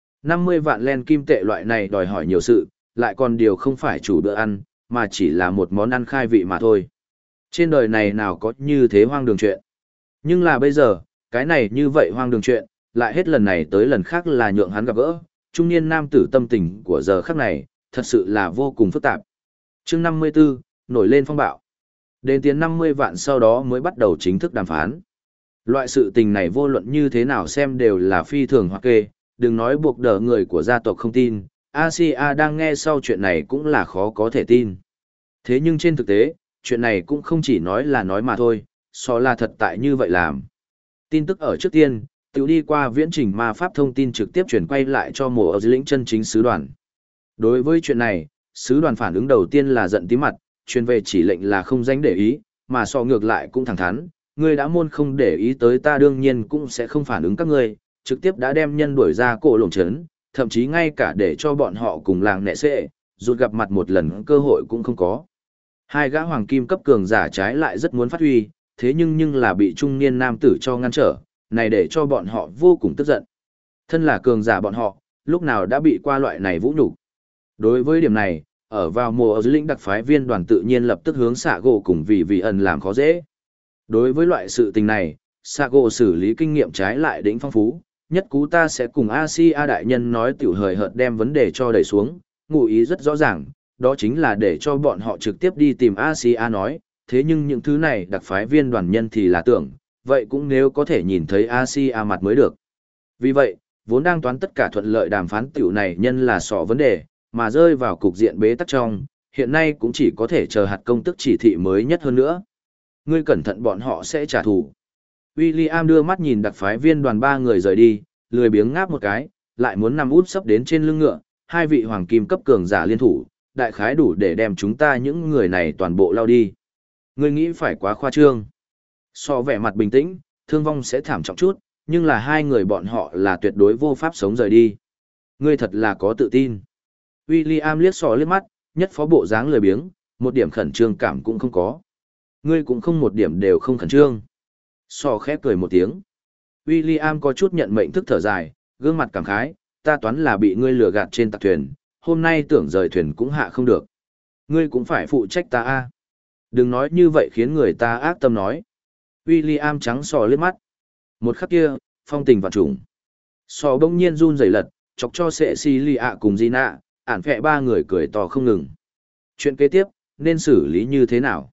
50 vạn len kim tệ loại này đòi hỏi nhiều sự, lại còn điều không phải chủ bữa ăn, mà chỉ là một món ăn khai vị mà thôi. Trên đời này nào có như thế hoang đường chuyện. Nhưng là bây giờ, cái này như vậy hoang đường chuyện, lại hết lần này tới lần khác là nhượng hắn gặp gỡ, trung niên nam tử tâm tình của giờ khắc này, thật sự là vô cùng phức tạp. Chương 54, nổi lên phong bạo. Đến tiền 50 vạn sau đó mới bắt đầu chính thức đàm phán. Loại sự tình này vô luận như thế nào xem đều là phi thường hoặc kê, đừng nói buộc đỡ người của gia tộc không tin, Asia đang nghe sau chuyện này cũng là khó có thể tin. Thế nhưng trên thực tế, chuyện này cũng không chỉ nói là nói mà thôi, so là thật tại như vậy làm. Tin tức ở trước tiên, tiểu đi qua viễn trình ma pháp thông tin trực tiếp chuyển quay lại cho mùa ở lĩnh chân chính sứ đoàn. Đối với chuyện này, sứ đoàn phản ứng đầu tiên là giận tí mặt, truyền về chỉ lệnh là không dánh để ý, mà so ngược lại cũng thẳng thắn, ngươi đã môn không để ý tới ta đương nhiên cũng sẽ không phản ứng các ngươi, trực tiếp đã đem nhân đuổi ra cổ lồng trấn, thậm chí ngay cả để cho bọn họ cùng làng nệ xệ, rụt gặp mặt một lần cơ hội cũng không có. Hai gã hoàng kim cấp cường giả trái lại rất muốn phát huy, thế nhưng là bị trung niên nam tử cho ngăn trở, này để cho bọn họ vô cùng tức giận. Thân là cường giả bọn họ, lúc nào đã bị qua loại này vũ nhục. Đối với điểm này, ở vào mùa ở dưới lĩnh đặc phái viên đoàn tự nhiên lập tức hướng xạ gỗ cùng vì ẩn làm khó dễ. Đối với loại sự tình này, xạ gỗ xử lý kinh nghiệm trái lại đỉnh phong phú, nhất cú ta sẽ cùng Asia đại nhân nói tiểu hời hợt đem vấn đề cho đẩy xuống, ngụ ý rất rõ ràng, đó chính là để cho bọn họ trực tiếp đi tìm Asia nói, thế nhưng những thứ này đặc phái viên đoàn nhân thì là tưởng, vậy cũng nếu có thể nhìn thấy Asia mặt mới được. Vì vậy, vốn đang toán tất cả thuận lợi đàm phán tiểu này nhân là sọ vấn đề, mà rơi vào cục diện bế tắc trong, hiện nay cũng chỉ có thể chờ hạt công tức chỉ thị mới nhất hơn nữa. Ngươi cẩn thận bọn họ sẽ trả thù. William đưa mắt nhìn đặc phái viên đoàn 3 người rời đi, lười biếng ngáp một cái, lại muốn nằm út sấp đến trên lưng ngựa, hai vị hoàng kim cấp cường giả liên thủ, đại khái đủ để đem chúng ta những người này toàn bộ lao đi. Ngươi nghĩ phải quá khoa trương. So vẻ mặt bình tĩnh, thương vong sẽ thảm trọng chút, nhưng là hai người bọn họ là tuyệt đối vô pháp sống rời đi. Ngươi thật là có tự tin. William liếc sò liếc mắt, nhất phó bộ dáng lười biếng, một điểm khẩn trương cảm cũng không có. Ngươi cũng không một điểm đều không khẩn trương. Sò khẽ cười một tiếng. William có chút nhận mệnh thức thở dài, gương mặt cảm khái, ta toán là bị ngươi lừa gạt trên tặc thuyền, hôm nay tưởng rời thuyền cũng hạ không được. Ngươi cũng phải phụ trách ta a. Đừng nói như vậy khiến người ta ác tâm nói. William trắng sò liếc mắt. Một khắc kia, phong tình vạn trùng. Sò bỗng nhiên run rẩy lật, chọc cho Cecilia cùng Gina, ản phẹ 3 người cười to không ngừng. Chuyện kế tiếp, nên xử lý như thế nào?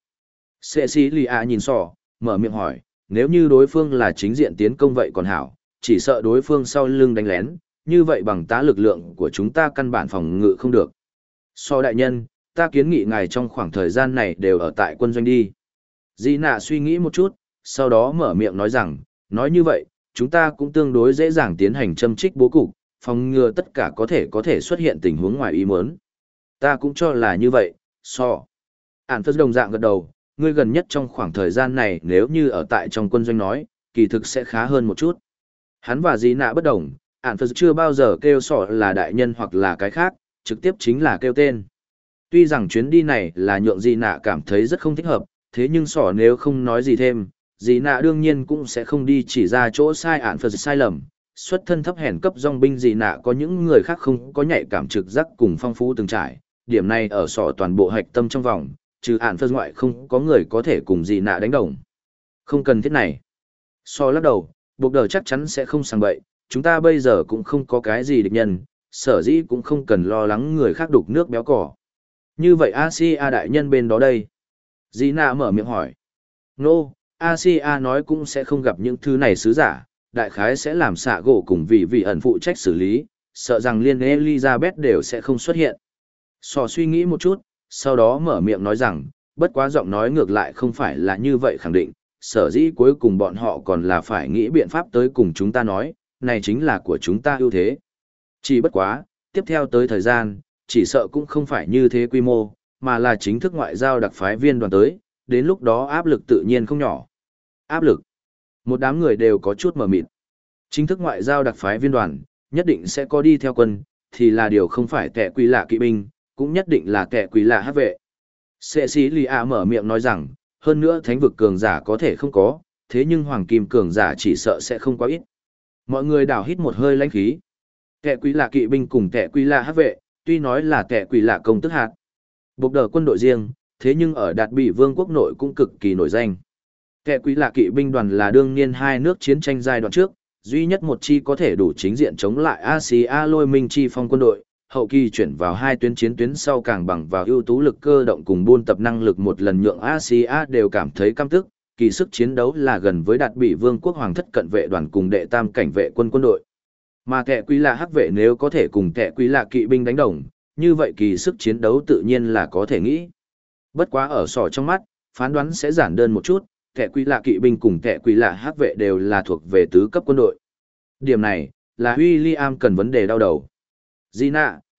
Cecilia nhìn sò, mở miệng hỏi, nếu như đối phương là chính diện tiến công vậy còn hảo, chỉ sợ đối phương sau lưng đánh lén, như vậy bằng tá lực lượng của chúng ta căn bản phòng ngự không được. So đại nhân, ta kiến nghị ngài trong khoảng thời gian này đều ở tại quân doanh đi. Gina suy nghĩ một chút, sau đó mở miệng nói rằng, nói như vậy, chúng ta cũng tương đối dễ dàng tiến hành châm trích bố cục, phòng ngừa tất cả có thể xuất hiện tình huống ngoài ý muốn. Ta cũng cho là như vậy, so. Ản phất đồng dạng gật đầu, ngươi gần nhất trong khoảng thời gian này nếu như ở tại trong quân doanh nói, kỳ thực sẽ khá hơn một chút. Hắn và Gina bất đồng, Ản phất chưa bao giờ kêu sọ là đại nhân hoặc là cái khác, trực tiếp chính là kêu tên. Tuy rằng chuyến đi này là nhượng Gina cảm thấy rất không thích hợp, thế nhưng sọ nếu không nói gì thêm, Gina đương nhiên cũng sẽ không đi chỉ ra chỗ sai Ản phật sai lầm. Xuất thân thấp hèn cấp dòng binh Gina có những người khác không có nhạy cảm trực giác cùng phong phú từng trải, điểm này ở sọ toàn bộ hạch tâm trong vòng, trừ Ản phật ngoại không có người có thể cùng Gina đánh đồng. Không cần thiết này. So lắc đầu, buộc đờ chắc chắn sẽ không sang bậy, chúng ta bây giờ cũng không có cái gì địch nhân, sở dĩ cũng không cần lo lắng người khác đục nước béo cỏ. Như vậy Asia đại nhân bên đó đây. Gina mở miệng hỏi. Nô, Asia nói cũng sẽ không gặp những thứ này sứ giả, đại khái sẽ làm xạ gỗ cùng vị ẩn phụ trách xử lý, sợ rằng liên Elizabeth đều sẽ không xuất hiện. So suy nghĩ một chút, sau đó mở miệng nói rằng, bất quá giọng nói ngược lại không phải là như vậy khẳng định, sở dĩ cuối cùng bọn họ còn là phải nghĩ biện pháp tới cùng chúng ta nói, này chính là của chúng ta ưu thế. Chỉ bất quá, tiếp theo tới thời gian, chỉ sợ cũng không phải như thế quy mô, mà là chính thức ngoại giao đặc phái viên đoàn tới, đến lúc đó áp lực tự nhiên không nhỏ. Áp lực. Một đám người đều có chút mờ mịt. Chính thức ngoại giao đặc phái viên đoàn, nhất định sẽ có đi theo quân, thì là điều không phải kẻ quỷ lạ kỵ binh, cũng nhất định là kẻ quỷ lạ hát vệ. Cecilia mở miệng nói rằng, hơn nữa thánh vực cường giả có thể không có, thế nhưng hoàng kim cường giả chỉ sợ sẽ không quá ít. Mọi người đảo hít một hơi lãnh khí. Kẻ quỷ lạ kỵ binh cùng kẻ quỷ lạ hát vệ, tuy nói là kẻ quỷ lạ công tức hạt. Bộc đờ quân đội riêng, thế nhưng ở Đạt Bỉ Vương quốc nội cũng cực kỳ nổi danh. Kẻ quỷ lạ kỵ binh đoàn là đương niên hai nước chiến tranh giai đoạn trước, duy nhất một chi có thể đủ chính diện chống lại Asia lôi minh chi phong quân đội, hậu kỳ chuyển vào hai tuyến chiến tuyến sau càng bằng vào ưu tú lực cơ động cùng buôn tập năng lực một lần nhượng Asia đều cảm thấy căm tức, kỳ sức chiến đấu là gần với Đạt Bỉ Vương quốc hoàng thất cận vệ đoàn cùng đệ tam cảnh vệ quân quân đội. Mà kẻ quỷ lạ hắc vệ nếu có thể cùng kẻ quỷ lạ kỵ binh đánh đồng, như vậy kỳ sức chiến đấu tự nhiên là có thể nghĩ. Bất quá ở sỏ trong mắt, phán đoán sẽ giản đơn một chút, kẻ quỷ lạ kỵ binh cùng kẻ quỷ lạ hắc vệ đều là thuộc về tứ cấp quân đội. Điểm này, là William cần vấn đề đau đầu. Gina,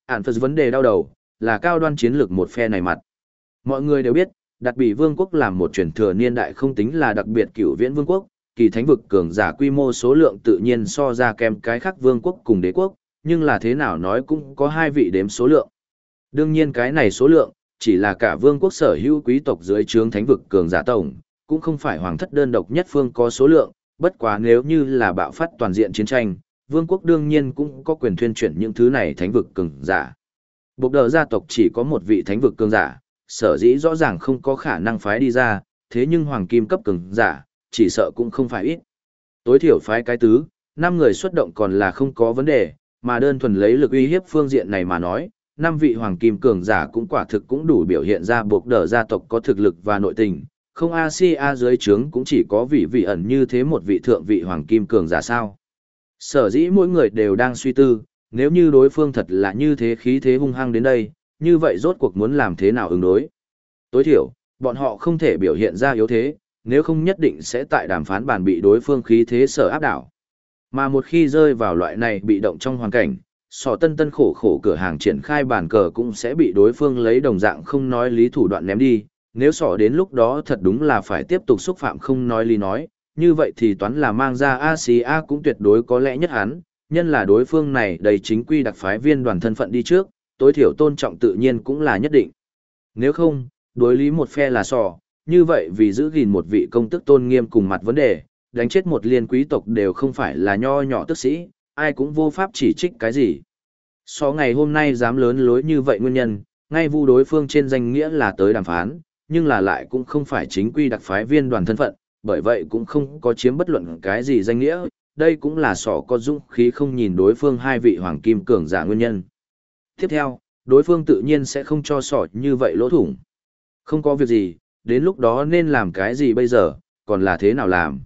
ản phật vấn đề đau đầu, là cao đoan chiến lược một phe này mặt. Mọi người đều biết, Đạt Bỉ Vương quốc làm một truyền thừa niên đại không tính là đặc biệt cửu viễn vương quốc, kỳ thánh vực cường giả quy mô số lượng tự nhiên so ra kém cái khác vương quốc cùng đế quốc, nhưng là thế nào nói cũng có hai vị đếm số lượng. Đương nhiên cái này số lượng, chỉ là cả vương quốc sở hữu quý tộc dưới trướng thánh vực cường giả tổng, cũng không phải hoàng thất đơn độc nhất phương có số lượng, bất quá nếu như là bạo phát toàn diện chiến tranh, vương quốc đương nhiên cũng có quyền thuyên chuyển những thứ này thánh vực cường giả. Bộc đờ gia tộc chỉ có một vị thánh vực cường giả, sở dĩ rõ ràng không có khả năng phái đi ra, thế nhưng hoàng kim cấp cường giả, chỉ sợ cũng không phải ít. Tối thiểu phái cái tứ, 5 người xuất động còn là không có vấn đề, mà đơn thuần lấy lực uy hiếp phương diện này mà nói, 5 vị hoàng kim cường giả cũng quả thực cũng đủ biểu hiện ra buộc đờ gia tộc có thực lực và nội tình, không Asia dưới trướng cũng chỉ có vị ẩn như thế một vị thượng vị hoàng kim cường giả sao. Sở dĩ mỗi người đều đang suy tư, nếu như đối phương thật là như thế khí thế hung hăng đến đây, như vậy rốt cuộc muốn làm thế nào ứng đối. Tối thiểu, bọn họ không thể biểu hiện ra yếu thế, nếu không nhất định sẽ tại đàm phán bàn bị đối phương khí thế sở áp đảo. Mà một khi rơi vào loại này bị động trong hoàn cảnh, sọ tân tân khổ khổ cửa hàng triển khai bàn cờ cũng sẽ bị đối phương lấy đồng dạng không nói lý thủ đoạn ném đi. Nếu sọ đến lúc đó thật đúng là phải tiếp tục xúc phạm không nói lý nói, như vậy thì toán là mang ra Asia cũng tuyệt đối có lẽ nhất hắn, nhân là đối phương này đầy chính quy đặc phái viên đoàn thân phận đi trước, tối thiểu tôn trọng tự nhiên cũng là nhất định. Nếu không, đối lý một phe là sọ, như vậy vì giữ gìn một vị công tức tôn nghiêm cùng mặt vấn đề, đánh chết một liên quý tộc đều không phải là nho nhỏ tức sĩ, ai cũng vô pháp chỉ trích cái gì. So ngày hôm nay dám lớn lối như vậy nguyên nhân, ngay vu đối phương trên danh nghĩa là tới đàm phán, nhưng là lại cũng không phải chính quy đặc phái viên đoàn thân phận, bởi vậy cũng không có chiếm bất luận cái gì danh nghĩa, đây cũng là sỏ có dũng khí không nhìn đối phương hai vị hoàng kim cường giả nguyên nhân. Tiếp theo, đối phương tự nhiên sẽ không cho sỏ như vậy lỗ thủng. Không có việc gì, đến lúc đó nên làm cái gì bây giờ, còn là thế nào làm.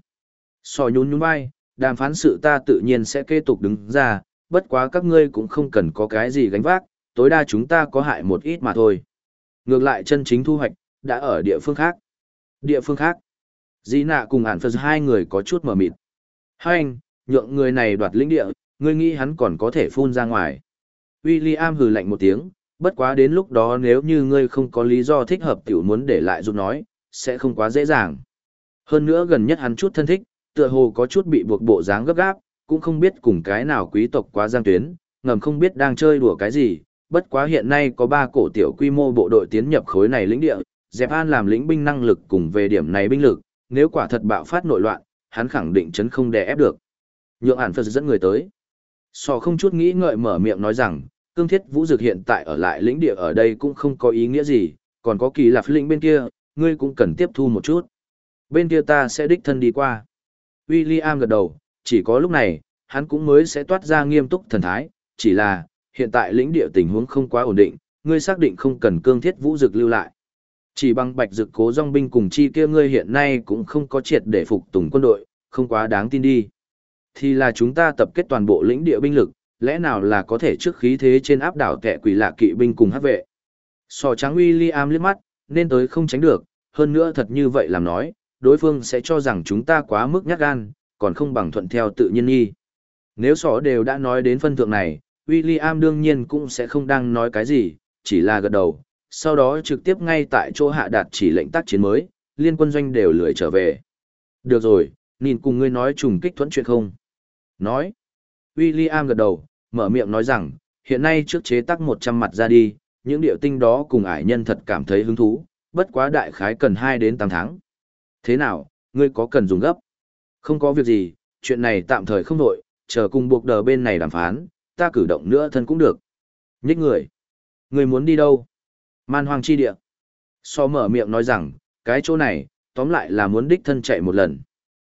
Sỏ nhún nhún vai, đàm phán sự ta tự nhiên sẽ kế tục đứng ra, bất quá các ngươi cũng không cần có cái gì gánh vác, tối đa chúng ta có hại một ít mà thôi. Ngược lại chân chính thu hoạch, đã ở địa phương khác. Địa phương khác. Dĩ nạ cùng ản phật hai người có chút mờ mịt. Hai anh, nhượng người này đoạt lĩnh địa, ngươi nghĩ hắn còn có thể phun ra ngoài. William hừ lạnh một tiếng, bất quá đến lúc đó nếu như ngươi không có lý do thích hợp tiểu muốn để lại giúp nói, sẽ không quá dễ dàng. Hơn nữa gần nhất hắn chút thân thích, tựa hồ có chút bị buộc bộ dáng gấp gáp, cũng không biết cùng cái nào quý tộc quá giang tuyến, ngầm không biết đang chơi đùa cái gì, bất quá hiện nay có 3 cổ tiểu quy mô bộ đội tiến nhập khối này lĩnh địa, Dẹp An làm lĩnh binh năng lực cùng về điểm này binh lực, nếu quả thật bạo phát nội loạn, hắn khẳng định chấn không đè ép được. Nhượng Hàn Phật dẫn người tới. Sò không chút nghĩ ngợi mở miệng nói rằng, Cương Thiết Vũ Dực hiện tại ở lại lĩnh địa ở đây cũng không có ý nghĩa gì, còn có Kỳ Lạp lĩnh bên kia, ngươi cũng cần tiếp thu một chút. Bên kia ta sẽ đích thân đi qua. William gật đầu, chỉ có lúc này, hắn cũng mới sẽ toát ra nghiêm túc thần thái, chỉ là, hiện tại lĩnh địa tình huống không quá ổn định, ngươi xác định không cần Cương Thiết Vũ Dực lưu lại. Chỉ bằng Bạch Dực Cố Dòng binh cùng chi kia ngươi hiện nay cũng không có triệt để phục tùng quân đội, không quá đáng tin đi. Thì là chúng ta tập kết toàn bộ lĩnh địa binh lực, lẽ nào là có thể trước khí thế trên áp đảo kẻ quỷ lạ kỵ binh cùng hắc vệ. Sò trắng William liếc mắt, nên tới không tránh được, hơn nữa thật như vậy làm nói, đối phương sẽ cho rằng chúng ta quá mức nhát gan, còn không bằng thuận theo tự nhiên nghi. Nếu sỏ đều đã nói đến phân thượng này, William đương nhiên cũng sẽ không đang nói cái gì, chỉ là gật đầu, sau đó trực tiếp ngay tại chỗ hạ đạt chỉ lệnh tác chiến mới, liên quân doanh đều lười trở về. Được rồi, nhìn cùng ngươi nói trùng kích thuẫn chuyện không? Nói. William gật đầu, mở miệng nói rằng, hiện nay trước chế tác 100 mặt ra đi, những điệu tinh đó cùng ải nhân thật cảm thấy hứng thú, bất quá đại khái cần 2 đến 8 tháng. Thế nào, ngươi có cần dùng gấp? Không có việc gì, chuyện này tạm thời không đổi, chờ cùng buộc đờ bên này đàm phán, ta cử động nữa thân cũng được. Nhích người. Ngươi muốn đi đâu? Man hoang chi địa. So mở miệng nói rằng, cái chỗ này, tóm lại là muốn đích thân chạy một lần.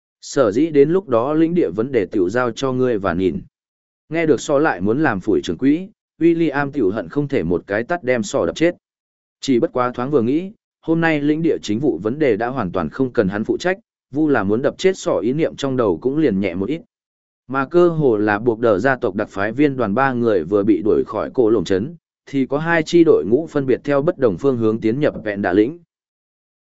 Sở dĩ đến lúc đó lĩnh địa vấn đề tiểu giao cho ngươi và nhìn. Nghe được so lại muốn làm phủi trưởng quỹ, William tiểu hận không thể một cái tắt đem so đập chết. Chỉ bất quá thoáng vừa nghĩ, hôm nay lĩnh địa chính vụ vấn đề đã hoàn toàn không cần hắn phụ trách, vu là muốn đập chết sỏ ý niệm trong đầu cũng liền nhẹ một ít. Mà cơ hồ là buộc đờ gia tộc đặc phái viên đoàn 3 người vừa bị đuổi khỏi cổ lồng trấn, thì có 2 chi đội ngũ phân biệt theo bất đồng phương hướng tiến nhập vẹn đà lĩnh.